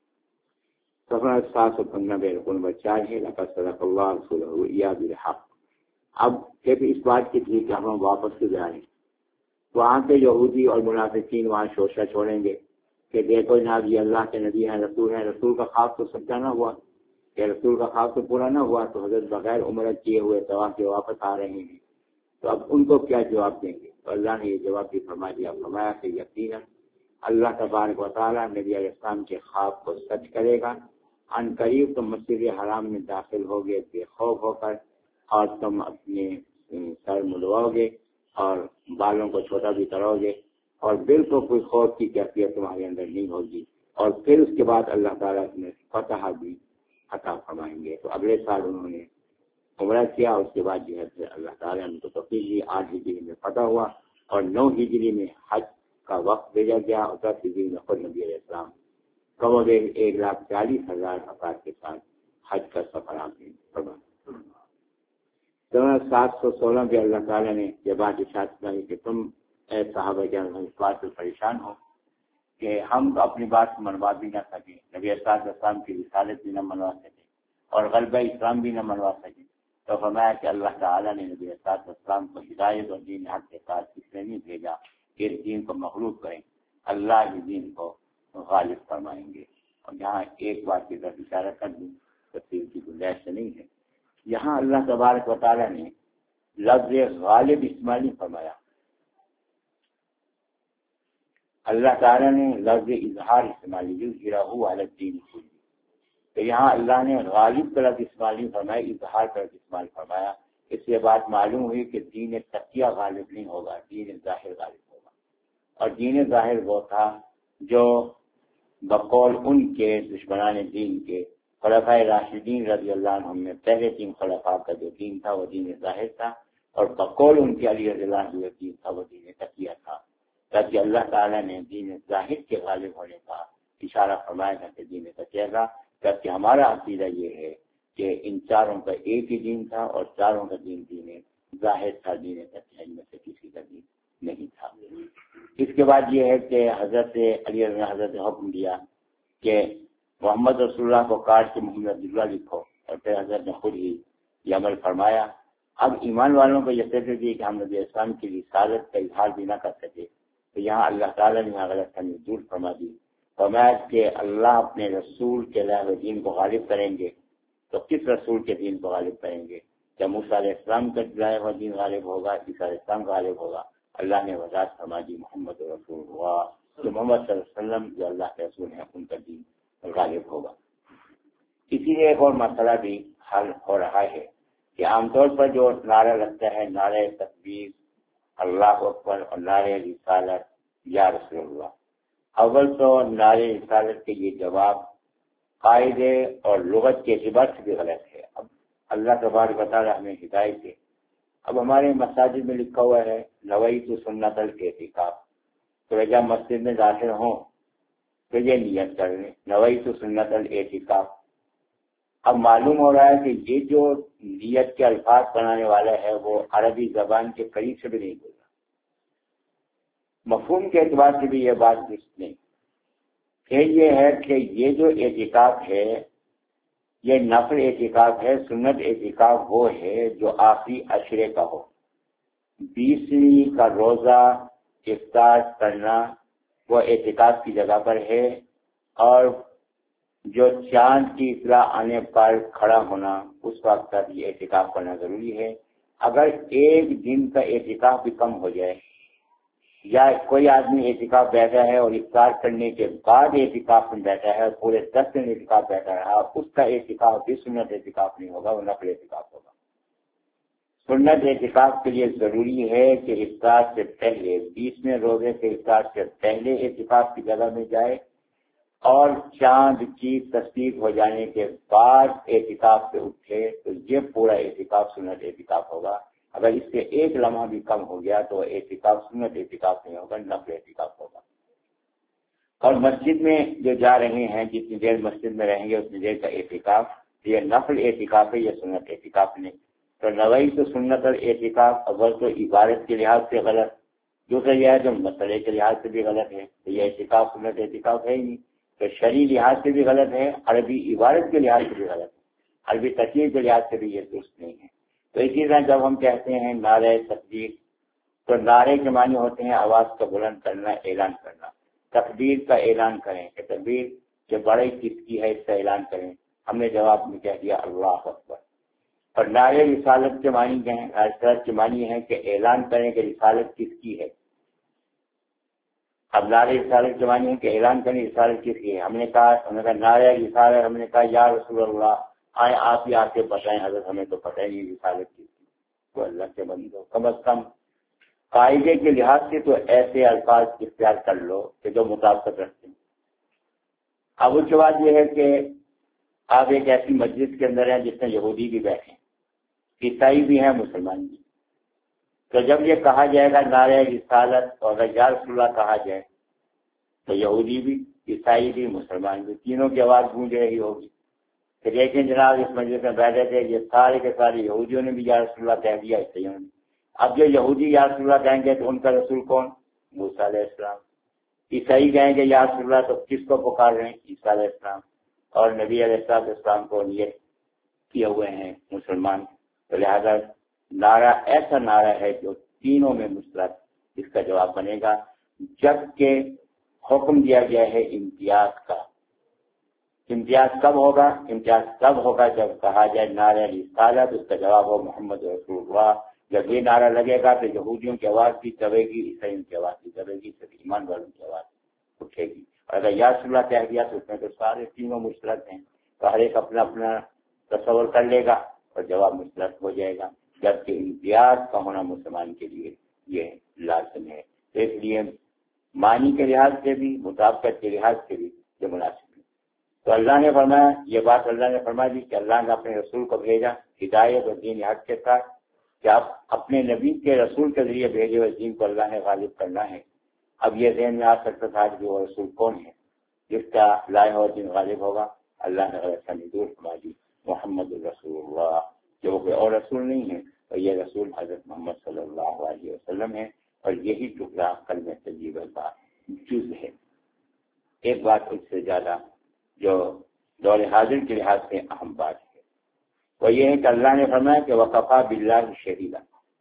Speaker 1: سفر سات سو پندرہ میں رکن نمبر چار ہے لقد صدق اللہ رسولہ الرؤیا بالحق۔ اب جب اس بات کی تھی کہ ہم واپس سے جائیں، وہاں کے یہودی اور منافقین وہاں شوشہ چھوڑیں گے کہ دیکھو جناب یہ اللہ کے نبی ہیں، رسول ہیں، رسول کا خواب تو سچا نہ ہوا، کہ رسول کا خواب تو پورا نہ ہوا، تو حضرت بغیر عمرت کیے ہوئے طواف کے واپس آ رہے ہیں، تو اب ان کو کیا جواب دیں گے؟ تو اللہ نے یہ جواب بھی فرما دیا، فرمایا کہ یقیناً اللہ تبارک و تعالیٰ نبی علیہ السلام کے خواب کو سچ کرے گا۔ ان قریب تم مسجد حرام میں داخل ہوگے بے خوف ہو کر، اور تم اپنے سر مڈواؤ گے اور بالوں کو چھوٹا بھی کرو گے، اور بالکل کوئی خوف کی کیفیت تمہارے اندر نہیں ہوگی، اور پھر اس کے بعد اللہ تعالیٰ نے فتح بھی عطا فرمائیں گے۔ تو اگلے سال انہوں نے عمرہ کیا، اس کے بعد جو ہے پھر اللہ تعالیٰ نے تو توفیق دی، آٹھ ہجری میں فتح ہوا، اور نو ہجری میں حج کا وقت بھیجا گیا، اور دس ہجری میں خود نبی علیہ السلام کم و بیش ایک لاکھ چالیس ہزار افراد کے ساتھ حج کا سفر آپ نے فرمایا۔ سات سو سولہ میں اللہ تعالیٰ نے یہ بات ارشاد فرمائی کہ تم اے صحابہ کرام اس بات سے پریشان ہو کہ ہم اپنی بات منوا بھی نہ سکیں، نبی اسلام اسلام کی رسالت بھی نہ منوا سکیں، اور غلبہ اسلام بھی نہ منوا سکیں۔ تو فرمایا کہ اللہ تعالیٰ نے نبی اسلام کو ہدایت اور دین حق کے ساتھ اس لیے نہیں بھیجا کہ اس دین کو مغلوب کریں، اللہ کے دین کو غالب فرمائیں گے۔ اور یہاں ایک بات کی طرف اشارہ کر دوں، تفصیل کی گنجائش نہیں ہے، یہاں اللہ تبارک و تعالیٰ نے لفظ غالب استعمال نہیں فرمایا، اللہ تعالیٰ نے لفظ اظہار استعمال یظہرہ علی الدین کلہ، تو یہاں اللہ نے غالب کا لفظ استعمال نہیں فرمایا، اظہار کا لفظ استعمال فرمایا۔ اس سے بات معلوم ہوئی کہ دین تقیہ غالب نہیں ہوگا، دین ظاہر غالب ہوگا۔ اور دین ظاہر وہ تھا جو بقول ان کے دشمنان دین کے خلفائے راشدین رضی اللہ عنہم میں پہلے تین خلفاء کا جو دین تھا وہ دین ظاہر تھا، اور بقول ان کے علی رضی اللہ عنہ دین تھا وہ دین تقیہ تھا۔ تاکہ اللہ تعالیٰ نے دین ظاہر کے غالب ہونے کا اشارہ فرمایا تھا کہ دین تقیہ کا، جبکہ ہمارا عقیدہ یہ ہے کہ ان چاروں کا ایک ہی دین تھا، اور چاروں کا دین دین ظاہر تھا، دین تقیہ میں سے کسی کا دین نہیں تھا۔ اس کے بعد یہ ہے کہ حضرت علی نے حضرت حکم دیا کہ محمد رسول اللہ کو کاٹ کے محمد عبداللہ لکھو، اور پھر حضرت نے خود ہی یہ عمل فرمایا۔ اب ایمان والوں کو یہ فکر دی کہ ہم نبی اسلام کی رسالت کا اظہار بھی نہ کر سکے، تو یہاں اللہ تعالیٰ نے یہاں غلط فہمی دور فرما دی، فرمایا کہ اللہ اپنے رسول کے لائے دین کو غالب کریں گے، تو کس رسول کے دین کو غالب کریں گے؟ کیا موسیٰ علیہ السلام کا لائے ہوا دین غالب ہوگا، عیسیٰ علیہ السلام غالب ہوگا؟ اللہ نے وضاحت فرما دی محمد رسول اللہ، جو محمد صلی اللہ علیہ وسلم جو اللہ کے رسول ہیں ان کا دین غالب ہوگا۔ اسی لیے ایک اور مسئلہ بھی حل ہو رہا ہے کہ عام طور پر جو نعرہ لگتا ہے، نعرہ تکبیر، اللہ اکبر، اور نعرہ رسالت یا رسول اللہ، اول تو نعرہ رسالت کے یہ جواب قاعدے اور لغت کے اعتبار سے بھی غلط ہے۔ اب اللہ تبارک و تعالیٰ ہمیں ہدایت دے۔ اب ہمارے مساجد میں لکھا ہوا ہے نویت سنت الاعتکاف، تو جب مسجد میں داخل ہوں تو یہ نیت کر لیں نویت سنت الاعتکاف۔ اب معلوم ہو رہا ہے کہ یہ جو نیت کے الفاظ بنانے والا ہے وہ عربی زبان کے قریب سے بھی نہیں بول رہا، مفہوم کے اعتبار سے بھی یہ بات درست نہیں۔ پھر یہ ہے کہ یہ جو اعتکاف ہے یہ نفل اعتکاف ہے، سنت اعتکاف وہ ہے جو آخری عشرے کا ہو، بیسویں کا روزہ افطار کرنا وہ اعتکاف کی جگہ پر ہے، اور جو چاند کی اطلاع آنے پر کھڑا ہونا اس وقت تک یہ اعتکاف کرنا ضروری ہے۔ اگر ایک دن کا اعتکاف بھی کم ہو جائے، یا کوئی آدمی اعتکاف بیٹھا ہے اور افطار کرنے کے بعد اعتکاف میں بیٹھا ہے اور پورے دس دن اعتکاف بیٹھا رہا، اس کا اعتکاف بھی سنت اعتکاف نہیں ہوگا، وہ نفل اعتکاف ہوگا۔ سنت اعتکاف کے لیے ضروری ہے کہ افطار سے پہلے، بیسویں روزے کے افطار سے پہلے اعتکاف کی جگہ میں جائے، اور چاند کی تصدیق ہو جانے کے بعد اعتکاف سے اٹھے، تو یہ پورا اعتکاف سنت اعتکاف ہوگا۔ اگر اس سے ایک لمحہ بھی کم ہو گیا تو اعتکاف سنت اعتکاف نہیں ہوگا، نفل اعتکاف ہوگا۔ اور مسجد میں جو جا رہے ہیں، جتنی دیر مسجد میں رہیں گے اتنی دیر کا اعتکاف، یہ نفل اعتکاف ہے، یہ سنت اعتکاف نہیں۔ تو نوئی تو سنت اور اعتکاف اول تو عبادت کے لحاظ سے غلط، دوسرا یہ ہے جو مسئلے کے لحاظ سے بھی غلط ہے، تو یہ اعتکاف سنت اعتکاف ہے ہی نہیں، تو شرعی لحاظ سے بھی غلط ہے، عربی عبادت کے لحاظ سے بھی غلط ہے، عربی تقریر کے لحاظ سے بھی یہ درست نہیں ہے۔ تو اسی طرح جب ہم کہتے ہیں نعرہ تکبیر، تو نعرے کے معنی ہوتے ہیں آواز کا بلند کرنا، اعلان کرنا۔ تکبیر کا اعلان کریں کہ تکبیر جو بڑی کس کی ہے اس کا اعلان کریں، ہم نے جواب میں کہہ دیا اللہ اکبر۔ اور نعرہ رسالت کے معنی کیا ہے؟ رسالت کے معنی ہے کہ اعلان کریں کہ رسالت کس کی ہے۔ اب نعرہ رسالت کے معنی ہے کہ اعلان کریں رسالت کس کی ہے۔ ہم نے کہا ہم نے کہا نعرہ رسالت، ہم نے کہا یا رسول اللہ، آئے آپ ہی آ کے بتائیں، حضرت ہمیں تو پتہ ہی نہیں رسالت کس کی۔ تو اللہ کے بندو، کم از کم قاعدے کے لحاظ سے تو ایسے الفاظ اختیار کر لو کہ جو مطابقت رکھتے ہیں۔ اب اس کے بعد یہ ہے کہ آپ ایک ایسی مسجد کے اندر ہیں جس میں یہودی بھی بیٹھے ہیں، عیسائی بھی ہیں، مسلمان بھی، تو جب یہ کہا جائے گا نعرہ رسالت اور یا رسول اللہ کہا جائے تو یہودی بھی، عیسائی بھی، مسلمان بھی، تینوں کی آواز گونج رہی ہوگی کہ دیکھیں جناب اس مسجد میں بیٹھے تھے یہ سارے کے سارے یہودیوں نے بھی یا رسول اللہ کہہ دیا، عیسائیوں نے۔ اب جو یہودی یا رسول اللہ کہیں گے تو ان کا رسول کون؟ موسیٰ علیہ السلام۔ عیسائی کہیں گے یا رسول اللہ تو کس کو پکار رہے ہیں؟ عیسیٰ علیہ السلام۔ اور نبی علیہ السلام کو نیت کیے ہوئے ہیں مسلمان، تو لہذا نعرہ ایسا نعرہ ہے جو تینوں میں مشترک اس کا جواب بنے گا، جبکہ حکم دیا گیا ہے امتیاز کا۔ امتیاز کب ہوگا؟ امتیاز تب ہوگا جب کہا جائے نعرہ رسالت، اس کا جواب ہو محمد رسول اللہ۔ جب یہ نعرہ لگے گا تو یہودیوں کی آواز بھی دبے گی، عیسائیوں کی آواز بھی دبے گی، صرف ایمان والوں کی آواز اٹھے گی۔ اور اگر یا رسول اللہ کہہ دیا تو اس میں تو سارے تینوں مشترک ہیں۔ تو ہر ایک اپنا اپنا تصور کر لے گا اور جواب مشترک ہو جائے گا، جبکہ امتیاز کا ہونا مسلمان کے لیے یہ لازم ہے۔ اس لیے معنی کے لحاظ سے بھی، مطابقت کے لحاظ سے بھی یہ مناسب ہے۔ تو اللہ نے فرمایا، یہ بات اللہ نے فرما دی کہ اللہ نے اپنے رسول کو بھیجا ہدایت اور دین حق کے ساتھ، کہ آپ اپنے نبی کے رسول کے ذریعے بھیجے ہوئے دین کو اللہ نے غالب کرنا ہے۔ اب یہ ذہن میں آ سکتا تھا کہ وہ رسول کون ہے جس کا لایا ہوا دین غالب ہوگا؟ اللہ نے غلط فہمی دور فرما دی، محمد الرسول اللہ، جو کوئی اور رسول نہیں ہے، اور یہ رسول حضرت محمد صلی اللہ علیہ وسلم ہے، اور یہی ٹکڑا کلمہ طیبہ کا جز ہے۔ ایک بات اس سے زیادہ جو دور حاضر کے لحاظ سے اہم بات ہے وہ یہ ہے کہ اللہ نے فرمایا کہ وکفیٰ باللہ شہیدا،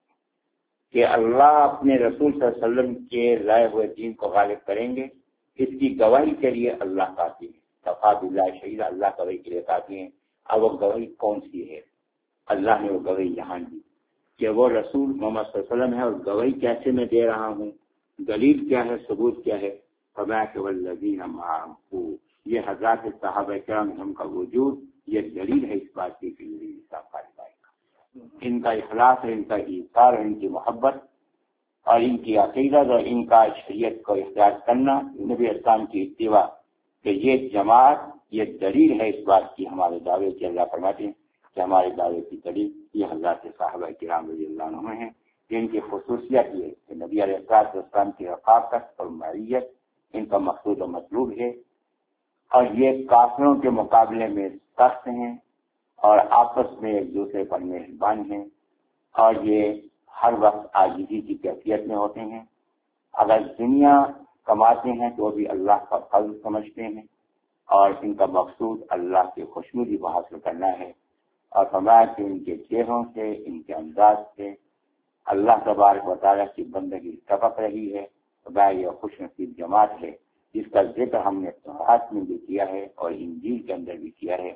Speaker 1: کہ اللہ اپنے رسول صلی اللہ علیہ وسلم کے لائے ہوئے دین کو غالب کریں گے، اس کی گواہی کے لیے اللہ کافی ہے۔ کفیٰ باللہ شہیدا، اللہ گواہی کے لیے کافی ہے۔ اب وہ گواہی کون سی ہے؟ اللہ نے وہ گواہی یہاں دی کہ وہ رسول محمد صلی اللہ علیہ وسلم ہے، اور گواہی کیسے میں دے رہا ہوں، دلیل کیا ہے، ثبوت کیا ہے؟ فرمایا کہ والذین معہ، یہ حضرات صحابہ کرام ہم کا وجود یہ دلیل ہے اس بات کی کہ یہ حساب پائے گا۔ ان کا اخلاص ہے، ان کا ایثار، ان کی محبت اور ان کی عقیدت اور ان کا شریعت کو اختیار کرنا، نبی اسلام کی اتباع، کہ یہ جماعت یہ دلیل ہے اس بات کی ہمارے دعوے کی۔ اللہ فرماتے ہیں کہ ہمارے دعوے کی دلیل یہ حضرات صحابہ کرام رضی اللہ عنہ ہیں، جن کی خصوصیت یہ ہے کہ نبی علیہ السلام کی رفاقت اور معیت ان کا مقصود و مطلوب ہے، اور یہ کافروں کے مقابلے میں سخت ہیں اور آپس میں ایک دوسرے پر مہربان ہیں، اور یہ ہر وقت عاجزی کی کیفیت میں ہوتے ہیں۔ اگر دنیا کماتے ہیں تو بھی اللہ کا فضل سمجھتے ہیں، اور ان کا مقصود اللہ کی خوشنودی کو حاصل کرنا ہے۔ اور فرمایا کہ ان کے چہروں سے، ان کے انداز سے اللہ تبارک و تعالیٰ کی بندگی ٹپک رہی ہے۔ فرمایا یہ خوش نصیب جماعت ہے جس کا ذکر ہم نے تورات میں بھی کیا ہے اور انجیل کے اندر بھی کیا ہے۔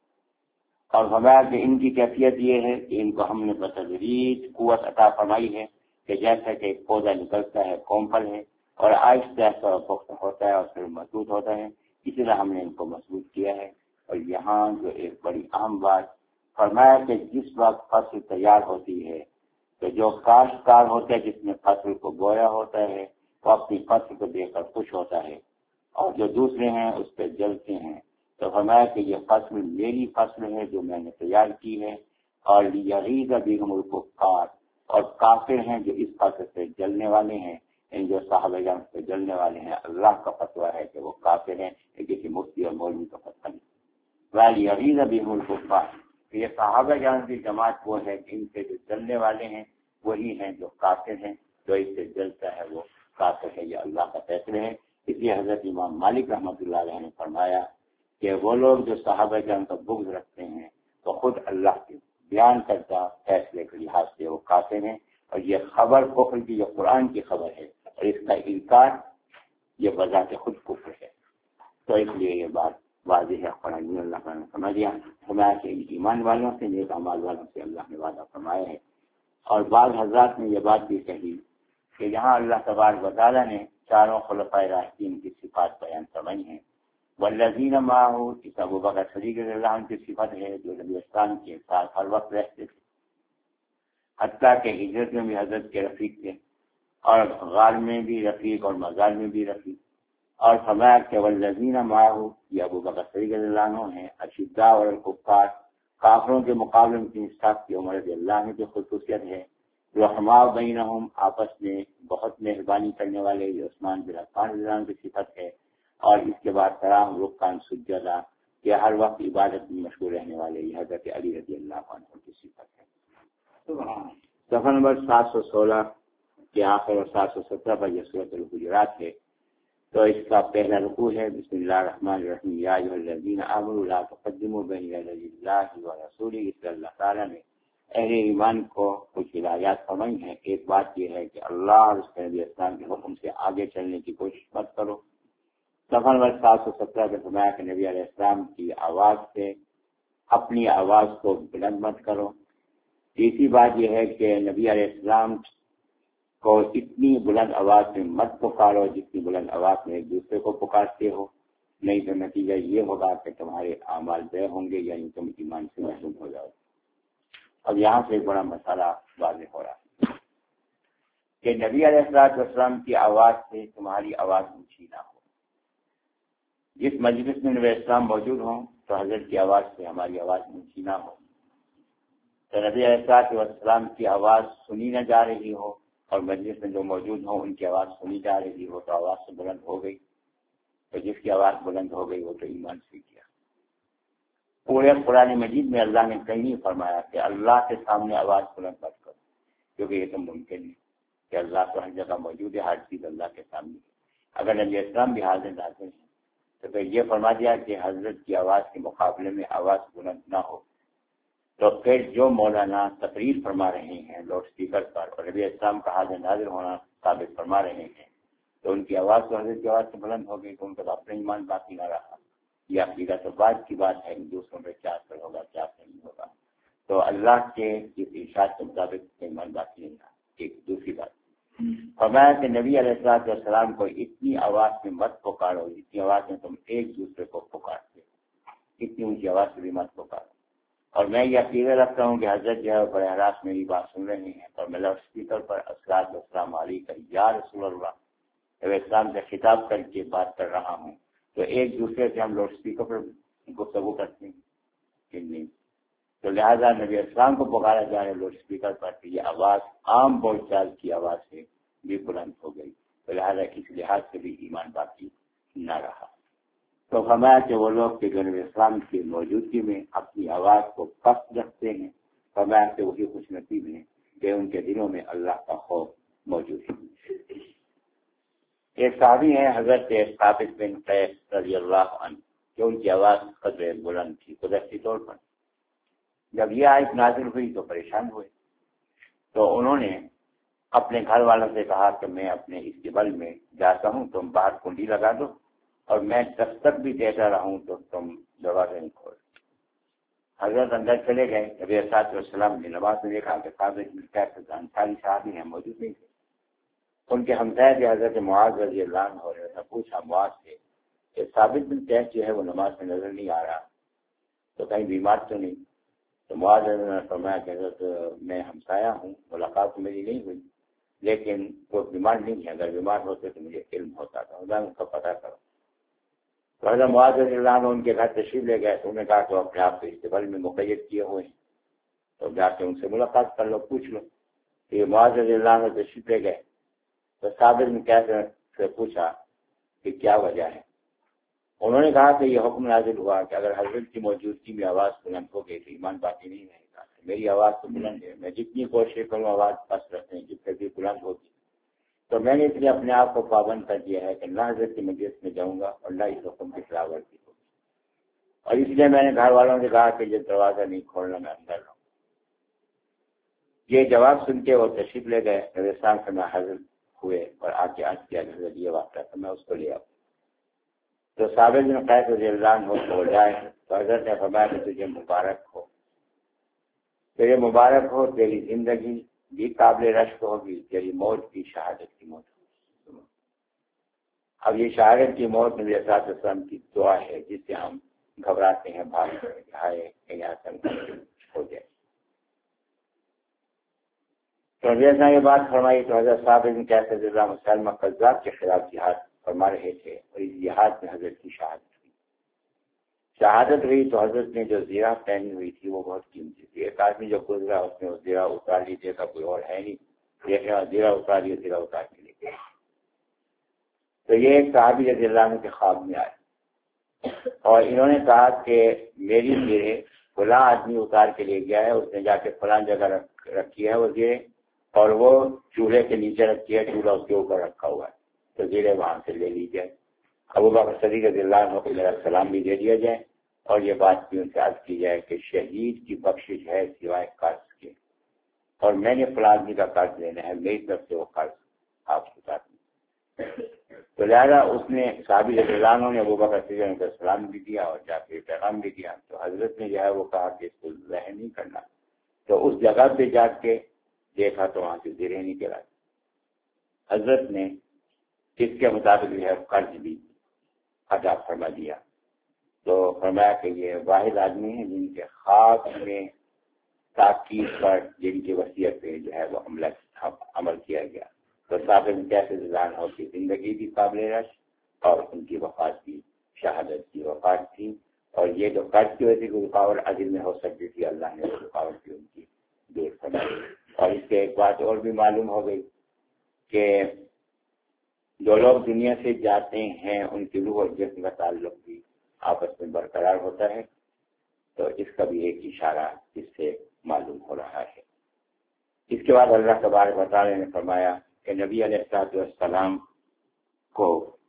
Speaker 1: اور فرمایا کہ ان کی کیفیت یہ ہے کہ ان کو ہم نے بتدریج قوت عطا فرمائی ہے، کہ جیسا کہ ایک پودا نکلتا ہے کومپل ہے اور آہستہ آہستہ پختہ ہوتا ہے اور پھر مضبوط ہوتا ہے، اسی طرح ہم نے ان کو مضبوط کیا ہے۔ اور یہاں جو ایک بڑی اہم بات فرمایا کہ جس وقت فصل تیار ہوتی ہے تو جو کاشتکار ہوتا ہے جس نے فصل کو بویا ہوتا ہے وہ اپنی فصل کو دیکھ کر خوش ہوتا ہے، اور جو دوسرے ہیں اس پہ جلتے ہیں۔ تو فرمایا کہ یہ فصل میری فصل ہے جو میں نے تیار کی ہے، اور یغیظ بہم الکفار، اور کافر ہیں جو اس فصل سے جلنے والے ہیں، ان جو صحابہ کرام سے جلنے والے ہیں۔ اللہ کا فتویٰ ہے کہ وہ کافر ہیں، یہ کسی مفتی اور مولوی کا فتویٰ نہیں۔ وَيَغِيظَ بِهِمُ الْكُفَّارُ، یہ صحابہ کرام کی جماعت وہ ہے کہ ان سے جو جلنے والے ہیں وہی ہیں جو کافر ہیں، جو اس سے جلتا ہے وہ کافر ہے۔ یہ اللہ کا فیصلہ ہے۔ اس لیے حضرت امام مالک رحمۃ اللہ علیہ نے فرمایا کہ وہ لوگ جو صحابہ کرام کا بغض رکھتے ہیں تو خود اللہ کے بیان کرتا فیصلے کے لحاظ سے وہ کافر ہیں، اور یہ خبر کفر کی جو قرآن کی خبر ہے اور اس کا انکار یہ بذات خود کفر ہے۔ تو اس لیے یہ بات واضح ہے، قرآن اللہ تعالیٰ نے سمجھ دیا، فرمایا کہ ایمان والوں سے، نیک اعمال والوں سے اللہ نے وعدہ فرمایا ہے۔ اور بعض حضرات نے یہ بات بھی کہی کہ یہاں اللہ تبارک و تعالیٰ نے چاروں خلفائے راشدین کی صفات بیان فرمائی ہیں۔ والذین معہ، اس ابو بکر صدیق رضی اللہ عنہ کی صفت ہے جو نبی اسلام کے ساتھ ہر وقت رہتے تھے، حتیٰ کہ ہجرت میں بھی حضرت کے رفیق تھے، اور غار میں بھی رفیق اور مزار میں بھی رفیق۔ اور فرمایا کہ والذین معہ، یہ ابو بکر صدیق رضی اللہ عنہ ہیں، اشداء علی الکفار، کافروں کے مقابلے میں اتنی سخت کی عمر رضی اللہ عنہ کی خصوصیت ہے۔ رحماء بینہم، آپس میں بہت مہربانی کرنے والے، یہ عثمان بن عفان رضی اللہ عنہ کی صفت ہے۔ اور اس کے بعد تراہم رکعاً سجدا، یہ ہر وقت عبادت میں مشغول رہنے والے، یہ حضرت علی رضی اللہ عنہ کی صفت ہے۔ صفحہ نمبر سات سو سولہ کے آخر اور سات سو سترہ پر یہ سورۃ الحجرات ہے۔ تو اس کا پہلا رکوع ہے بسم اللہ الرحمن الرحیم، یا ایھا الذین آمنوا لا تقدموا بین یدی اللہ ورسولہ۔ اس سے اللہ تعالیٰ نے اہل ایمان کو کچھ ہدایات فرمائی ہیں۔ ایک بات یہ ہے کہ اللہ اور اس کے نبی اسلام کے حکم سے آگے چلنے کی کوشش مت کرو۔ صفحہ نمبر سات سو سترہ پہ فرمایا کہ نبی علیہ السلام کی آواز سے اپنی آواز کو بلند مت کرو۔ تیسری بات یہ ہے کہ نبی علیہ السلام کو اتنی بلند آواز میں مت پکارو جتنی بلند آواز میں ایک دوسرے کو پکارتے ہو۔ نہیں تو نتیجہ یہ ہوگا کہ تمہارے اعمال طے ہوں گے یعنی تم ایمان سے محروم ہو جاؤ۔ اب یہاں سے ایک بڑا مسئلہ واضح ہو رہا ہے کہ نبی علیہ الصلوۃ والسلام کی آواز سے تمہاری آواز اونچی نہ ہو۔ جس مجلس میں نبی اسلام موجود ہوں تو حضرت کی آواز سے ہماری آواز اونچی نہ ہو، تو نبی علیہ الصلوۃ والسلام کی آواز سنی نہ جا رہی ہو اور مجلس میں جو موجود ہوں ان کی آواز سنی جا رہی ہو تو آواز سے بلند ہو گئی، تو جس کی آواز بلند ہو گئی وہ تو ایمان سے کیا۔ پورے قرآن مجید میں اللہ نے کہیں نہیں فرمایا کہ اللہ کے سامنے آواز بلند مت کرو، کیونکہ یہ تو ممکن نہیں کہ اللہ تو ہر جگہ موجود ہے، ہر چیز اللہ کے سامنے۔ اگر نبی اسلام بھی حاضر ناظر ہیں تو پھر یہ فرما دیا کہ حضرت کی آواز کے مقابلے میں آواز بلند نہ ہو، تو پھر جو مولانا تقریر فرما رہے ہیں لاؤڈ اسپیکر پر اور نبی اسلام کا حاضر ناظر ہونا ثابت فرما رہے ہیں تو ان کی آواز تو حضرت کی آواز سے بلند ہو گئی، تو ان کا اپنا ایمان باقی نہ رہا۔ یہ عقیدہ تو بعد کی بات ہے، دوسروں میں کیا اثر ہوگا کیا اثر نہیں ہوگا، تو اللہ کے اس ارشاد کے مطابق ایمان باقی نہیں رہا۔ ایک دوسری بات فرمایا کہ نبی علیہ الصلوۃ والسلام کو اتنی آواز میں مت پکارو جتنی آواز میں تم ایک دوسرے کو پکارتے ہو، اتنی اونچی آواز سے بھی مت پکارو۔ اور میں یہ عقیدہ رکھتا ہوں کہ حضرت جو ہے براہ راست میری بات سن رہے ہیں اور میں لاؤڈ اسپیکر پر الصلوۃ والسلام علیک یا رسول اللہ نبی اسلام سے خطاب کر کے بات کر رہا ہوں، تو ایک دوسرے سے ہم لاؤڈ اسپیکر پر گفتگو کرتے ہیں کہ نہیں، تو لہٰذا نبی اسلام کو پکارا جا رہا ہے لاؤڈ اسپیکر پر کہ یہ آواز عام بول چال کی آواز سے بھی بلند ہو گئی، تو لہٰذا اس لحاظ سے بھی ایمان باقی نہ رہا۔ تو فرمایا کہ وہ لوگ کہ جو نبی اسلام کی موجودگی میں اپنی آواز کو پست رکھتے ہیں، فرمایا کہ وہی خوش نصیب ہیں کہ ان کے دلوں میں اللہ کا خوف موجود ہے۔ ایک صحابی ہیں حضرت ثابت بن قیس رضی اللہ عنہ کہ ان کی آواز قدر بلند تھی قدرتی طور پر۔ جب یہ آیت نازل ہوئی تو پریشان ہوئے، تو انہوں نے اپنے گھر والوں سے کہا کہ میں اپنے استقبال میں جاتا ہوں، تم باہر کنڈی لگا دو اور میں دستک بھی دیتا رہوں تو تم دروازے نہیں کھول۔ حضرت اندر چلے گئے، نبی صلی اللہ علیہ وسلم نے نماز میں دیکھا کہ ثابت بن قیس انصاری صحابی ہیں موجود نہیں تھے۔ ان کے ہمسائے تھے حضرت معاذ رضی اللہ عنہ، اور نے پوچھا معاذ سے کہ ثابت بن قیس جو ہے وہ نماز میں نظر نہیں آ رہا، تو کہیں بیمار تو نہیں؟ تو معاذ نے فرمایا کہ حضرت میں ہمسایہ ہوں، ملاقات میری نہیں ہوئی، لیکن وہ بیمار نہیں ہے، اگر بیمار ہوتے تو مجھے علم ہوتا تھا، میں ان کا پتہ کروں۔ تو حضرت معاذ رضی اللہ عنہ ان کے گھر تشریف لے گئے، تو انہوں نے کہا کہ اپنے آپ کو استقبال میں مقید کیے ہوئے ہیں تو جا کے ان سے ملاقات کر لو، پوچھ لو۔ تو یہ معاذ رضی اللہ عنہ تشریف لے گئے تو ثابت بن قیس سے پوچھا کہ کیا وجہ ہے۔ انہوں نے کہا کہ یہ حکم نازل ہوا کہ اگر حضرت کی موجودگی میں آواز بلند ہو گئی تو ایمان باقی نہیں رہے گا۔ میری آواز تو بلند ہے، میں جتنی کوشش کروں آواز پست رکھتے ہیں جتنے بھی بلند ہوگی، تو میں نے اس لیے اپنے آپ کو پابند کر دیا ہے کہ نہ حضرت کی مجلس میں جاؤں گا اور نہ اس حکم کی خلاف ورزی ہوگی، اور اس لیے میں نے گھر والوں سے کہا کہ یہ دروازہ نہیں کھولنا، میں اندر رہوں۔ یہ جواب سن کے وہ تشریف لے گئے، نبی اسلام سے میں حاضر ہوئے اور آ کے عرض کیا کہ یہ واقعہ تھا، میں اس کو لے آؤں۔ تو ثابت بن قیس رضی اللہ عنہ ہو جائے تو حضرت نے فرمایا کہ تجھے مبارک ہو، تیرے مبارک ہو، تیری زندگی بھی قابل رشک ہوگی، تیری موت بھی شہادت کی موت ہوگی۔ اب یہ شہادت کی موت نبی صلی اللہ علیہ وسلم کی دعا ہے جس سے ہم گھبراتے ہیں، بھاگتے ہیں کہ ہائے کہیں ایسا ہو جائے۔ تو نبی نے یہ بات فرمائی تو حضرت ثابت بن قیس رضی اللہ عنہ مسلمہ قذاب کے خلاف جہاد فرما رہے تھے، اور اس جہاد میں حضرت کی شہادت ہوئی۔ شہادت ہوئی تو حضرت نے جو زیرہ پہنی ہوئی تھی وہ بہت قیمتی تھی۔ ایک آدمی جو گزرا اس نے وہ زیرہ اتار لی، دیکھا کوئی اور ہے نہیں، دیکھا زیرہ اتار لی، زیرہ اتار کے لے گیا۔ تو یہ ایک صحابی رضی اللہ عنہ کے خواب میں آئے اور انہوں نے کہا کہ میری زیرے فلاں آدمی اتار کے لے گیا ہے، اس نے جا کے فلاں جگہ رکھ رکھی ہے وہ زیرے، اور وہ چولہے کے نیچے رکھی ہے، چولہا اس کے اوپر رکھا ہوا ہے، تو زیرے وہاں سے لے لی جائے۔ ابو بکر صدیق رضی اللہ عنہ کو میرا سلام بھی دے دیا جائے اور یہ بات بھی ان سے عرض کی جائے کہ شہید کی بخشش ہے سوائے قرض کے، اور میں نے فلاں آدمی کا قرض لینا ہے، میری طرف سے وہ قرض آپ کے ساتھ میں۔ تو لہٰذا اس نے صحابی رضی اللہ عنہ نے ابو بکر صدیق کو سلام بھی دیا اور جا کے پیغام بھی دیا۔ تو حضرت نے جو ہے وہ کہا کہ اس کو ظاہر نہیں کرنا، تو اس جگہ پہ جا کے دیکھا تو وہاں سے زیریں نکل آئی۔ حضرت نے اس کے مطابق جو ہے قرض بھی عطا فرما دیا۔ تو فرمایا کہ یہ واحد آدمی ہیں جن کے خواب میں تاکید پر جن کی وصیت پہ جو ہے وہ عمل عمل کیا گیا۔ تو صاحب کیسے زدان ہو کی زندگی بھی قابل رش اور ان کی وفات بھی شہادت کی وفات تھی، اور یہ جو قرض کی وجہ سے رکاوٹ عدل میں ہو سکتی تھی، اللہ نے رکاوٹ کی ان کی دور فرمائی۔ اور اس سے ایک بات اور بھی معلوم ہو گئی کہ جو لوگ دنیا سے جاتے ہیں ان کی روح اور جسم کا تعلق بھی آپس میں برقرار ہوتا ہے، تو اس کا بھی ایک اشارہ اس سے معلوم ہو رہا ہے۔ اس کے بعد اللہ تبارک و تعالی نے فرمایا کہ نبی علیہ الصلوۃ والسلام کو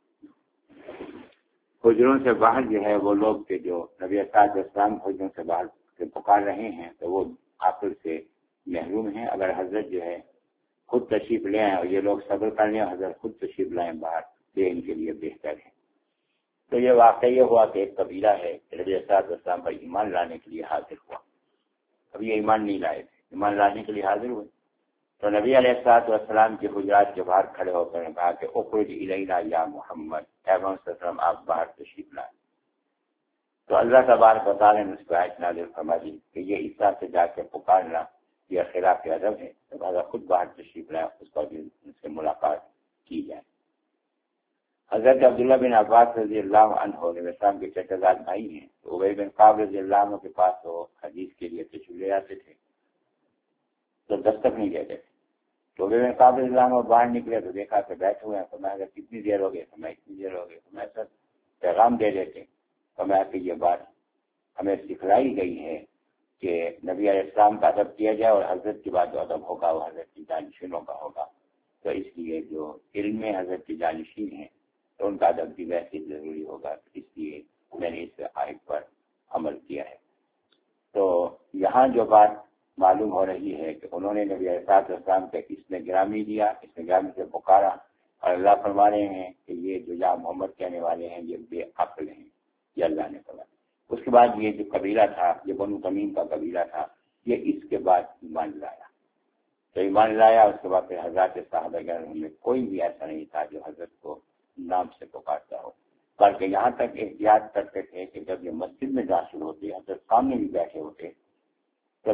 Speaker 1: حجروں سے باہر جو ہے وہ لوگ کے جو نبی علیہ الصلوۃ والسلام حجروں سے باہر سے پکار رہے ہیں تو وہ آخر سے محروم ہیں۔ اگر حضرت جو ہے خود تشریف لے آئیں اور یہ لوگ صبر کر لیں اور حضرت خود تشریف لائیں باہر، یہ ان کے لیے بہتر ہے۔ تو یہ واقعہ یہ ہوا کہ ایک قبیلہ ہے کہ نبی علیہ الصلوۃ والسلام پر ایمان لانے کے لیے حاضر ہوا۔ اب یہ ایمان نہیں لائے تھے، ایمان لانے کے لیے حاضر ہوئے تو نبی علیہ الصلوۃ والسلام کے حجرات کے باہر کھڑے ہو کر کہا کہ اخرج الینا یا محمد، اے محمد صلی اللہ علیہ وسلم آپ باہر تشریف لائیں۔ تو اللہ تبارک و تعالیٰ نے اس کو آیت نازل فرما دی کہ یہ اس طرح سے جا کے پکارنا یہ خلاف ادب ہے، تو لہٰذا خود باہر تشریف لائیں، اس کو بھی ان سے ملاقات کی جائے۔ حضرت عبداللہ بن عباس رضی اللہ عنہ نبی اسلام کے چچا زاد بھائی ہیں، تو ابی بن کعب رضی اللہ عنہ کے پاس وہ حدیث کے لیے تشریف لے آتے تھے تو دستک نہیں دیتے تھے۔ تو ابی بن کعب رضی اللہ عنہ باہر نکلے تو دیکھا کہ بیٹھے ہوئے ہیں، تو میں اگر کتنی دیر ہو گئی تو میں اتنی دیر ہو گئی تو میں سر پیغام دے دیتے، تو میں کہ یہ بات ہمیں سکھلائی گئی ہے کہ نبی علیہ السلام کا ادب کیا جائے اور حضرت کے بعد جو ادب ہوگا وہ حضرت کی جانشینوں کا ہوگا، تو اس لیے جو علم میں حضرت کی جانشین ہیں تو ان کا ادب بھی ویسے ضروری ہوگا، اس لیے میں نے اس آیت پر عمل کیا ہے۔ تو یہاں جو بات معلوم ہو رہی ہے کہ انہوں نے نبی علیہ السلام کے اس نے گرامی دیا، اس نے گرامی سے پکارا، اور اللہ فرما رہے ہیں کہ یہ جو یا محمد کہنے والے ہیں یہ بے عقل ہیں، یہ اللہ نے فرمایا۔ اس کے بعد یہ جو قبیلہ تھا، یہ بنو تمیم کا قبیلہ تھا، یہ اس کے بعد ایمان لایا۔ تو ایمان لایا، اس کے بعد پھر حضرات صحابہ کرام میں کوئی بھی ایسا نہیں تھا جو حضرت کو نام سے پکارتا ہو، بلکہ یہاں تک احتیاط کرتے تھے کہ جب یہ مسجد میں داخل ہوتے حضرت سامنے بھی بیٹھے ہوتے تو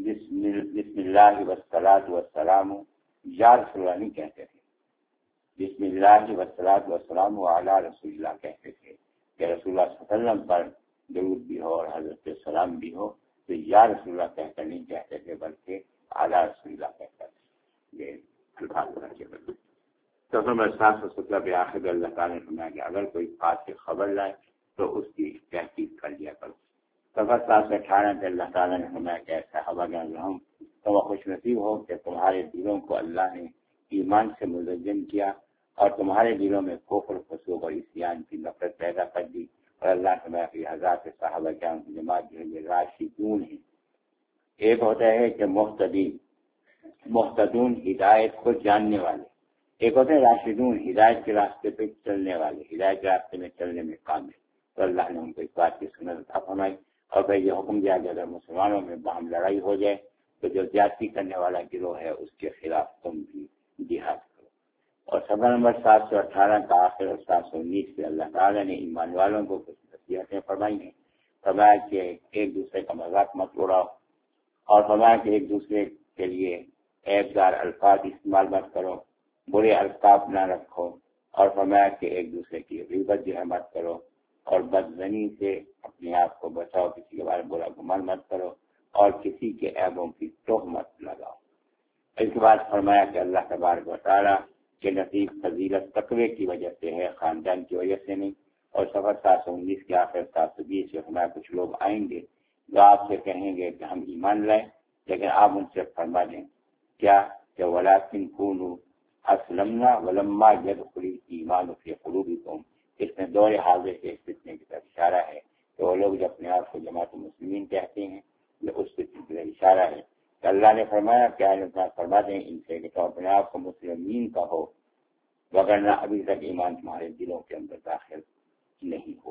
Speaker 1: بسم اللہ والصلاۃ والسلام یا رسول اللہ نہیں کہتے تھے، بسم اللہ والصلاۃ والسلام علی رسول اللہ کہتے تھے کہ رسول اللہ صلی اللہ علیہ وسلم پر درود بھی ہو اور حضرت سلام بھی ہو، تو یا رسول اللہ کہہ کر نہیں کہتے تھے بلکہ اعلیٰ رسول اللہ کہتے تھے۔ یہ الفاظ رکھے ہوئے تو ہم احساس و سترہ پہ آخر اللہ تعالیٰ نے فرمایا کہ اگر کوئی بات سے خبر لائے تو اس کی تحقیق کر لیا کرو۔ سفر سات سو اٹھارہ پہ اللہ تعالیٰ نے فرمایا کہ ایسا صحابہ کرام تو خوش نصیب ہو کہ تمہارے دلوں کو اللہ نے ایمان سے مزین کیا اور تمہارے دلوں میں کفر، فسوق اور عصیان کی نفرت پیدا کر دی، اور اللہ نے فرمایا کہ حضرات صحابہ کرام کی جماعت جو ہے یہ راشدون ہیں۔ ایک ہوتا ہے کہ محتدی، محتدون ہدایت کو جاننے والے، ایک ہوتے ہیں راشدون ہدایت کے راستے پہ چلنے والے، ہدایت کے راستے میں چلنے میں کامل۔ تو اللہ نے ان کو اس بات کی سنت عطا فرمائی، اور پھر یہ حکم دیا کہ اگر مسلمانوں میں باہم لڑائی ہو جائے تو جو زیادتی کرنے والا گروہ ہے اس کے خلاف تم بھی جہاد کرو۔ اور سبق نمبر سات سو اٹھارہ کا آخر اور سات سو انیس سے اللہ تعالیٰ نے ایمان والوں کو کچھ نصیحتیں فرمائی ہیں۔ فرمایا کہ ایک دوسرے کا مذاق مت اڑاؤ، اور فرمایا کہ ایک دوسرے کے لیے عیب دار الفاظ استعمال مت کرو، برے القاب نہ رکھو، اور فرمایا کہ ایک دوسرے کی غیبت جو ہے مت کرو، اور بدظنی سے اپنے آپ کو بچاؤ، کسی کے بارے میں برا گمان مت کرو، اور کسی کے عیبوں کی تہمت لگاؤ۔ اس کے بعد فرمایا کہ اللہ تبارک و تعالیٰ کے نصیب فضیلت تقوی کی وجہ سے ہے، خاندان کی وجہ سے نہیں۔ اور سفر سات سو انیس کے آخر سات سو بیس سے فرمایا کچھ لوگ آئیں گے جو آپ سے کہیں گے کہ ہم ایمان لائیں، لیکن آپ ان سے فرما دیں کیا کہ وَلَٰكِن كُونُوا أَسْلَمْنَا وَلَمَّا يَدْخُلِ الْإِيمَانُ فِي قُلُوبِكُمْ۔ اس میں دور حاضر کے فتنے کی طرف اشارہ ہے کہ وہ لوگ جو اپنے آپ کو جماعت المسلمین کہتے ہیں یہ اس فتنے کی طرف اشارہ ہے کہ اللہ نے فرمایا کہ اللہ فرما دیں ان سے کہ تم اپنے آپ کو مسلمین کہو، وگرنہ ابھی تک ایمان تمہارے دلوں کے اندر داخل نہیں ہوا۔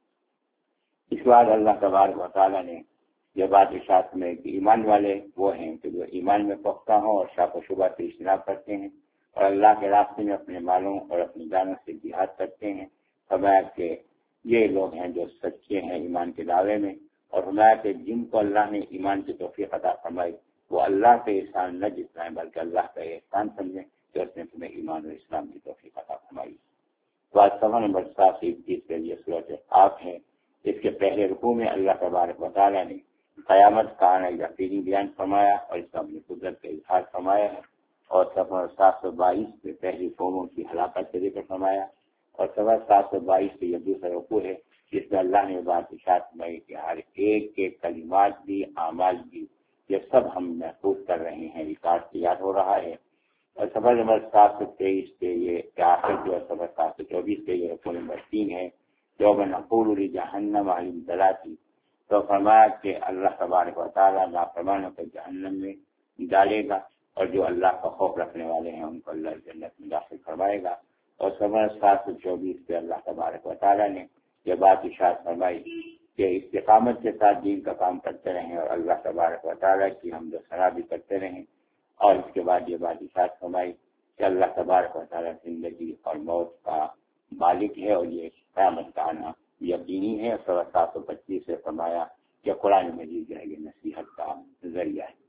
Speaker 1: اس کے بعد اللہ تبارک و تعالیٰ نے یہ بات ارشاد میں کہ ایمان والے وہ ہیں کہ جو ایمان میں پختہ ہوں اور شک و شبہ سے اجتناب کرتے ہیں اور اللہ کے راستے میں اپنے مالوں اور اپنی جانوں سے جہاد کرتے ہیں۔ فرمایا کہ یہ لوگ ہیں جو سچے ہیں ایمان کے دعوے میں، اور فرمایا کہ جن کو اللہ نے ایمان کی توفیق عطا فرمائی وہ اللہ کے احسان نہ جتائیں بلکہ اللہ کا احسان سمجھیں کہ اس نے تمہیں ایمان اور اسلام کی توفیق عطا فرمائی۔ بات سفا نمبر سات سے اکتیس کے لیے صورت قاف ہے۔ اس کے پہلے رکوع میں اللہ تبارک و تعالیٰ نے قیامت کا آنا یقینی بیان فرمایا اور اس کا اپنی قدرت کا اظہار فرمایا ہے، اور صفحہ سات سو بائیس میں پہلی قوموں کی ہلاکت کا ذکر فرمایا، اور صفحہ سات سو بائیس سے یہ دوسرا رکوع ہے جس میں اللہ نے بات ارشاد فرمائی کہ ہر ایک کے کلمات بھی اعمال بھی یہ سب ہم محفوظ کر رہے ہیں، ریکارڈ تیار ہو رہا ہے۔ اور صفحہ نمبر سات سو تیئیس پہ یہ آخر جو صفحہ سات سو چوبیس پہ یہ رکوع نمبر تین ہے، جو نقول لجہنم علی ذلاتی، تو فرمایا کہ اللہ تبارک و تعالیٰ نافرمانوں کو جہنم میں ڈالے گا اور جو اللہ کا خوف رکھنے والے ہیں ان کو اللہ جنت میں داخل فرمائے گا۔ اور صفحہ سات سو چوبیس پہ اللہ تبارک و تعالیٰ نے یہ بات ارشاد فرمائی کہ استقامت کے ساتھ دین کا کام کرتے رہیں اور اللہ تبارک و تعالیٰ کی حمد و ثنا بھی کرتے رہیں، اور اس کے بعد یہ بات ارشاد فرمائی کہ اللہ تبارک و تعالیٰ زندگی اور موت کا مالک ہے اور یہ قیامت کا آنا یقینی ہے۔ صفحہ سات سو پچیس سے فرمایا کہ قرآن مجید جو ہے یہ نصیحت کا ذریعہ ہے۔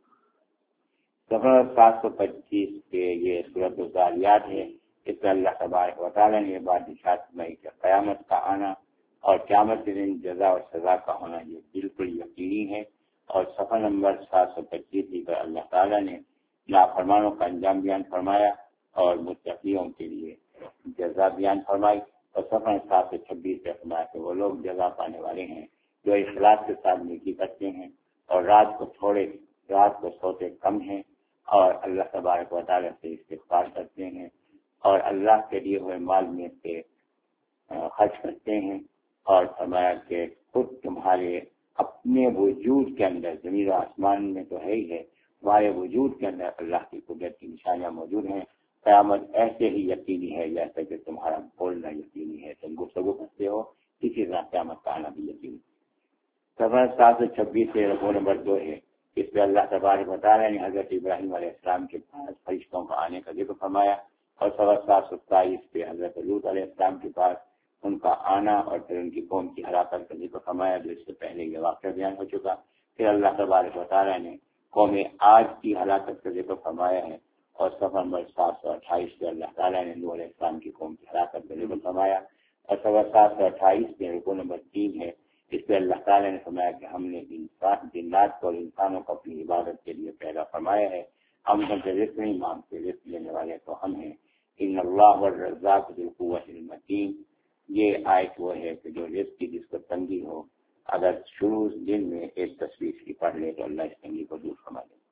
Speaker 1: صفحہ سات سو پچیس کے یہ سورۃ الذاریات ہے، اس میں اللہ تبارک و تعالیٰ نے یہ بات ارشاد فرمائی کہ قیامت کا آنا اور قیامت کے دن جزا اور سزا کا ہونا یہ بالکل یقینی ہے۔ اور صفحہ نمبر سات سو پچیس پر اللہ تعالیٰ نے نافرمانوں کا انجام بیان فرمایا اور متقیوں کے لیے جزا بیان فرمائی، اور صفحہ سات سو چھبیس پہ فرمایا کہ وہ لوگ جزا پانے والے ہیں جو اخلاص کے ساتھ نیکی کرتے ہیں اور رات کو تھوڑے رات کو سوتے کم ہیں اور اللہ تبارک و تعالیٰ سے استغفار کرتے ہیں اور اللہ کے لیے ہوئے مال میں سے خرچ کرتے ہیں، اور فرمایا کہ خود تمہارے اپنے وجود کے اندر زمین و آسمان میں تو ہے ہی ہے، تمہارے وجود کے اندر اللہ کی قدرت کی نشانیاں موجود ہیں۔ قیامت ایسے ہی یقینی ہے جیسے کہ تمہارا بولنا یقینی ہے، تم گفتگو کرتے ہو، اسی طرح قیامت کا آنا بھی یقینی ہے۔ صفحہ سات سو چھبیس سے رکوع نمبر دو ہے، اس پہ اللہ تبارک و تعالیٰ نے حضرت ابراہیم علیہ السلام کے پاس فرشتوں کا آنے کا ذکر فرمایا، اور صفحہ سات سو ستائیس پہ حضرت لوط علیہ السلام کے پاس ان کا آنا اور پھر ان کی قوم کی ہلاکت کا ذکر فرمایا، جو اس سے پہلے یہ واقعہ بیان ہو چکا۔ پھر اللہ تبارک و تعالیٰ نے قوم آج کی ہلاکت کا ذکر فرمایا ہے، اور صفحہ نمبر سات سو اٹھائیس پہ اللہ تعالیٰ نے نوح علیہ السلام کی قوم کی ہلاکت کا ذکر فرمایا، اور صفحہ سات سو اٹھائیس پہ رکوع نمبر تین ہے، اس پہ اللہ تعالیٰ نے فرمایا کہ ہم نے انسان جنات کو اور انسانوں کو اپنی عبادت کے لیے پیدا فرمایا ہے، ہم ہم سے رزق نہیں مانگتے، رزق لینے والے تو ہم ہیں۔ ان اللہ والرزاق ذو القوۃ المتین، یہ آیت وہ ہے کہ جو رزق کی جس کو تنگی ہو اگر شروع دن میں ایک تصویر کی پڑھ لے تو اللہ اس تنگی کو دور فرما دے۔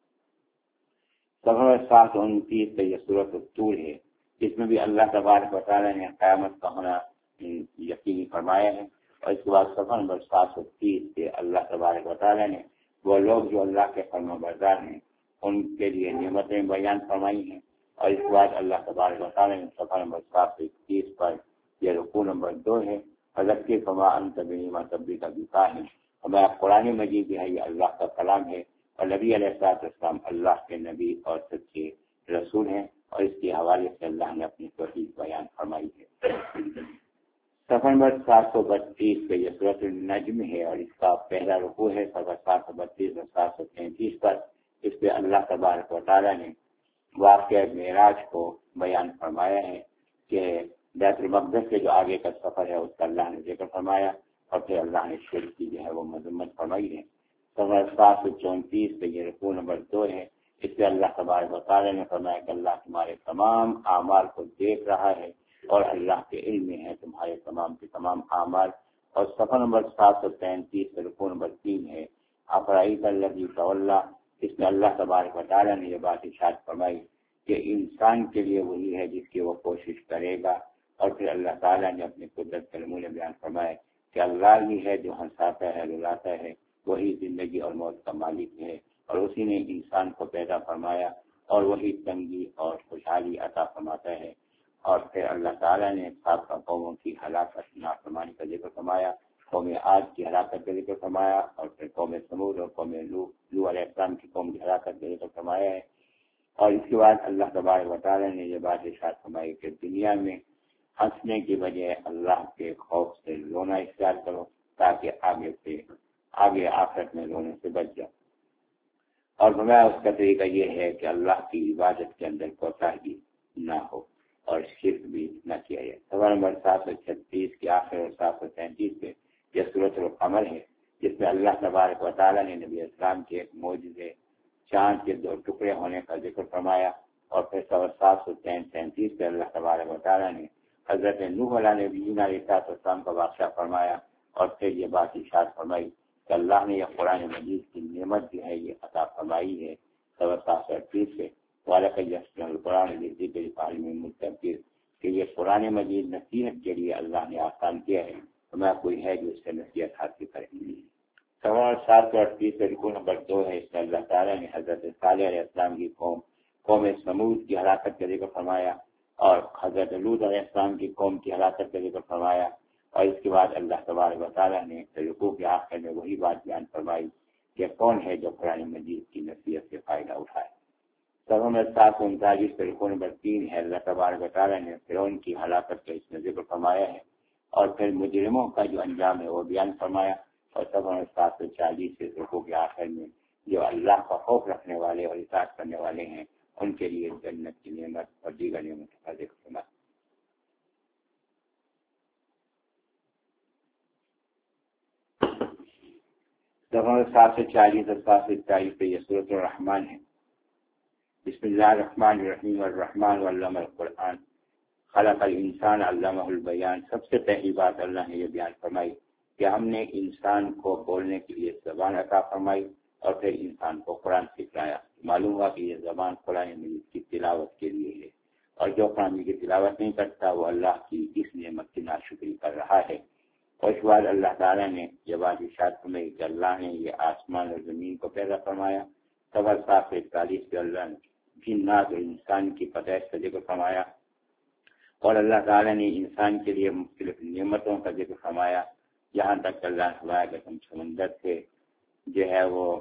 Speaker 1: صفحہ سات سو انتیس سے یہ سورۃ الطور ہے، اس میں بھی اللہ تبارک و تعالیٰ نے قیامت کا ہونا یقینی فرمایا ہے، اور اس کے بعد صفحہ نمبر سات سو تیس سے اللہ تبارک و تعالیٰ نے وہ لوگ جو اللہ کے فرما بردار ہیں ان کے لیے نعمتیں بیان فرمائی ہیں، اور اس کے بعد اللہ تبارک و تعالیٰ نے صفحہ نمبر سات سو اکتیس پر یہ رکوع نمبر دو ہے، حضرت کے فما انت بنعمت ربک بکاہن، ہمارا قرآن مجید بھی ہے، یہ اللہ کا کلام ہے، اور نبی علیہ الصلوۃ والسلام اللہ کے نبی اور سچے رسول ہیں، اور اس کے حوالے سے اللہ نے اپنی توحید بیان فرمائی ہے۔ صفحہ نمبر سات سو بتیس پہ یہ سورۃ النجم ہے، اور اس کا پہلا رکوع ہے صفحہ سات سو بتیس اور سات سو تینتیس پر، اس پہ اللہ تبارک و تعالیٰ نے واقعہ معراج کو بیان فرمایا ہے کہ بیت المقدس کے جو آگے کا سفر ہے اس کا اللہ نے ذکر فرمایا، اور پھر اللہ نے شرک کی جو ہے وہ مذمت فرمائی ہے۔ صفحہ سات سو چونتیس پہ یہ رکوع نمبر دو ہے، اس پہ اللہ تبارک و تعالیٰ نے فرمایا کہ اللہ تمہارے تمام اعمال کو دیکھ رہا ہے اور اللہ کے علم میں ہے تمہارے تمام کے تمام اعمال۔ اور صفحہ نمبر سات سو تینتیس سے رکوع نمبر تین ہے، افرائیت الذی تولی، اس میں اللہ تبارک و تعالیٰ نے یہ بات ارشاد فرمائی کہ انسان کے لیے وہی ہے جس کی وہ کوشش کرے گا، اور پھر اللہ تعالیٰ نے اپنی قدرت کے نمونے بیان فرمائے کہ اللہ ہی ہے جو ہنساتا ہے رلاتا ہے، وہی زندگی اور موت کا مالک ہے، اور اسی نے انسان کو پیدا فرمایا اور وہی تنگی اور خوشحالی عطا فرماتا ہے۔ اور پھر اللہ تعالیٰ نے سابقہ قوموں کی ہلاکت نافرمانی کا ذکر فرمایا، قوم عاد کی ہلاکت کا ذکر فرمایا، اور پھر قوم ثمود اور قوم لوط علیہ السلام کی قوم کی ہلاکت کا ذکر فرمایا ہے۔ اور اس کے بعد اللہ تبارک و تعالیٰ نے یہ بات ارشاد فرمائی کہ دنیا میں ہنسنے کی بجائے اللہ کے خوف سے رونا اختیار کرو تاکہ آگے سے آگے آخرت میں رونے سے بچ جاؤ۔ اور فرمایا اس کا طریقہ یہ ہے کہ اللہ کی عبادت کے اندر کوتاہی نہ ہو اور شرک بھی نہ کیا جائے۔ سوال نمبر سات سو چھتیس کے آخر اور سات سو سینتیس پہ یہ سورۃ القمر ہے، جس میں اللہ تبارک و تعالیٰ نے نبی اسلام کے ایک معجزے چاند کے دو ٹکڑے ہونے کا ذکر فرمایا، اور پھر سوا سات سو سینتیس پہ اللہ تبارک و تعالیٰ نے حضرت نوح علیہ نبینا علیہ السلام کا واقعہ فرمایا، اور پھر یہ بات ارشاد فرمائی کہ اللہ نے یہ قرآن مجید کی نعمت جو ہے یہ عطا فرمائی ہے۔ سوا سات سو اڑتیس سے قرآن کہ یہ قرآن مجید نصیحت کے لیے اللہ نے آسان کیا ہے، تو میں کوئی ہے جو اس سے نصیحت حاصل کرے۔ سوال سات سو اڑتیس سے رکو نمبر دو ہے، اس میں اللہ تعالیٰ نے حضرت صالح علیہ السلام کی قوم قوم سمود کی ہلاکت کا ذکر فرمایا، اور حضرت لوط علیہ السلام کی قوم کی ہلاکت کا ذکر فرمایا، اور اس کے بعد اللہ تبارک و تعالیٰ نے رکوع کے آخر میں وہی بات بیان فرمائی کہ کون ہے جو قرآن مجید کی نصیحت سے فائدہ اٹھائے۔ سوال نمبر سات سو انتالیس سے رکوع نمبر تین ہے، اللہ تبارک و تعالیٰ نے فرعون کی ہلاکت کا اس میں ذکر فرمایا ہے، اور پھر مجرموں کا جو انجام ہے وہ بیان فرمایا، اور سوال نمبر سات سو چالیس سے رکوع کے آخر میں جو اللہ کا خوف رکھنے والے اور اطاعت کرنے والے ہیں ان کے لیے جنت کی نعمت اور دیگر نعمت کا ذکر فرمایا۔ سوال سات سو چالیس اور سات سو اکتالیس پہ یہ سورۃ الرحمن ہے۔ بسم اللہ الرحمن الرحیم، الرحمن علم القرآن خلق الانسان علمہ البیان۔ سب سے پہلی بات اللہ نے یہ بیان فرمائی کہ ہم نے انسان کو بولنے کے لیے زبان عطا فرمائی، اور پھر انسان کو قرآن سکھلایا۔ معلوم ہوا کہ یہ زبان قرآن مجید کی تلاوت کے لیے ہے، اور جو قرآن مجید کی تلاوت نہیں کرتا وہ اللہ کی اس نعمت کی ناشکری کر رہا ہے۔ اور اس بعد اللہ تعالیٰ نے یہ بات ارشاد فرمائی کہ اللہ نے یہ آسمان اور زمین کو پیدا فرمایا۔ سوا سات سو اکتالیس پہ اللہ نے جنات اور انسان کی پیدائش کا ذکر فرمایا، اور اللہ تعالیٰ نے انسان کے لیے مختلف نعمتوں کا ذکر فرمایا، یہاں تک کہ اللہ نے فرمایا کہ تم سمندر سے جو ہے وہ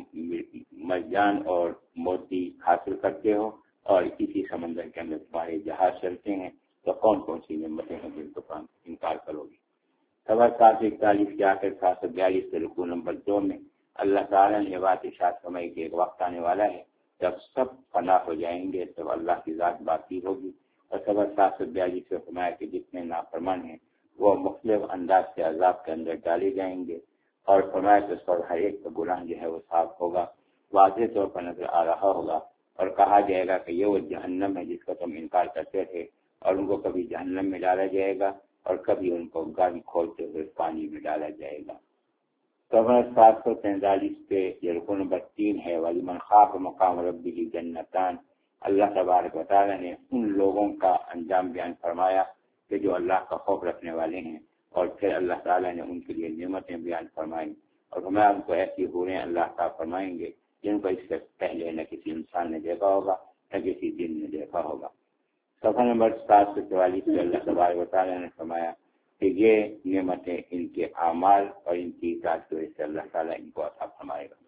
Speaker 1: مرجان اور موتی حاصل کرتے ہو، اور اسی سمندر کے اندر تمہارے جہاز چلتے ہیں، تو کون کون سی نعمتیں ہیں جن کو انکار کرو گے۔ سوا سات سو اکتالیس کے آخر سات سو بیالیس سے رکوع نمبر دو میں اللہ تعالیٰ نے یہ بات ارشاد فرمائی کہ ایک وقت آنے والا ہے جب سب فنا ہو جائیں گے، تب اللہ کی ذات باقی ہوگی۔ اور سوا سات سو بیالیس سے فرمایا کہ جتنے نافرمان ہیں وہ مختلف انداز سے عذاب کے اندر ڈالے جائیں گے، اور فرمایا کہ اس پر ہر ایک کا گناہ جو ہے وہ صاف ہوگا، واضح طور پر نظر آ رہا ہوگا، اور کہا جائے گا کہ یہ وہ جہنم ہے جس کا تم انکار کرتے تھے، اور ان کو کبھی جہنم میں ڈالا جائے گا اور کبھی ان کو گاڑی کھولتے ہوئے پانی میں ڈالا جائے گا۔ سوا سات سو تینتالیس پہ یہ رکوع نمبر تین ہے، وَلِمَنْ خَافَ مَقَامَ رَبِّهِ جَنَّتَانِ۔ اللہ تبارک و تعالیٰ نے ان لوگوں کا انجام بیان فرمایا کہ جو اللہ کا خوف رکھنے والے ہیں، اور پھر اللہ تعالیٰ نے ان کے لیے نعمتیں بیان فرمائیں، اور ہمیں ان کو ایسی حوریں اللہ کا فرمائیں گے جن کو اس سے پہلے نہ کسی انسان نے دیکھا ہوگا نہ کسی جن نے دیکھا ہوگا۔ صفحہ نمبر سات سو چوالیس سے اللہ تبارک و تعالیٰ نے فرمایا کہ یہ نعمتیں ان کے اعمال اور ان کی اطاعت کی وجہ سے اللہ تعالیٰ ان کو عطا فرمائے گا۔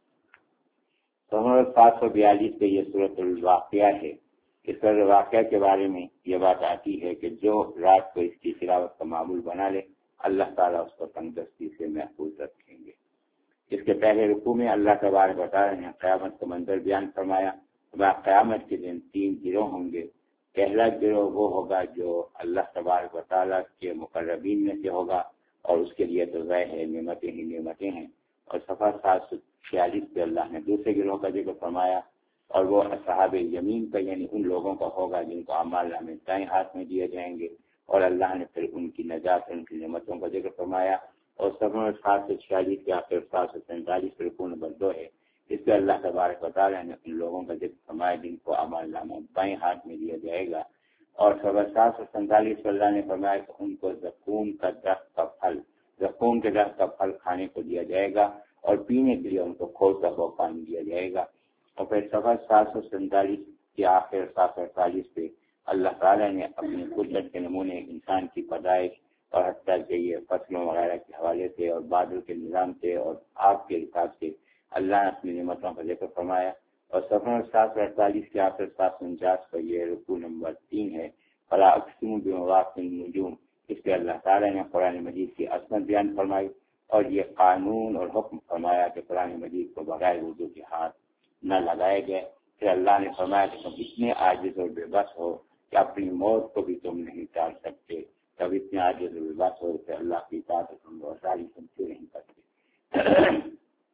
Speaker 1: صفحہ سات سو بیالیس پہ یہ سورۃ الواقعہ ہے۔ اس پر واقعہ کے بارے میں یہ بات آتی ہے کہ جو رات کو اس کی تلاوت کا معمول بنا لے اللہ تعالیٰ اس کو تندرستی سے محفوظ رکھیں گے۔ اس کے پہلے رکوع میں اللہ تبارک و تعالیٰ نے قیامت کا منظر بیان فرمایا۔ قیامت کے دن تین گروہ ہوں گے۔ پہلا گروہ وہ ہوگا جو اللہ تبارک و تعالیٰ کے مقربین میں سے ہوگا، اور اس کے لیے تو ظاہر ہے نعمتیں ہی نعمتیں ہیں۔ اور صفحہ سات سو چھیالیس پہ اللہ نے دوسرے گروہ کا ذکر فرمایا، اور وہ اصحاب یمین کا یعنی ان لوگوں کا ہوگا جن کو اعمال نامے دائیں ہاتھ میں دیے جائیں گے، اور اللہ نے پھر ان کی نجات ان کی نعمتوں کا ذکر فرمایا۔ اور صفحہ سات سو چھیالیس کے آخر سات سو سینتالیس پہ رکوع نمبر دو ہے، اس پہ اللہ تبارک و تعالیٰ نے ان لوگوں کا ذکر فرمایا جن کو اعمال نامہ بائیں ہاتھ میں دیا جائے گا۔ اور صفحہ سات سو سینتالیس پہ اللہ نے فرمایا کہ ان کو زقوم کا درخت کا پھل زقوم کے درخت کا پھل کھانے کو دیا جائے گا، اور پینے کے لیے ان کو کھولتا ہوا پانی دیا جائے گا۔ اور پھر صفحہ سات سو سینتالیس کے آخر سات سو اڑتالیس پہ اللہ تعالیٰ نے اپنی قدرت کے نمونے انسان کی پیدائش اور حتیٰ کہ یہ فصلوں وغیرہ کے حوالے سے اور بادل کے نظام سے اور آگ کے حساب سے اللہ نے اپنی نعمتوں کا ذکر فرمایا۔ اور صفحہ سات سو اڑتالیس کے آخر سات سو انچاس پر یہ رکوع نمبر تین ہے، فلا اقسم بمواقع النجوم، اس پہ اللہ تعالیٰ نے قرآن مجید کی عظمت بیان فرمائی اور یہ قانون اور حکم فرمایا کہ قرآن مجید کو بغیر اردو کے ہاتھ نہ لگائے گئے۔ پھر اللہ نے فرمایا کہ تم اتنے عاجز اور بے بس ہو کہ اپنی موت کو بھی تم نہیں ٹال سکتے، تب اتنے عاجز اور بے بس ہو کہ اللہ کی اطاعت تم روزاری تم کیوں نہیں کرتے۔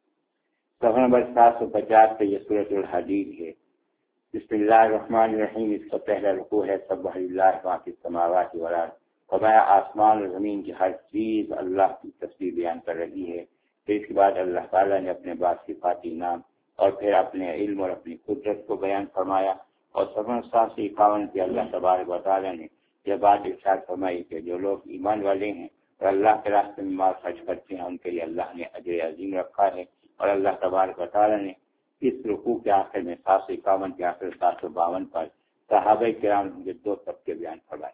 Speaker 1: صفحہ نمبر سات سو پچاس پہ یہ سورۃ الحدید ہے۔ بسم اللہ الرحمن الرحیم، اس کا پہلا رکوع ہے سبح للہ ما فی السماوات والارض، فرمایا آسمان اور زمین کی ہر چیز اللہ کی تسبیح بیان کر رہی ہے۔ پھر اس کے بعد اللہ تعالیٰ نے اپنے بعض صفاتی نام اور پھر اپنے علم اور اپنی قدرت کو بیان فرمایا، اور صفحہ سات سو اکاون پہ اللہ تبارک و تعالیٰ نے یہ بات ارشاد فرمائی کہ جو لوگ ایمان والے ہیں اور اللہ کے راستے میں مال خرچ کرتے ہیں ان کے لیے اللہ نے اجر عظیم رکھا ہے۔ اور اللہ تبارک و تعالیٰ نے اس رکوع کے آخر میں سات سو اکاون کے آخر سات سو باون پر صحابہ کرام کے دو طبقے بیان فرمائے۔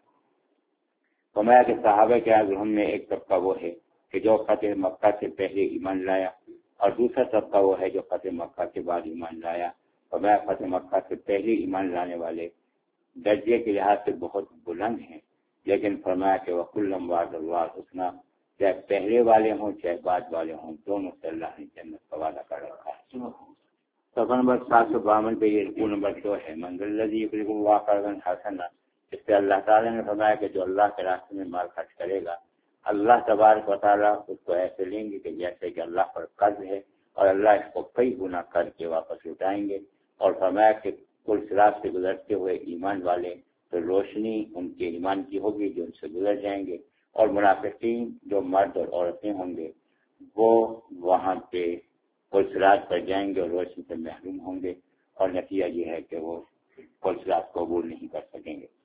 Speaker 1: فرمایا کہ صحابہ کرام میں ایک طبقہ وہ ہے کہ جو فتح مکہ سے پہلے ایمان لایا، اور دوسرا طبقہ وہ ہے جو فتح مکہ کے بعد ایمان لایا۔ فرمایا فتح مکہ سے پہلے ایمان لانے والے درجے کے لحاظ سے بہت بلند ہیں، لیکن فرمایا کہ وَكُلًّا وَعَدَ اللَّهُ الْحُسْنَىٰ، چاہے پہلے والے ہوں چاہے بعد والے ہوں، دونوں سے اللہ نے جنت کا وعدہ کر رکھا ہے۔ صفحہ نمبر سات سو باون پہ یہ رکوع نمبر دو ہے، مَنْ ذَا الَّذِي يُقْرِضُ اللَّهَ قَرْضًا حَسَنًا، اس پہ اللہ تعالیٰ نے فرمایا کہ جو اللہ کے راستے میں مال خرچ کرے گا اللہ تبارک و تعالیٰ اس کو ایسے لیں گے کہ جیسے کہ اللہ پر قرض ہے، اور اللہ اس کو کئی گنا کر کے واپس لوٹائیں گے۔ اور فرمایا کہ پل صراط سے گزرتے ہوئے ایمان والے تو روشنی ان کے ایمان کی ہوگی جو ان سے گزر جائیں گے، اور منافقین جو مرد اور عورتیں ہوں گے وہ وہاں پہ پل صراط پر جائیں گے اور روشنی سے محروم ہوں گے، اور نتیجہ یہ ہے کہ وہ پل صراط کو عبور نہیں کر سکیں گے۔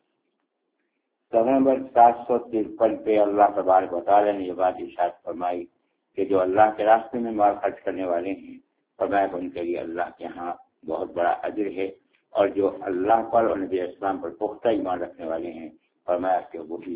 Speaker 1: صفحہ نمبر سات سو ترپن پہ اللہ تبارک و تعالیٰ نے یہ بات ارشاد فرمائی کہ جو اللہ کے راستے میں مال خرچ کرنے والے ہیں فرمایا کہ ان کے لیے اللہ کے ہاں بہت بڑا اجر ہے، اور جو اللہ پر اور نبی اسلام پر پختہ ایمان رکھنے والے ہیں فرمایا کہ وہی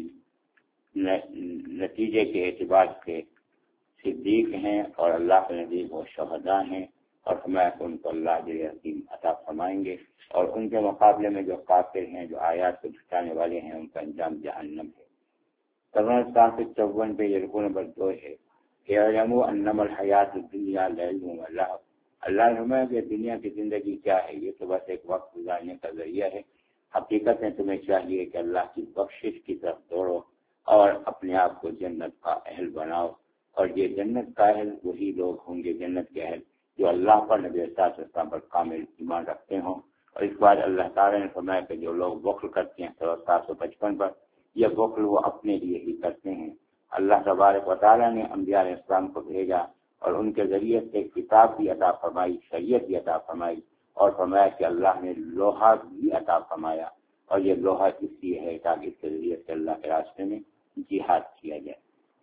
Speaker 1: نتیجے کے اعتبار سے صدیق ہیں اور اللہ کے نزدیک وہ شہداء ہیں، اور فرمایا کہ ان کو اللہ اجر عظیم عطا فرمائیں گے، اور ان کے مقابلے میں جو کافر ہیں جو آیات کو جھٹلانے والے ہیں ان کا انجام جہنم ہے۔ صفحہ سات سو چون پہ یہ رکوع نمبر دو ہے کہ اعلموا انما الحیات الدنیا لعب و لہو، اللہ نے فرمایا کہ دنیا کی زندگی کیا ہے، یہ تو بس ایک وقت گزارنے کا ذریعہ ہے، حقیقت میں تمہیں چاہیے کہ اللہ کی بخشش کی طرف دوڑو اور اپنے آپ کو جنت کا اہل بناؤ، اور یہ جنت کا اہل وہی لوگ ہوں گے جنت کے اہل جو اللہ پر نبی اسلام پر کامل ایمان رکھتے ہوں۔ اور اس بار اللہ تعالیٰ نے فرمایا کہ جو لوگ بخل کرتے ہیں سات سو پچپن پر، یہ بخل وہ اپنے لیے ہی کرتے ہیں۔ اللہ تبارک و تعالیٰ نے انبیاء علیہ السلام کو بھیجا اور ان کے ذریعے سے کتاب بھی عطا فرمائی، شریعت بھی عطا فرمائی، اور فرمایا کہ اللہ نے لوہا بھی عطا فرمایا، اور یہ لوہا اس لیے ہے تاکہ اس کے ذریعے سے اللہ کے راستے میں جہاد کیا جائے۔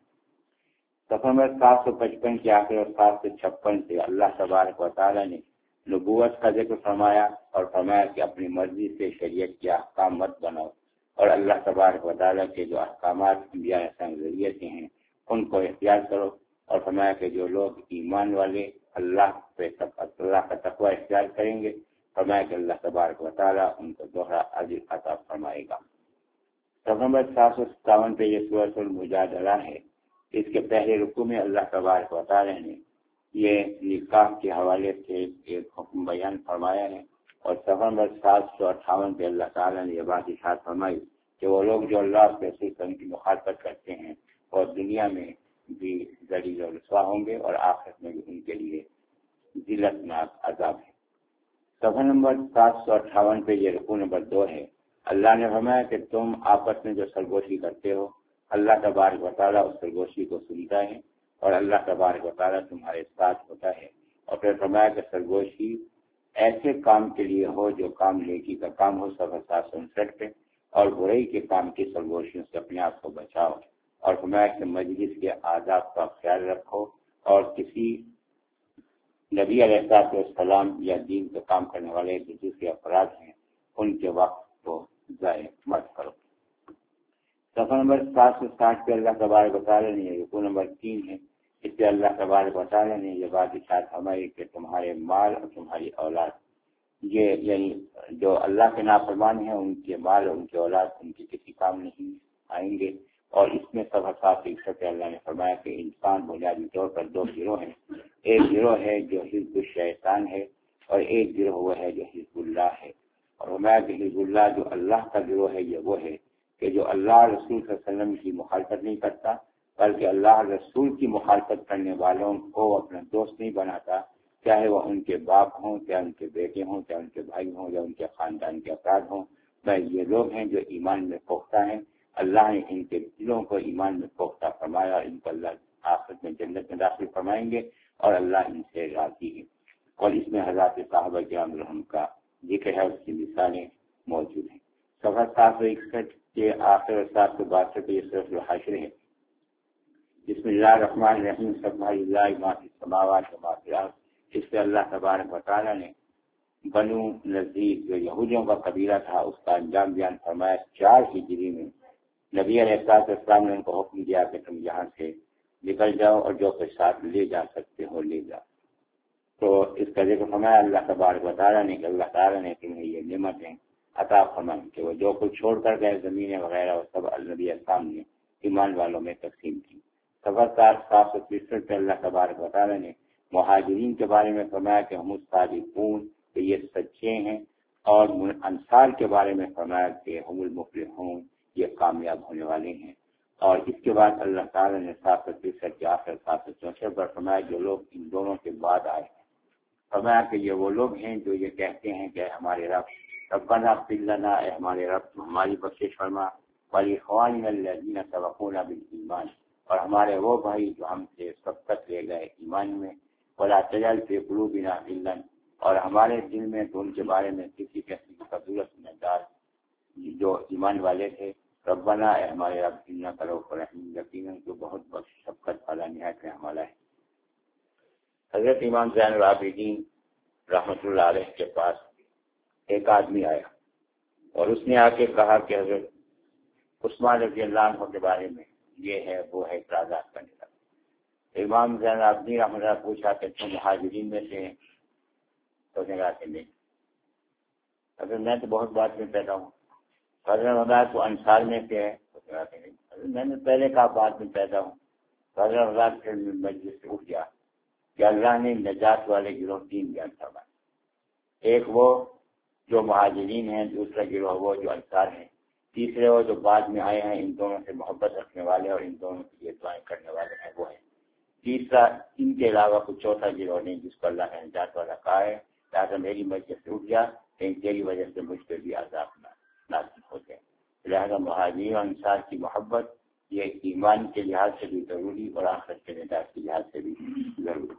Speaker 1: صفحہ نمبر سات سو پچپن کے آخر اور سات سو چھپن سے اللہ تبارک و تعالیٰ نے نبوت کا ذکر فرمایا اور فرمایا کہ اپنی مرضی سے شریعت کے احکام مت بناؤ، اور اللہ تبارک و تعالیٰ کے جو احکامات انبیاء علیہ السلام کے ذریعے سے ہیں ان کو اختیار کرو، اور فرمایا کہ جو لوگ ایمان والے اللہ پہ اللہ کا تقوی اختیار کریں گے فرمایا کہ اللہ تبارک و تعالیٰ ان کو دوہرا اجر عطا فرمائے گا۔ صفحہ نمبر سات سو ستاون پہ یہ سورۃ المجادلہ ہے، اس کے پہلے رکوع میں اللہ تبارک و تعالیٰ نے یہ نکاح کے حوالے سے ایک حکم بیان فرمایا ہے، اور صفحہ نمبر سات سو اٹھاون پہ اللہ تعالیٰ نے یہ بات ارشاد فرمائی کہ وہ لوگ جو اللہ کے رسول کی مخالفت کرتے ہیں اور دنیا میں بھی ذلیل و رسوا ہوں گے اور آخرت میں بھی ان کے لیے ذلت ناک عذاب ہے۔ صفحہ نمبر سات سو اٹھاون پہ یہ رکوع نمبر دو ہے، اللہ نے فرمایا کہ تم آپس میں جو سرگوشی کرتے ہو اللہ تبارک و تعالیٰ اس سرگوشی کو سنتا ہے، اور اللہ تبارک و تعالیٰ تمہارے ساتھ ہوتا ہے۔ اور پھر فرمایا کہ سرگوشی ایسے کام کے لیے ہو جو کام نیکی کا کام ہو، صفحہ سات سو انسٹھ پہ، اور برائی کے کام کی سرگوشیوں سے اپنے آپ کو بچاؤ، اور فرمایا کہ مجلس کے آداب کا خیال رکھو، اور کسی نبی علیہ السلام یا دین کا کام کرنے والے جو دوسرے افراد ہیں ان کے وقت کو ضائع مت کرو۔ صفحہ نمبر سات سو ساٹھ پہ اللہ تبارک و تعالیٰ نے رکوع نمبر تین ہے، اس پہ اللہ تبارک و تعالیٰ نے یہ بات ارشاد فرمائی کہ تمہارے مال اور تمہاری اولاد، یہ یعنی جو اللہ کے نافرمان ہیں ان کے مال اور ان کی اولاد ان کی کسی سامنے ہی آئیں گے۔ اور اس میں سب حساب سے اللہ نے فرمایا کہ انسان بنیادی طور پر دو گروہ ہیں، ایک گروہ ہے جو حزب الشیطان ہے اور ایک گروہ وہ ہے جو حزب اللہ ہے۔ اور فرمایا کہ حزب اللہ جو اللہ کا گروہ ہے یہ وہ ہے کہ جو اللہ رسول صلی اللہ علیہ وسلم کی مخالفت نہیں کرتا، بلکہ اللہ رسول کی مخالفت کرنے والوں کو اپنا دوست نہیں بناتا، چاہے وہ ان کے باپ ہوں، چاہے ان کے بیٹے ہوں، چاہے ان کے بھائی ہوں یا ان کے خاندان کے افراد ہوں۔ بھائی یہ لوگ ہیں جو ایمان میں پختہ ہیں، اللہ نے ان کے دلوں کو ایمان میں پختہ فرمایا، ان کو اللہ آخرت میں جنت میں داخل فرمائیں گے اور اللہ ان سے راضی ہے۔ اور اس میں حضرات صحابہ کرام رحم کا ذکر ہے، اس کی مثالیں موجود ہیں۔ صفحہ سات سو اکسٹھ کے آخر اور سات سو باسٹھ پہ یہ سورۃ الحشر ہے۔ بسم اللہ الرحمن الرحیم، سبح للہ ما فی السماوات و ما فی الارض۔ اس سے اللہ تبارک و تعالیٰ نے بنو نذیر جو یہودیوں کا قبیلہ تھا اس کا انجام بیان فرمایا۔ چار ہجری میں نبی علیہ السلام نے ان کو حکم دیا کہ تم یہاں سے نکل جاؤ اور جو کچھ ساتھ لے جا سکتے ہو لے جاؤ۔ تو اس کا ذکر فرمایا اللہ تبارک و تعالیٰ نے کہ اللہ تعالیٰ نے تمہیں یہ نعمتیں عطا فرمائی کہ وہ جو کچھ چھوڑ کر گئے زمینیں وغیرہ وہ سب نبی السلام نے ایمان والوں میں تقسیم کی۔ سفر سات سو تیسٹھ پہ اللہ تبارک و تعالیٰ نے مہاجرین کے بارے میں فرمایا کہ ہم الصادقون کہ یہ سچے ہیں، اور انصار کے بارے میں فرمایا کہ ہم المفلحون یہ کامیاب ہونے والے ہیں۔ اور اس کے بعد اللہ تعالیٰ نے سات سو تیسٹھ کے آخر سات سو چونسٹھ پر فرمایا جو لوگ ان دونوں کے بعد آئے ہیں، فرمایا کہ یہ وہ لوگ ہیں جو یہ کہتے ہیں کہ ہمارے رب ربنا اغفر لنا، اے ہمارے رب تو ہماری بخشش فرما، ولاخواننا الذین سبقونا بالایمان، اور ہمارے وہ بھائی جو ہم سے سبقت لے گئے ایمان میں، ولا تجعل فی قلوبنا غلا، اور ہمارے دل میں تو ان کے بارے میں کسی قسم کی فضولت نہ ڈال جو ایمان والے تھے۔ ربنا اے ہمارے رب انک رؤوف رحیم، یقیناً تو بہت بخش شفقت والا نہایت رحم والا ہے۔ حضرت امام زین العابدین رحمۃ اللہ علیہ کے پاس ایک آدمی آیا اور اس نے آ کے کہا کہ حضرت عثمان رضی اللہ عنہ کے بارے میں یہ ہے وہ ہے، اعتراضات کرنے لگا۔ امام زین العابدین رحمۃ اللہ نے پوچھا کہ تم مہاجرین میں سے ہیں؟ تو نے کہا کہ نہیں۔ حضرت میں تو بہت بعد میں پیدا ہوں۔ حضرت اللہ تو انصار میں سے ہے؟ تو کہا کہ نہیں۔ حضرت میں نے پہلے کہا بعد میں پیدا ہوں۔ حضرت اللہ پھر مجلس سے اٹھ گیا کہ اللہ نے نجات والے گروہ تین بیان فرمائے، ایک وہ جو مہاجرین ہیں، دوسرا گروہ وہ جو انصار ہیں، تیسرے وہ جو بعد میں آئے ہیں، ان دونوں سے محبت رکھنے والے اور ان دونوں کے لیے دعائیں کرنے والے ہیں وہ ہیں۔ تیسرا ان کے علاوہ کوئی چوتھا گروہ نہیں جس کو اللہ نے نجات والا کہا ہے، لہٰذا میری مجلس سے اٹھ گیا کہ تیری وجہ سے مجھ پہ بھی عذاب نازل ہو جائے۔ لہٰذا مہاجرین اور انصار کی محبت یہ ایمان کے لحاظ سے بھی ضروری اور آخرت کے نجات کے لحاظ سے بھی ضروری۔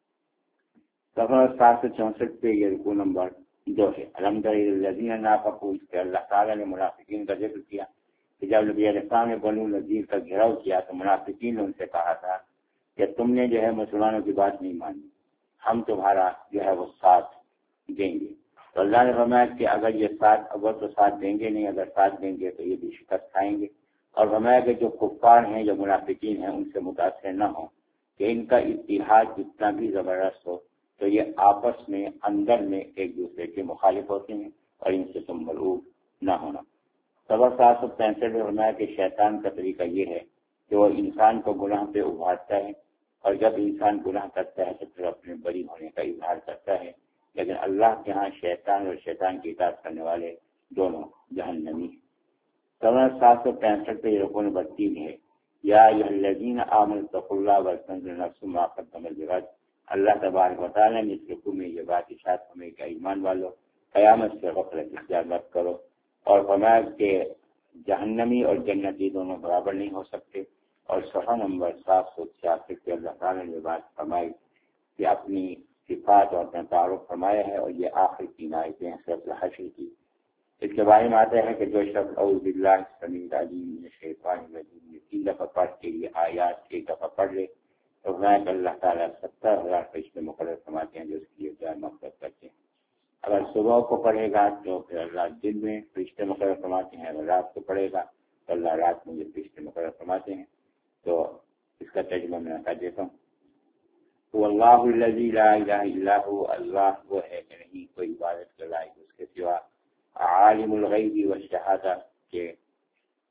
Speaker 1: صفحہ سات سو چونسٹھ پہ یہ رکوع نمبر دو ہے۔ الحمد للہ نافقوا، اس پہ اللہ تعالیٰ نے منافقین کا ذکر کیا کہ جب نبی علیہ السلام نے بنو نذیر کا گھیراؤ کیا تو منافقین نے ان سے کہا تھا کہ تم نے جو ہے مسلمانوں کی بات نہیں مانی، ہم تمہارا جو ہے وہ ساتھ دیں گے۔ تو اللہ نے فرمایا کہ اگر یہ ساتھ اگر تو ساتھ دیں گے نہیں، اگر ساتھ دیں گے تو یہ بھی شکست کھائیں گے۔ اور فرمایا کہ جو کفار ہیں جو منافقین ہیں ان سے متاثر نہ ہوں کہ ان کا اتحاد جتنا بھی زبردست ہو تو یہ آپس میں اندر میں ایک دوسرے کے مخالف ہوتے ہیں اور ان سے تم ملعوب نہ ہونا۔ سبق سات سو پینسٹھ میں فرمایا کہ شیطان کا طریقہ یہ ہے کہ وہ انسان کو گناہ پہ ابھارتا ہے، اور جب انسان گناہ کرتا ہے تو پھر اپنے بری ہونے کا اظہار کرتا ہے، لیکن اللہ کے ہاں شیطان اور شیطان کی اطاعت کرنے والے دونوں جہنمی ہیں۔ سبق سات سو پینسٹھ پہ رکوع نمبر تین ہے، یا ایھا الذین آمنوا اتقوا اللہ ولتنظر نفس ما قدمت لغد۔ اللہ تبارک و تعالیٰ نے اس رکوع میں یہ بات ارشاد فرمائی کہ ایمان والو قیامت سے غفلت اختیار مت کرو، اور فرمایا کہ جہنمی اور جنتی دونوں برابر نہیں ہو سکتے۔ اور صفحہ نمبر سات سو چھیاسٹھ پہ اللہ تعالیٰ نے یہ بات فرمائی کہ اپنی صفات اور اپنا تعارف فرمایا ہے، اور یہ آخر تین آیتیں ہیں سورۃ الحشر کی۔ اس کے بارے میں آتا ہے کہ جو شخص اعوذ باللہ السمیع العلیم من الشیطان الرجیم میں تین دفعہ پڑھ کے یہ آیات ایک دفعہ پڑھ لے تو فرمایا کہ اللہ تعالیٰ ستر ہزار فرشتے مقرر فرماتے ہیں جو اس کے لیے دعا مغفرت کرتے ہیں۔ اگر صبح کو پڑھے گا تو پھر اللہ دن میں فرشتے مقرر فرماتے ہیں، اگر رات کو پڑھے گا تو اللہ رات میں یہ فرشتے مقرر فرماتے ہیں۔ تو اس کا ترجمہ میں کر دیتا ہوں۔ تو اللہ الذی لا الہ الا هو، اللہ وہ ہے کہ نہیں کوئی عبادت کے لائق اس کے سوا، عالم الغیب والشہادہ کے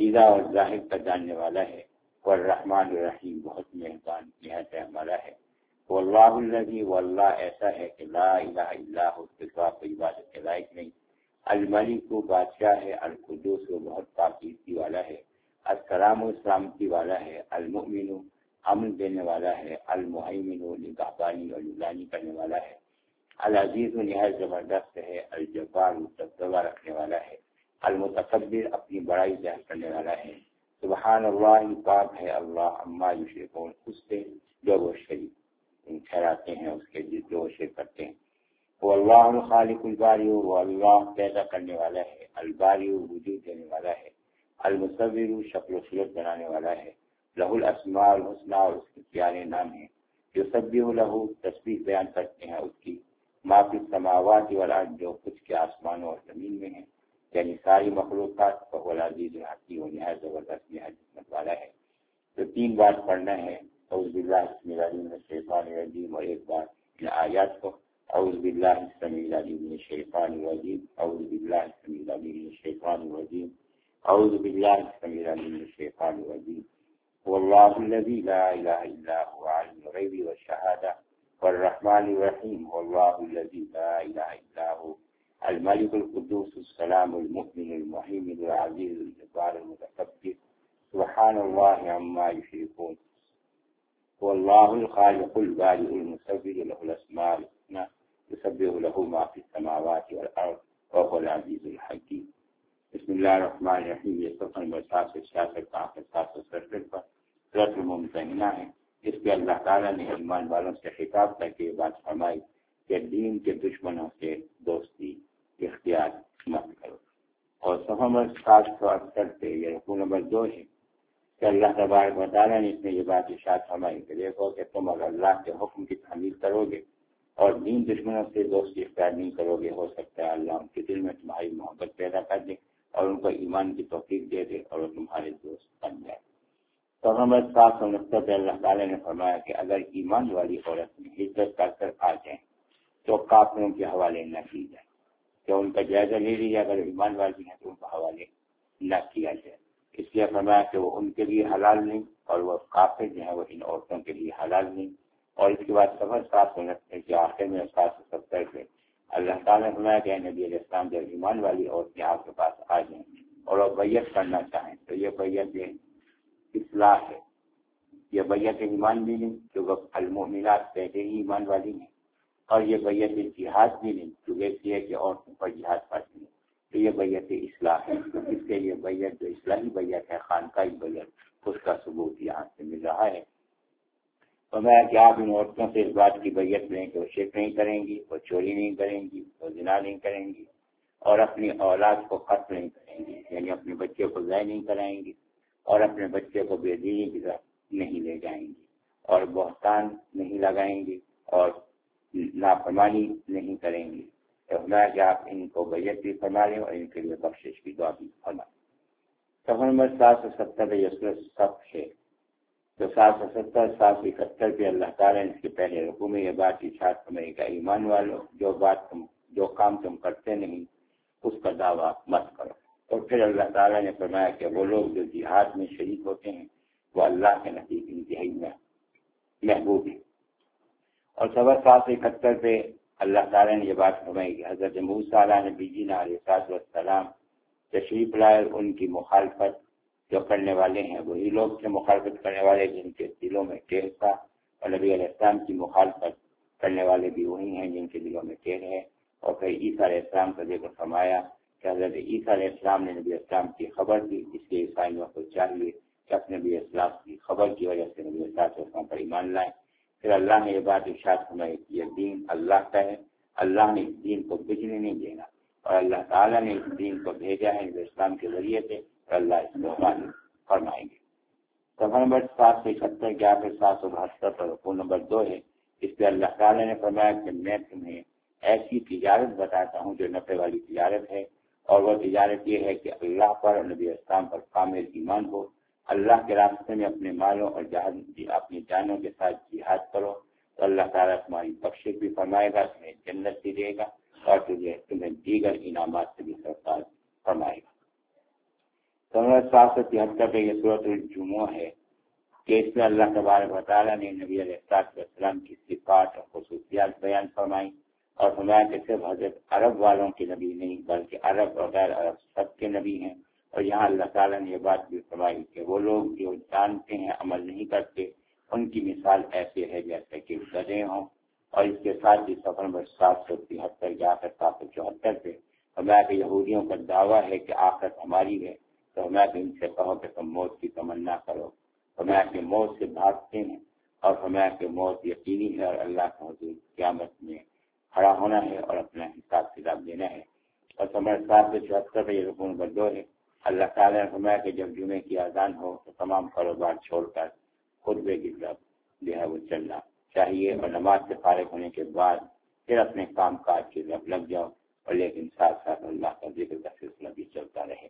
Speaker 1: پوشیدہ اور ظاہر کا جاننے والا ہے، والرحمن الرحیم بہت مہربان نہایت رحم والا ہے۔ واللہ الذی، واللہ ایسا ہے کہ لا الہ الا ہو، اس کے سوا کوئی عبادت کے لائق نہیں، الملک بادشاہ ہے، القدوس وہ بہت پاکیزگی والا ہے، السلام و سلامتی والا ہے، المؤمن امن دینے والا ہے، المہیمن نگہبانی اور نگرانی کرنے والا ہے، العزیز نہایت زبردست ہے، الجبار دبدبہ رکھنے والا ہے، المتکبر اپنی بڑائی ظاہر کرنے والا ہے۔ سبحان اللہ، پاک ہے اللہ، عما یشرکون، اس سے جو وہ شریک ٹھہراتے ہیں، اس کے جو وہ شرک کرتے ہیں۔ وہ اللہ الخالق الباری، وہ اللہ پیدا کرنے والا ہے، الباری وجود دینے والا ہے، المصور شکل و صورت بنانے والا ہے، لہ الاسماء الحسنی، اور اس کے پیارے نام ہیں، یسبح لہ تسبیح بیان کرتے ہیں اس کی، ما فی السماوات والارض جو کچھ کے آسمانوں اور زمین میں ہیں، یعنی ساری مخلوقات، فهو العزیز الحکیم، وہ نہایت زبردست نہایت حکمت والا ہے۔ تو تین بار پڑھنا ہے، اعوذ باللہ بسم اللہ الرحمن الرحیم من الشیطان الرجیم، اور ایک بار ان آیات کو اعوذ باللہ السمیع العلیم من الشیطان الرجیم، اعوذ باللہ السمیع العلیم من الشیطان الرجیم، اعوذ باللہ السمیع العلیم من الشیطان الرجیم، واللہ الذی لا الہ الا هو عالم الغیب والشہادہ والرحمن الرحیم، واللہ الذی لا الہ الا هو الملک القدوس السلام المؤمن المہیمن العزیز الجبار المتکبر، سبحان اللہ عما یشرکون، واللہ الخالق البارئ المصور، له الاسماء الحسنى یسبح له ما فی السماوات والارض وهو العزیز الحکیم۔ بسم اللہ الرحمن الرحیم، یہ صفحہ نمبر سات سو چھیاسٹھ کا آخر سات سو سڑسٹھ پر سورۃ الممتحنہ ہے۔ اس پہ اللہ تعالیٰ نے ایمان والوں سے خطاب کر کے بات فرمائی کہ دین کے دشمنوں سے دوستی اختیار مت کرو۔ اور صفحہ نمبر سات سو اڑسٹھ پہ یہ رکوع نمبر دو ہے کہ اللہ تبارک و تعالیٰ نے اس میں یہ بات ارشاد فرمائی کہ دیکھو کہ تم اگر اللہ کے حکم کی تعمیل کرو گے اور دین دشمنوں سے دوستی اختیار نہیں کرو گے، ہو سکتا ہے اللہ ان کے دل میں تمہاری محبت پیدا کر دے اور ان کو ایمان کی توفیق دے دے اور وہ تمہارے دوست بن جائے۔ تو نمبر سات سو انہتر پہ اللہ تعالیٰ نے فرمایا کہ اگر ایمان والی عورت میں ہجرت کر کر آ جائیں تو کافروں کے حوالے نہ کی جائے، کہ ان کا جائزہ لے لیا، اگر ایمان والی ہیں تو ان کا حوالے نہ کیا جائے۔ اس لیے فرمایا کہ وہ ان کے لیے حلال نہیں اور وہ کافر جو ہیں وہ ان عورتوں کے لیے حلال نہیں۔ اور اس کے بعد سفر سات سو انہتر کے آخر میں سات سو ستر پہ اللہ تعالیٰ نے فرمایا کہ نبی علیہ السلام جب ایمان والی عورتیں آپ کے پاس آ جائیں اور وہ بیعت کرنا چاہیں تو یہ بیعت اصلاح ہے، یہ بیعت ایمان بھی نہیں کیونکہ المؤمنات پہلے ہی ایمان والی ہیں، اور یہ بیعت جہاد بھی نہیں کیونکہ اس لیے کہ عورتوں پر جہاد پڑتی ہے، تو یہ بیعت اصلاح ہے۔ اس کے لیے بیعت جو اصلاحی بیعت ہے، خانقاہی بیعت، اس کا ثبوت یہاں سے مل رہا ہے۔ فرمایا کہ آپ ان عورتوں سے اس بات کی بیعت لیں کہ وہ شرک نہیں کریں گی، وہ چوری نہیں کریں گی، وہ زنا نہیں کریں گی، اور اپنی اولاد کو قتل نہیں کریں گی، یعنی اپنے بچے کو ضائع نہیں کرائیں گی، اور اپنے بچے کو بے دینی کی طرف نہیں لے جائیں گی، اور بہتان نہیں لگائیں گی، اور نافرمانی نہیں کریں گی۔ فرمایا کہ آپ ان کو بیعت بھی فرما لیں اور ان کے لیے بخشش کی دعا بھی فرمائیں۔ صفحہ نمبر سات سو ستر یسر سب ہے تو سات سو ستر سات سو اکہتر پہ اللہ تعالیٰ نے اس کے پہلے رکوع میں یہ بات ارشاد فرمائی کہ ایمان والوں جو بات تم جو کام تم کرتے نہیں اس کا دعویٰ مت کرو۔ اور پھر اللہ تعالیٰ نے فرمایا کہ وہ لوگ جو جہاد میں شریک ہوتے ہیں وہ اللہ کے نزدیک انتہائی میں محبوب ہیں۔ اور صفحہ سات سو اکہتر پہ اللہ تعالیٰ نے یہ بات فرمائی کہ حضرت موسیٰ علیہ نبینا علیہ السلام تشریف لائے، ان کی مخالفت جو کرنے والے ہیں وہی لوگ تھے، مخالفت کرنے والے جن کے دلوں میں ٹیڑھ تھا، اور نبی علیہ السلام کی مخالفت کرنے والے بھی وہی ہیں جن کے دلوں میں ٹیڑھ ہے۔ اور پھر عیسیٰ علیہ السلام کا ذکر فرمایا کہ حضرت عیسیٰ علیہ السلام نے نبی علیہ السلام کی خبر دی، اس لیے عیسائیوں کو چاہیے کہ اپنے نبی علیہ السلام کی خبر کی وجہ سے نبی علیہ السلام پر ایمان لائیں۔ پھر اللہ نے یہ بات ارشاد فرمائی کہ یہ دین اللہ کا ہے، اللہ نے اس دین کو بجلی نہیں دینا، اور اللہ تعالیٰ نے اس دین کو بھیجا ہے نبی اسلام کے ذریعے سے، اور اللہ اس کو قبول فرمائیں گے۔ صفحہ نمبر سات سو اکہتر کے آخر سات سو بہتر پر رکوع نمبر دو ہے، اس پہ اللہ تعالیٰ نے فرمایا کہ میں تمہیں ایسی تجارت بتاتا ہوں جو نفع والی تجارت ہے، اور وہ تجارت یہ ہے کہ اللہ پر اور نبی اسلام پر کامل ایمان ہو، اللہ کے راستے میں اپنے مالوں اور اپنی جانوں کے ساتھ جہاد کرو تو اللہ تعالیٰ تمہاری بخشش بھی فرمائے گا، تمہیں جنت بھی دے گا، اور تجھے تمہیں دیگر انعامات سے بھی سرفراز فرمائے گا۔ سورہ سات سو تہتر پہ یہ سورۃ الجمعہ ہے کہ اس میں اللہ تبارک و تعالیٰ نے نبی علیہ السلام کی صفات اور خصوصیات بیان فرمائی اور فرمایا کہ صرف حضرت عرب والوں کے نبی نہیں بلکہ عرب اور غیر عرب سب کے نبی ہیں. اور یہاں اللہ تعالیٰ نے یہ بات بھی فرمائی کہ وہ لوگ جو جانتے ہیں عمل نہیں کرتے ان کی مثال ایسے ہے جیسے کہ گدھے ہوں. اور اس کے ساتھ ہی سفر نمبر سات سو تہتر یا پھر سات سو چوہتر پہ فرمایا کہ یہودیوں کا دعویٰ ہے کہ آخرت ہماری ہے تو فرمایا کہ ان سے کہو کہ تم موت کی تمنا کرو. فرمایا کہ موت سے بھاگتے ہیں اور فرمایا کہ موت یقینی ہے اور اللہ کا حضور قیامت میں کھڑا ہونا ہے اور اپنا حساب کتاب دینا ہے. اور سمر سات سو چوہتر پہ یہ رکن نمبر دو ہے. اللہ تعالیٰ نے فرمایا کہ جب جمعے کی اذان ہو تو تمام کاروبار چھوڑ کر خطبے کی طرف جو ہے وہ چلنا چاہیے اور نماز سے فارغ ہونے کے بعد پھر اپنے کام کاج کی طرف لگ جاؤ اور لیکن ساتھ ساتھ اللہ کا ذکر کا سلسلہ بھی چلتا رہے.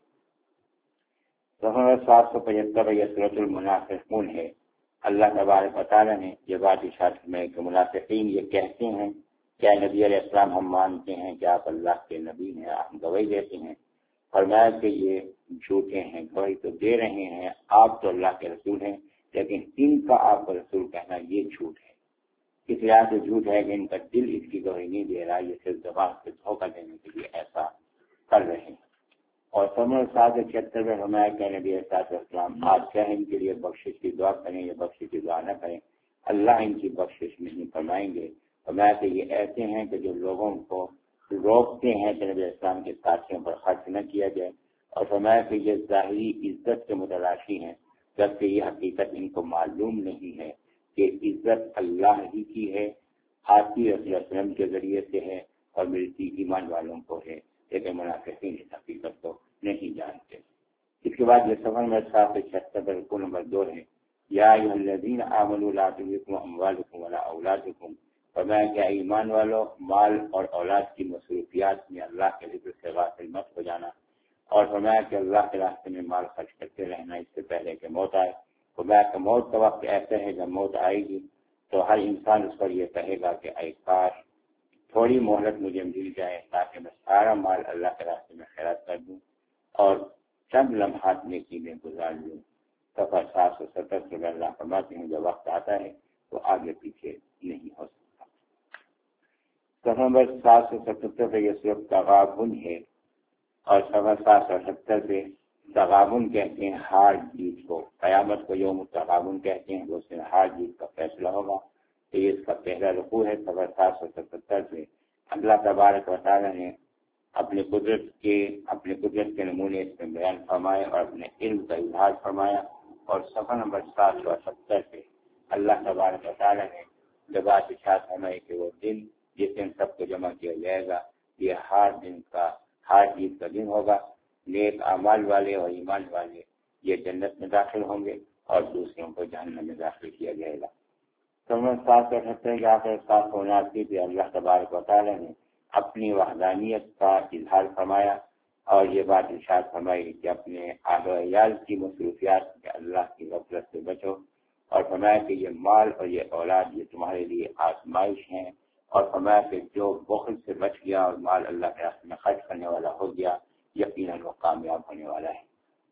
Speaker 1: سات سو پچہتر یہ سورۃ المنافقون ہے. اللہ تبارک و تعالیٰ نے یہ بات ارشاد میں کہ منافقین یہ کہتے ہیں کیا نبی علیہ السلام ہم مانتے ہیں کہ آپ اللہ کے نبی ہیں ہم گواہی دیتے ہیں. فرمایا کہ یہ جھوٹے ہیں گواہی تو دے رہے ہیں آپ تو اللہ کے رسول ہیں لیکن ان کا آپ کا رسول کہنا یہ جھوٹ ہے. اس لحاظ سے جھوٹ ہے کہ ان کا دل اس کی گواہی نہیں دے رہا یہ صرف زبان سے دھوکہ دینے کے لیے ایسا کر رہے ہیں. اور سمر سات چھہتر میں فرمایا کہ نبی علیہ السلام آج کیا ان کے لیے بخشش کی دعا کریں یا بخشش کی دعا نہ کریں اللہ ان کی بخشش نہیں فرمائیں گے. فرمایا کہ یہ ایسے ہیں کہ جو لوگوں کو روکتے ہیں کہ نبی اسلام کے ساتھیوں پر خرچ نہ کیا جائے اور فرمایا کہ یہ ظاہری عزت کے متلاشی ہیں جبکہ یہ حقیقت ان کو معلوم نہیں ہے کہ عزت اللہ ہی کی ہے آتی رسول وسلم کے ذریعے سے ہے اور ملتی ایمان والوں کو ہے لیکن منافقین اس حقیقت کو نہیں جانتے. اس کے بعد یہ سفر میں سات سو چھہتر پر رکوع نمبر دو ہے یا ایھا الذین آمنوا لا تلہکم اموالکم ولا اولادکم. فرمایا کہ ایمان والو مال اور اولاد کی مصروفیات میں اللہ کے ذکر سے غافل مت ہو جانا اور فرمایا کہ اللہ کے راستے میں مال خرچ کرتے رہنا اس سے پہلے کہ موت آئے. فرمایا کہ موت کا وقت ایسا ہے جب موت آئے گی تو ہر انسان اس پر یہ کہے گا کہ اے کاش تھوڑی مہلت مجھے مل جائے تاکہ میں سارا مال اللہ کے راستے میں خیرات کر دوں اور چند لمحات نیکی میں گزار لوں. سفر سات سو ستر سے اللہ فرماتے ہیں جب وقت آتا ہے تو آگے پیچھے نہیں ہو سکتا. سفر نمبر سات سو ستہتر پہ یہ سورۃ تغابن ہے اور سفر سات سو ستر پہ تغابن کہتے ہیں ہار جیت کو. قیامت کو یوم تغابن کہتے ہیں اس دن ہار جیت کا فیصلہ ہوگا. تو یہ اس کا پہلا رکوع ہے. سفر سات سو ستہتر پہ اللہ تبارک و تعالیٰ نے اپنے قدرت کے اپنے قدرت کے نمونے اس میں بیان فرمائے اور اپنے علم کا اظہار فرمایا. اور صفحہ نمبر سات سو ستر پہ اللہ تبارک و تعالیٰ نے جب بات ارشاد فرمائی کہ وہ دن جس دن سب کو جمع کیا جائے گا یہ ہر دن کا ہر جیت کا دن ہوگا. نیک اعمال والے اور ایمان والے یہ جنت میں داخل ہوں گے اور دوسروں کو جہنم میں داخل کیا جائے گا. سات سو اٹھہتر کے آخر سات سو اناسی پہ اللہ تبارک و تعالیٰ نے اپنی وحدانیت کا اظہار فرمایا اور یہ بات ارشاد فرمائی کہ اپنے آل و عیال کی مصروفیات میں اللہ کی غفلت سے بچو اور فرمایا کہ یہ مال اور یہ اولاد یہ تمہارے لیے آزمائش ہیں اور فرمایا کہ جو بخل سے بچ گیا اور مال اللہ کے راستے میں خرچ کرنے والا ہو گیا یقیناً وہ کامیاب ہونے والا ہے.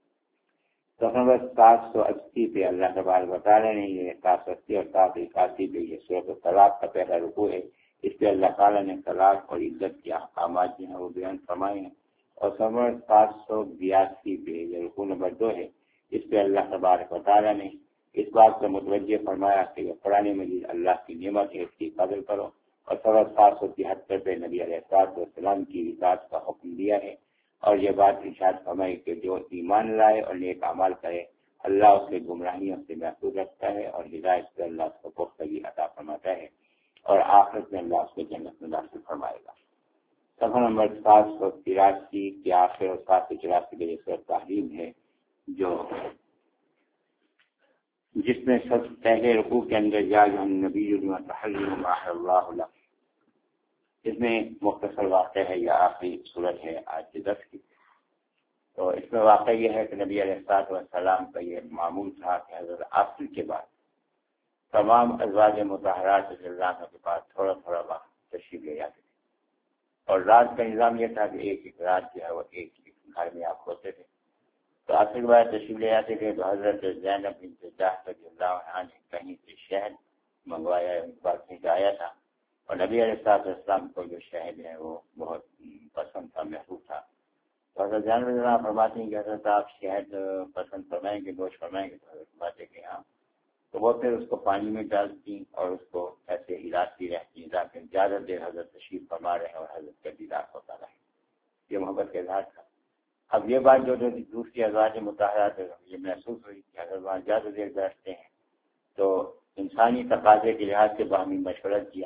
Speaker 1: تو نمبر سات سو اسی پہ اللہ تبارک و تعالیٰ نے یہ سات سو اسی اور سات سو اکاسی پہ یہ سورۃ الطلاق کا پہلا رکوع ہے. اس پہ اللہ تعالیٰ نے طلاق اور عزت کے احکامات جو ہیں وہ بیان فرمائے ہیں. اور نمبر سات سو بیاسی پہ یہ رکوع نمبر دو ہے. اس پہ اللہ تبارک و تعالیٰ نے اس بات کو متوجہ فرمایا کہ یہ قرآن مجید اللہ کی نعمت ہے اس کی قدر کرو. اور سبق سات سو تہتر پہ نبی علیہ السلام کی اطاعت کا حکم دیا ہے اور یہ بات ارشاد فرمائی کہ جو ایمان لائے اور نیک اعمال کرے اللہ اس کے گمراہیوں سے محفوظ رکھتا ہے اور ہدایت سے اللہ اس کو پختگی عطا فرماتا ہے اور آخرت میں اللہ اس کو جنت میں داخل فرمائے گا. صفحہ نمبر سات سو تراسی کے آخر اور سات سو چوراسی کے جیسے تعلیم ہے جو جس میں سب پہلے رکوع کے اندر یا نبی اللہ علیہ اس میں مختصر واقع ہے یا آخری صورت ہے آج کے درس کی. تو اس میں واقع یہ ہے کہ نبی علیہ الصلوۃ والسلام کا یہ معمول تھا کہ حضرت عصر کے بعد تمام ازواج مطہرات رضی اللہ عنہ کے پاس تھوڑا تھوڑا وقت تشریف لے جاتے تھے اور رات کا نظام یہ تھا کہ ایک ایک رات جو ہے وہ ایک ایک گھر میں آپ ہوتے تھے. تو آخر بار تشریف لے آتے تھے تو حضرت زینب بنت جحش رضی اللہ عنہا نے کہیں سے شہد منگوایا، ان کے پاس بھیجایا تھا، اور نبی علیہ الصلوۃ والسلام کو جو شہد ہے وہ بہت پسند تھا، محبوب تھا۔ تو حضرت زینب رضی اللہ عنہا فرماتی ہیں کہ حضرت آپ شہد پسند فرمائیں گے، گوشت فرمائیں گے؟ تو حضرت فرماتے کہ ہاں۔ تو وہ پھر اس کو پانی میں ڈالتی اور اس کو ایسے ہلاتی رہتی تاکہ زیادہ دیر حضرت تشریف فرما رہے اور حضرت کا دیدار ہوتا رہے۔ یہ محبت کا اظہار تھا۔ اب یہ بات جو دوسری ازواج مطہرات یہ محسوس ہوئی کہ اگر وہاں زیادہ دیر بیٹھتے ہیں تو انسانی تقاضے کے لحاظ سے باہمی مشورہ کیا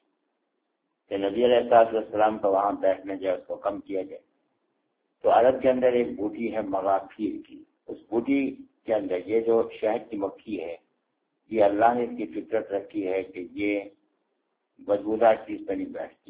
Speaker 1: کہ نبی علیہ الصلوۃ والسلام کا وہاں بیٹھنے جائے اس کو کم کیا جائے۔ تو عرب کے اندر ایک بوٹی ہے مغافیر کی، اس بوٹی کے اندر یہ جو شہد کی مکھی ہے، یہ اللہ نے اس کی فطرت رکھی ہے کہ یہ بدبودار چیز پہ نہیں بیٹھتی،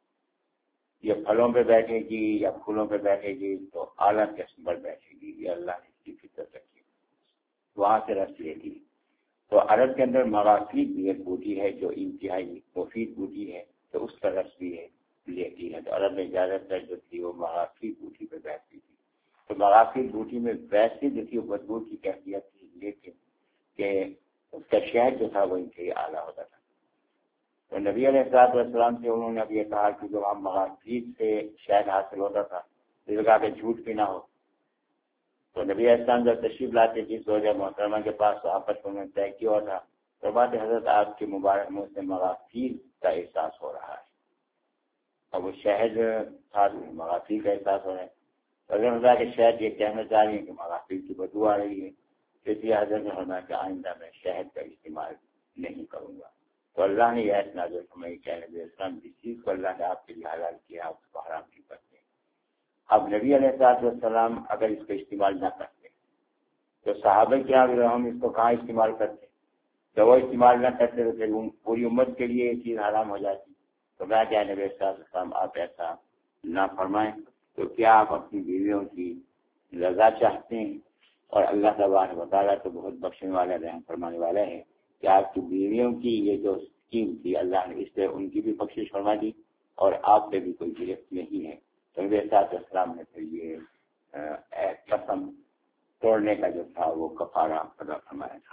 Speaker 1: یہ پھلوں پہ بیٹھے گی یا پھولوں پہ بیٹھے گی تو اعلیٰ قسم پر بیٹھے گی، یہ اللہ نے اس کی فطرت رکھی ہے، وہاں سے رس لیتی۔ تو عرب کے اندر مغافیر بھی ایک بوٹی ہے جو انتہائی مفید بوٹی ہے، تو اس کا رس بھی ہے لیتی ہے۔ تو عرب میں زیادہ تر جو تھی وہ مغافیر بوٹی پہ بیٹھتی تھی۔ تو مغافیر بوٹی میں ویسے جو تھی وہ بدبو کی کیفیت تھی، لیکن کہ اس کا شہد جو تھا وہ انتہائی اعلیٰ ہوتا تھا۔ تو نبی علیہ الصلوۃ والسلام سے انہوں نے اب یہ کہا کہ جو ہم مغافیر سے شہد حاصل ہوتا تھا، اس کہا کہ جھوٹ بھی نہ ہو۔ تو نبی علیہ السلام جب تشریف لاتے جس وجہ محترمہ کے پاس تو آپس میں طے کیا ہوا تھا، تو بات حضرت آپ کے مبارک منہ سے مغافیر کا احساس ہو رہا ہے، اب وہ شہد تھا مغافیر کا احساس ہو رہا ہے۔ اگر خدا کے شہد یہ کہنا چاہ رہی ہیں کہ مغافیر کی بدبو آ رہی ہے، اس لیے حضرت نے فرمایا کہ آئندہ میں شہد کا استعمال نہیں کروں گا۔ تو اللہ نے یہ ایت نازل فرمائی کہ نبی اسلام جس چیز کو اللہ نے آپ کے لیے حلال کیا آپ اس کو حرام نہیں کرتے۔ اب نبی علیہ الصلوۃ والسلام اگر اس کو استعمال نہ کرتے تو صحابہ کیا ہم اس کو کہاں استعمال کرتے؟ جب وہ استعمال نہ کرتے تو پھر پوری امت کے لیے یہ چیز حرام ہو جاتی۔ تو میں کیا نبی الصلوۃ والسلام آپ ایسا نہ فرمائیں۔ تو کیا آپ اپنی بیویوں کی رضا چاہتے ہیں؟ اور اللہ تبارک و تعالیٰ تو بہت بخشنے والا رحم فرمانے والا ہے کہ آپ کی بیویوں کی یہ جو اسکیم تھی اللہ نے اس سے ان کی بھی بخشش فرما دی اور آپ پہ بھی کوئی گرفت نہیں ہے۔ تو نبی صلی اللہ علیہ وسلم نے پھر یہ قسم توڑنے کا جو تھا وہ کفارہ ادا فرمایا تھا۔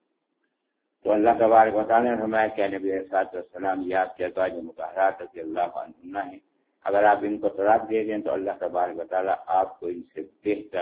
Speaker 1: تو اللہ تبارک و تعالیٰ نے فرمایا کہ نبی صلی اللہ علیہ وسلم یہ آپ کے ازواج مطہرات رضی اللہ عنہن ہیں، اگر آپ ان کو طلاق دے دیں تو اللہ تبارک و تعالیٰ آپ کو ان سے بہتر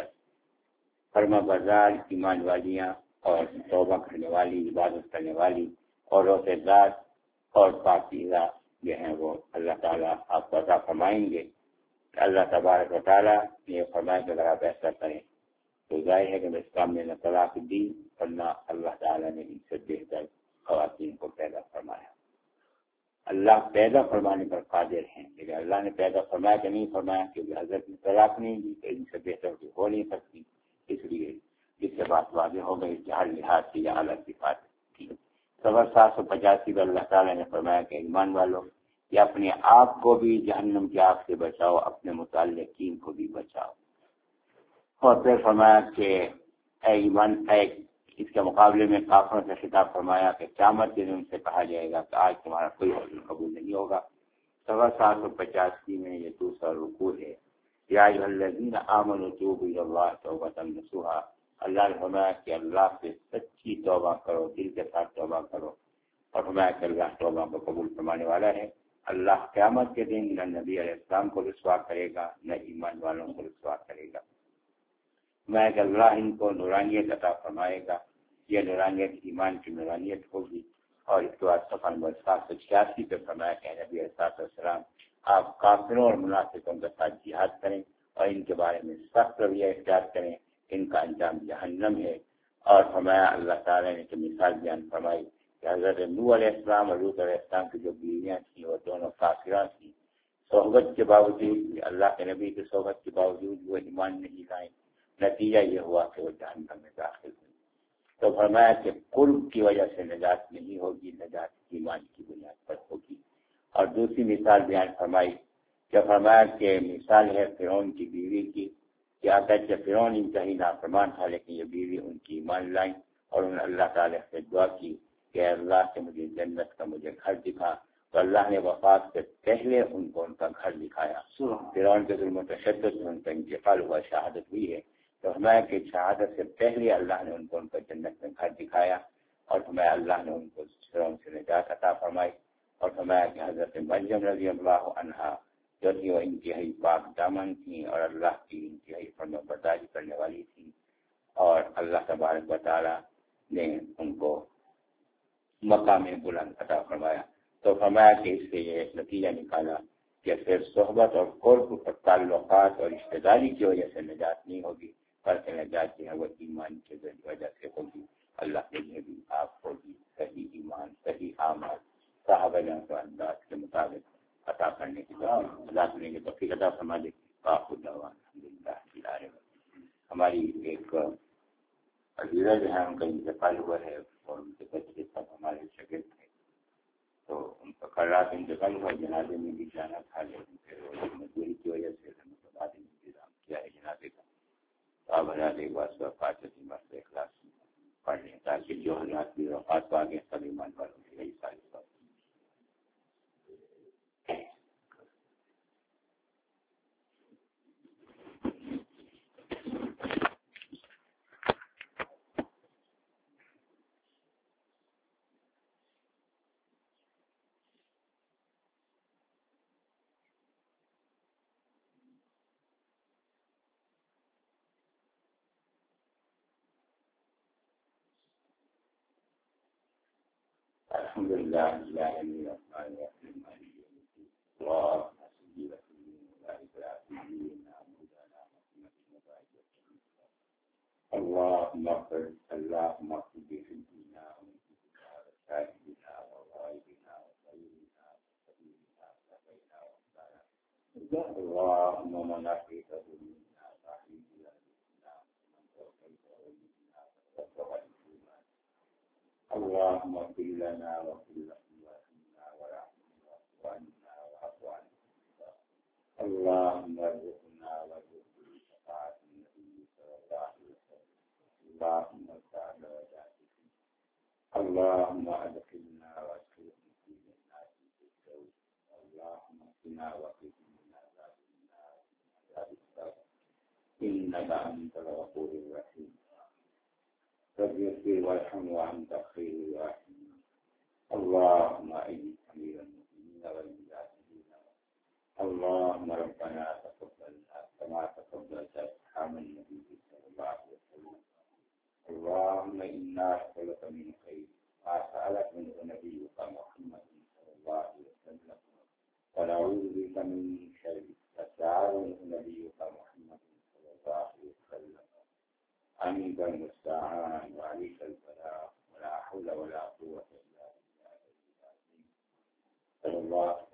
Speaker 1: فرما بردار ایمان والیاں اور توبہ کرنے والی عبادت کرنے والی اور روزے دار اور پاکیزہ جو ہیں وہ اللہ تعالیٰ آپ کو عطا فرمائیں گے۔ اللہ تبارک و تعالیٰ نے فرمایا کہ اگر آپ ایسا کریں تو ظاہر ہے کہ اسلام نے نہ طلاق دی اور نہ اللہ تعالیٰ نے ان سے بہتر خواتین کو پیدا فرمایا۔ اللہ پیدا فرمانے پر قادر ہیں، لیکن اللہ نے پیدا فرمایا کہ نہیں فرمایا کیونکہ حضرت نے طلاق نہیں دی تو ان سے بہتر کوئی ہو نہیں سکتی، اس لیے اس سے بات واضح ہو گئی کہ ہر لحاظ سے یہ اعلیٰ صفات تھی۔ صبر سات سو پچاسی پر اللہ تعالیٰ نے فرمایا کہ ایمان والوں کہ اپنے آپ کو بھی جہنم کی آگ سے بچاؤ، اپنے متعلقین کو بھی بچاؤ۔ اور پھر فرمایا کہ اے ایمان اے اس کے مقابلے میں کافروں سے خطاب فرمایا کہ قیامت کے دن ان سے کہا جائے گا کہ آج تمہارا کوئی حکم قبول نہیں ہوگا۔ صبر سات سو پچاسی میں یہ دوسرا رکوع ہے۔ یا ایھا الذین آمنوا توبوا الی اللہ توبۃ نصوحا، اللہ نے فرمایا کہ اللہ سے سچی توبہ کرو، دل کے ساتھ توبہ کرو، اور فرمایا کہ اللہ توبہ کو قبول فرمانے والا ہے۔ اللہ قیامت کے دن نہ نبی علیہ السلام کو رسوا کرے گا نہ ایمان والوں کو رسوا کرے گا۔ میں کہ اللہ ان کو نورانیت عطا فرمائے گا، یہ نورانیت ایمان کی نورانیت ہوگی۔ اور اس کے بعد صفحہ نمبر سات سو چھیاسی پہ فرمایا کہ نبی علیہ السلام آپ کافروں اور منافقوں کے ساتھ جہاد کریں اور ان کے بارے میں سخت رویہ اختیار کریں، ان کا انجام جہنم ہے۔ اور فرمایا اللہ تعالیٰ نے کہ مثال بیان فرمائی کہ حضرت نوح علیہ السلام اور لوط علیہ السلام کی جو بیویاں تھیں وہ دونوں کافرات تھیں، صحبت کے باوجود اللہ کے نبی کی صحبت کے باوجود وہ ایمان نہیں لائیں، نتیجہ یہ ہوا کہ وہ جہنم میں داخل ہوئی۔ تو فرمایا کہ قرب کی وجہ سے نجات نہیں ہوگی، نجات ایمان کی بنیاد پر ہوگی۔ اور دوسری مثال بیان فرمائی کہ فرمایا کہ مثال ہے فرعون کی بیوی کی کہ اگرچہ فرعون انتہائی نافرمان تھا لیکن یہ بیوی ان کی ایمان لائیں اور انہوں نے اللہ تعالیٰ سے دعا کی کہ اللہ سے مجھے جنت کا مجھے گھر دکھا، تو اللہ نے وفات سے پہلے ان کو ان کا گھر دکھایا۔ فرعون کے ظلم و تشدد میں ان کا انتقال ہوا، شہادت ہوئی ہے۔ تو فرمایا کہ شہادت سے پہلے اللہ نے ان کو ان کو جنت میں گھر دکھایا، اور فرمایا اللہ نے ان کو شرم سے نجات عطا فرمائی، اور فرمایا کہ حضرت مریم رضی اللہ عنہا جو تھی وہ انتہائی پاک دامن تھیں اور اللہ کی انتہائی فرما برداری کرنے والی تھیں، اور اللہ تبارک و تعالی نے ان کو مقام بلند عطا فرمایا۔ تو فرمایا کہ اس سے یہ نتیجہ نکالا کہ پھر صحبت اور قرب اور تعلقات اور رشتہ داری کی وجہ سے نجات نہیں ہوگی، بلکہ نجات جو ہے وہ ایمان کی وجہ سے ہوگی۔ اللہ کے لیے بھی آپ کو بھی صحیح ایمان، صحیح اعمال صحابہ کے انداز کے مطابق عطا کرنے کی توفیق عطا کرنے کی توفیق عطا فرما دے۔ الحمدللہ ہماری ایک عزیزہ جو ہے ان کا انتقال ہوا ہے، اور ان کے بچے سب ہمارے شاگرد تھے، تو ان کا کل رات انتقال ہوا، جنازے میں بھی جانا تھا، لیکن پھر مجبوری کی وجہ سے ہم نے بعد میں انتظام کیا ہے جنازے کا۔ تو اب حضرات ایک بار فاتحہ مرد اخلاص پڑھ لیں تاکہ جو حضرات کی وفات پا گئے سب ایمان والوں کی یہی ساری بات۔ الحمد للہ الرحمن الرحیم مالک یوم الدین اللهم صل وسلم وبارك على سيدنا مولانا محمد اللهم اغفر اللهم اغفر بحبنا ومنك وشاهدنا وغائبنا وغيرنا وسبيلنا وسبينا ومدانا اللهم من احييته منا فاحيه الى الاسلام ومن توفيته منا فتوفه الايمان اللهم اغفر لنا واغفر لأخواننا ورحمنا واخواننا واعف عنا اللهم ارزقنا وارزق شفاعة النبي صلى الله عليه وسلم اللهم ارفع درجاتك اللهم ادخلنا وادخلهم في جنات الفردوس اللهم اقنا وقهم من عذاب النار ومن عذاب القبر انك انت الغفور الرحيم رب اغفر وارحم وانت خير الراحمين اللهم اجد امير المؤمنين والمجاهدين اللهم ربنا تقبلنا كما تقبلت اصحاب النبي صلى الله عليه وسلم اللهم انا نسالك من خير ما سالك منه نبيك محمد صلى الله عليه وسلم ونعوذ بك من شر ما سالك منه نبيك محمد صلى الله عليه وسلم أنت المستعان وعليك البلاغ ولا حول ولا قوة إلا بالله العلي العظيم صلى الله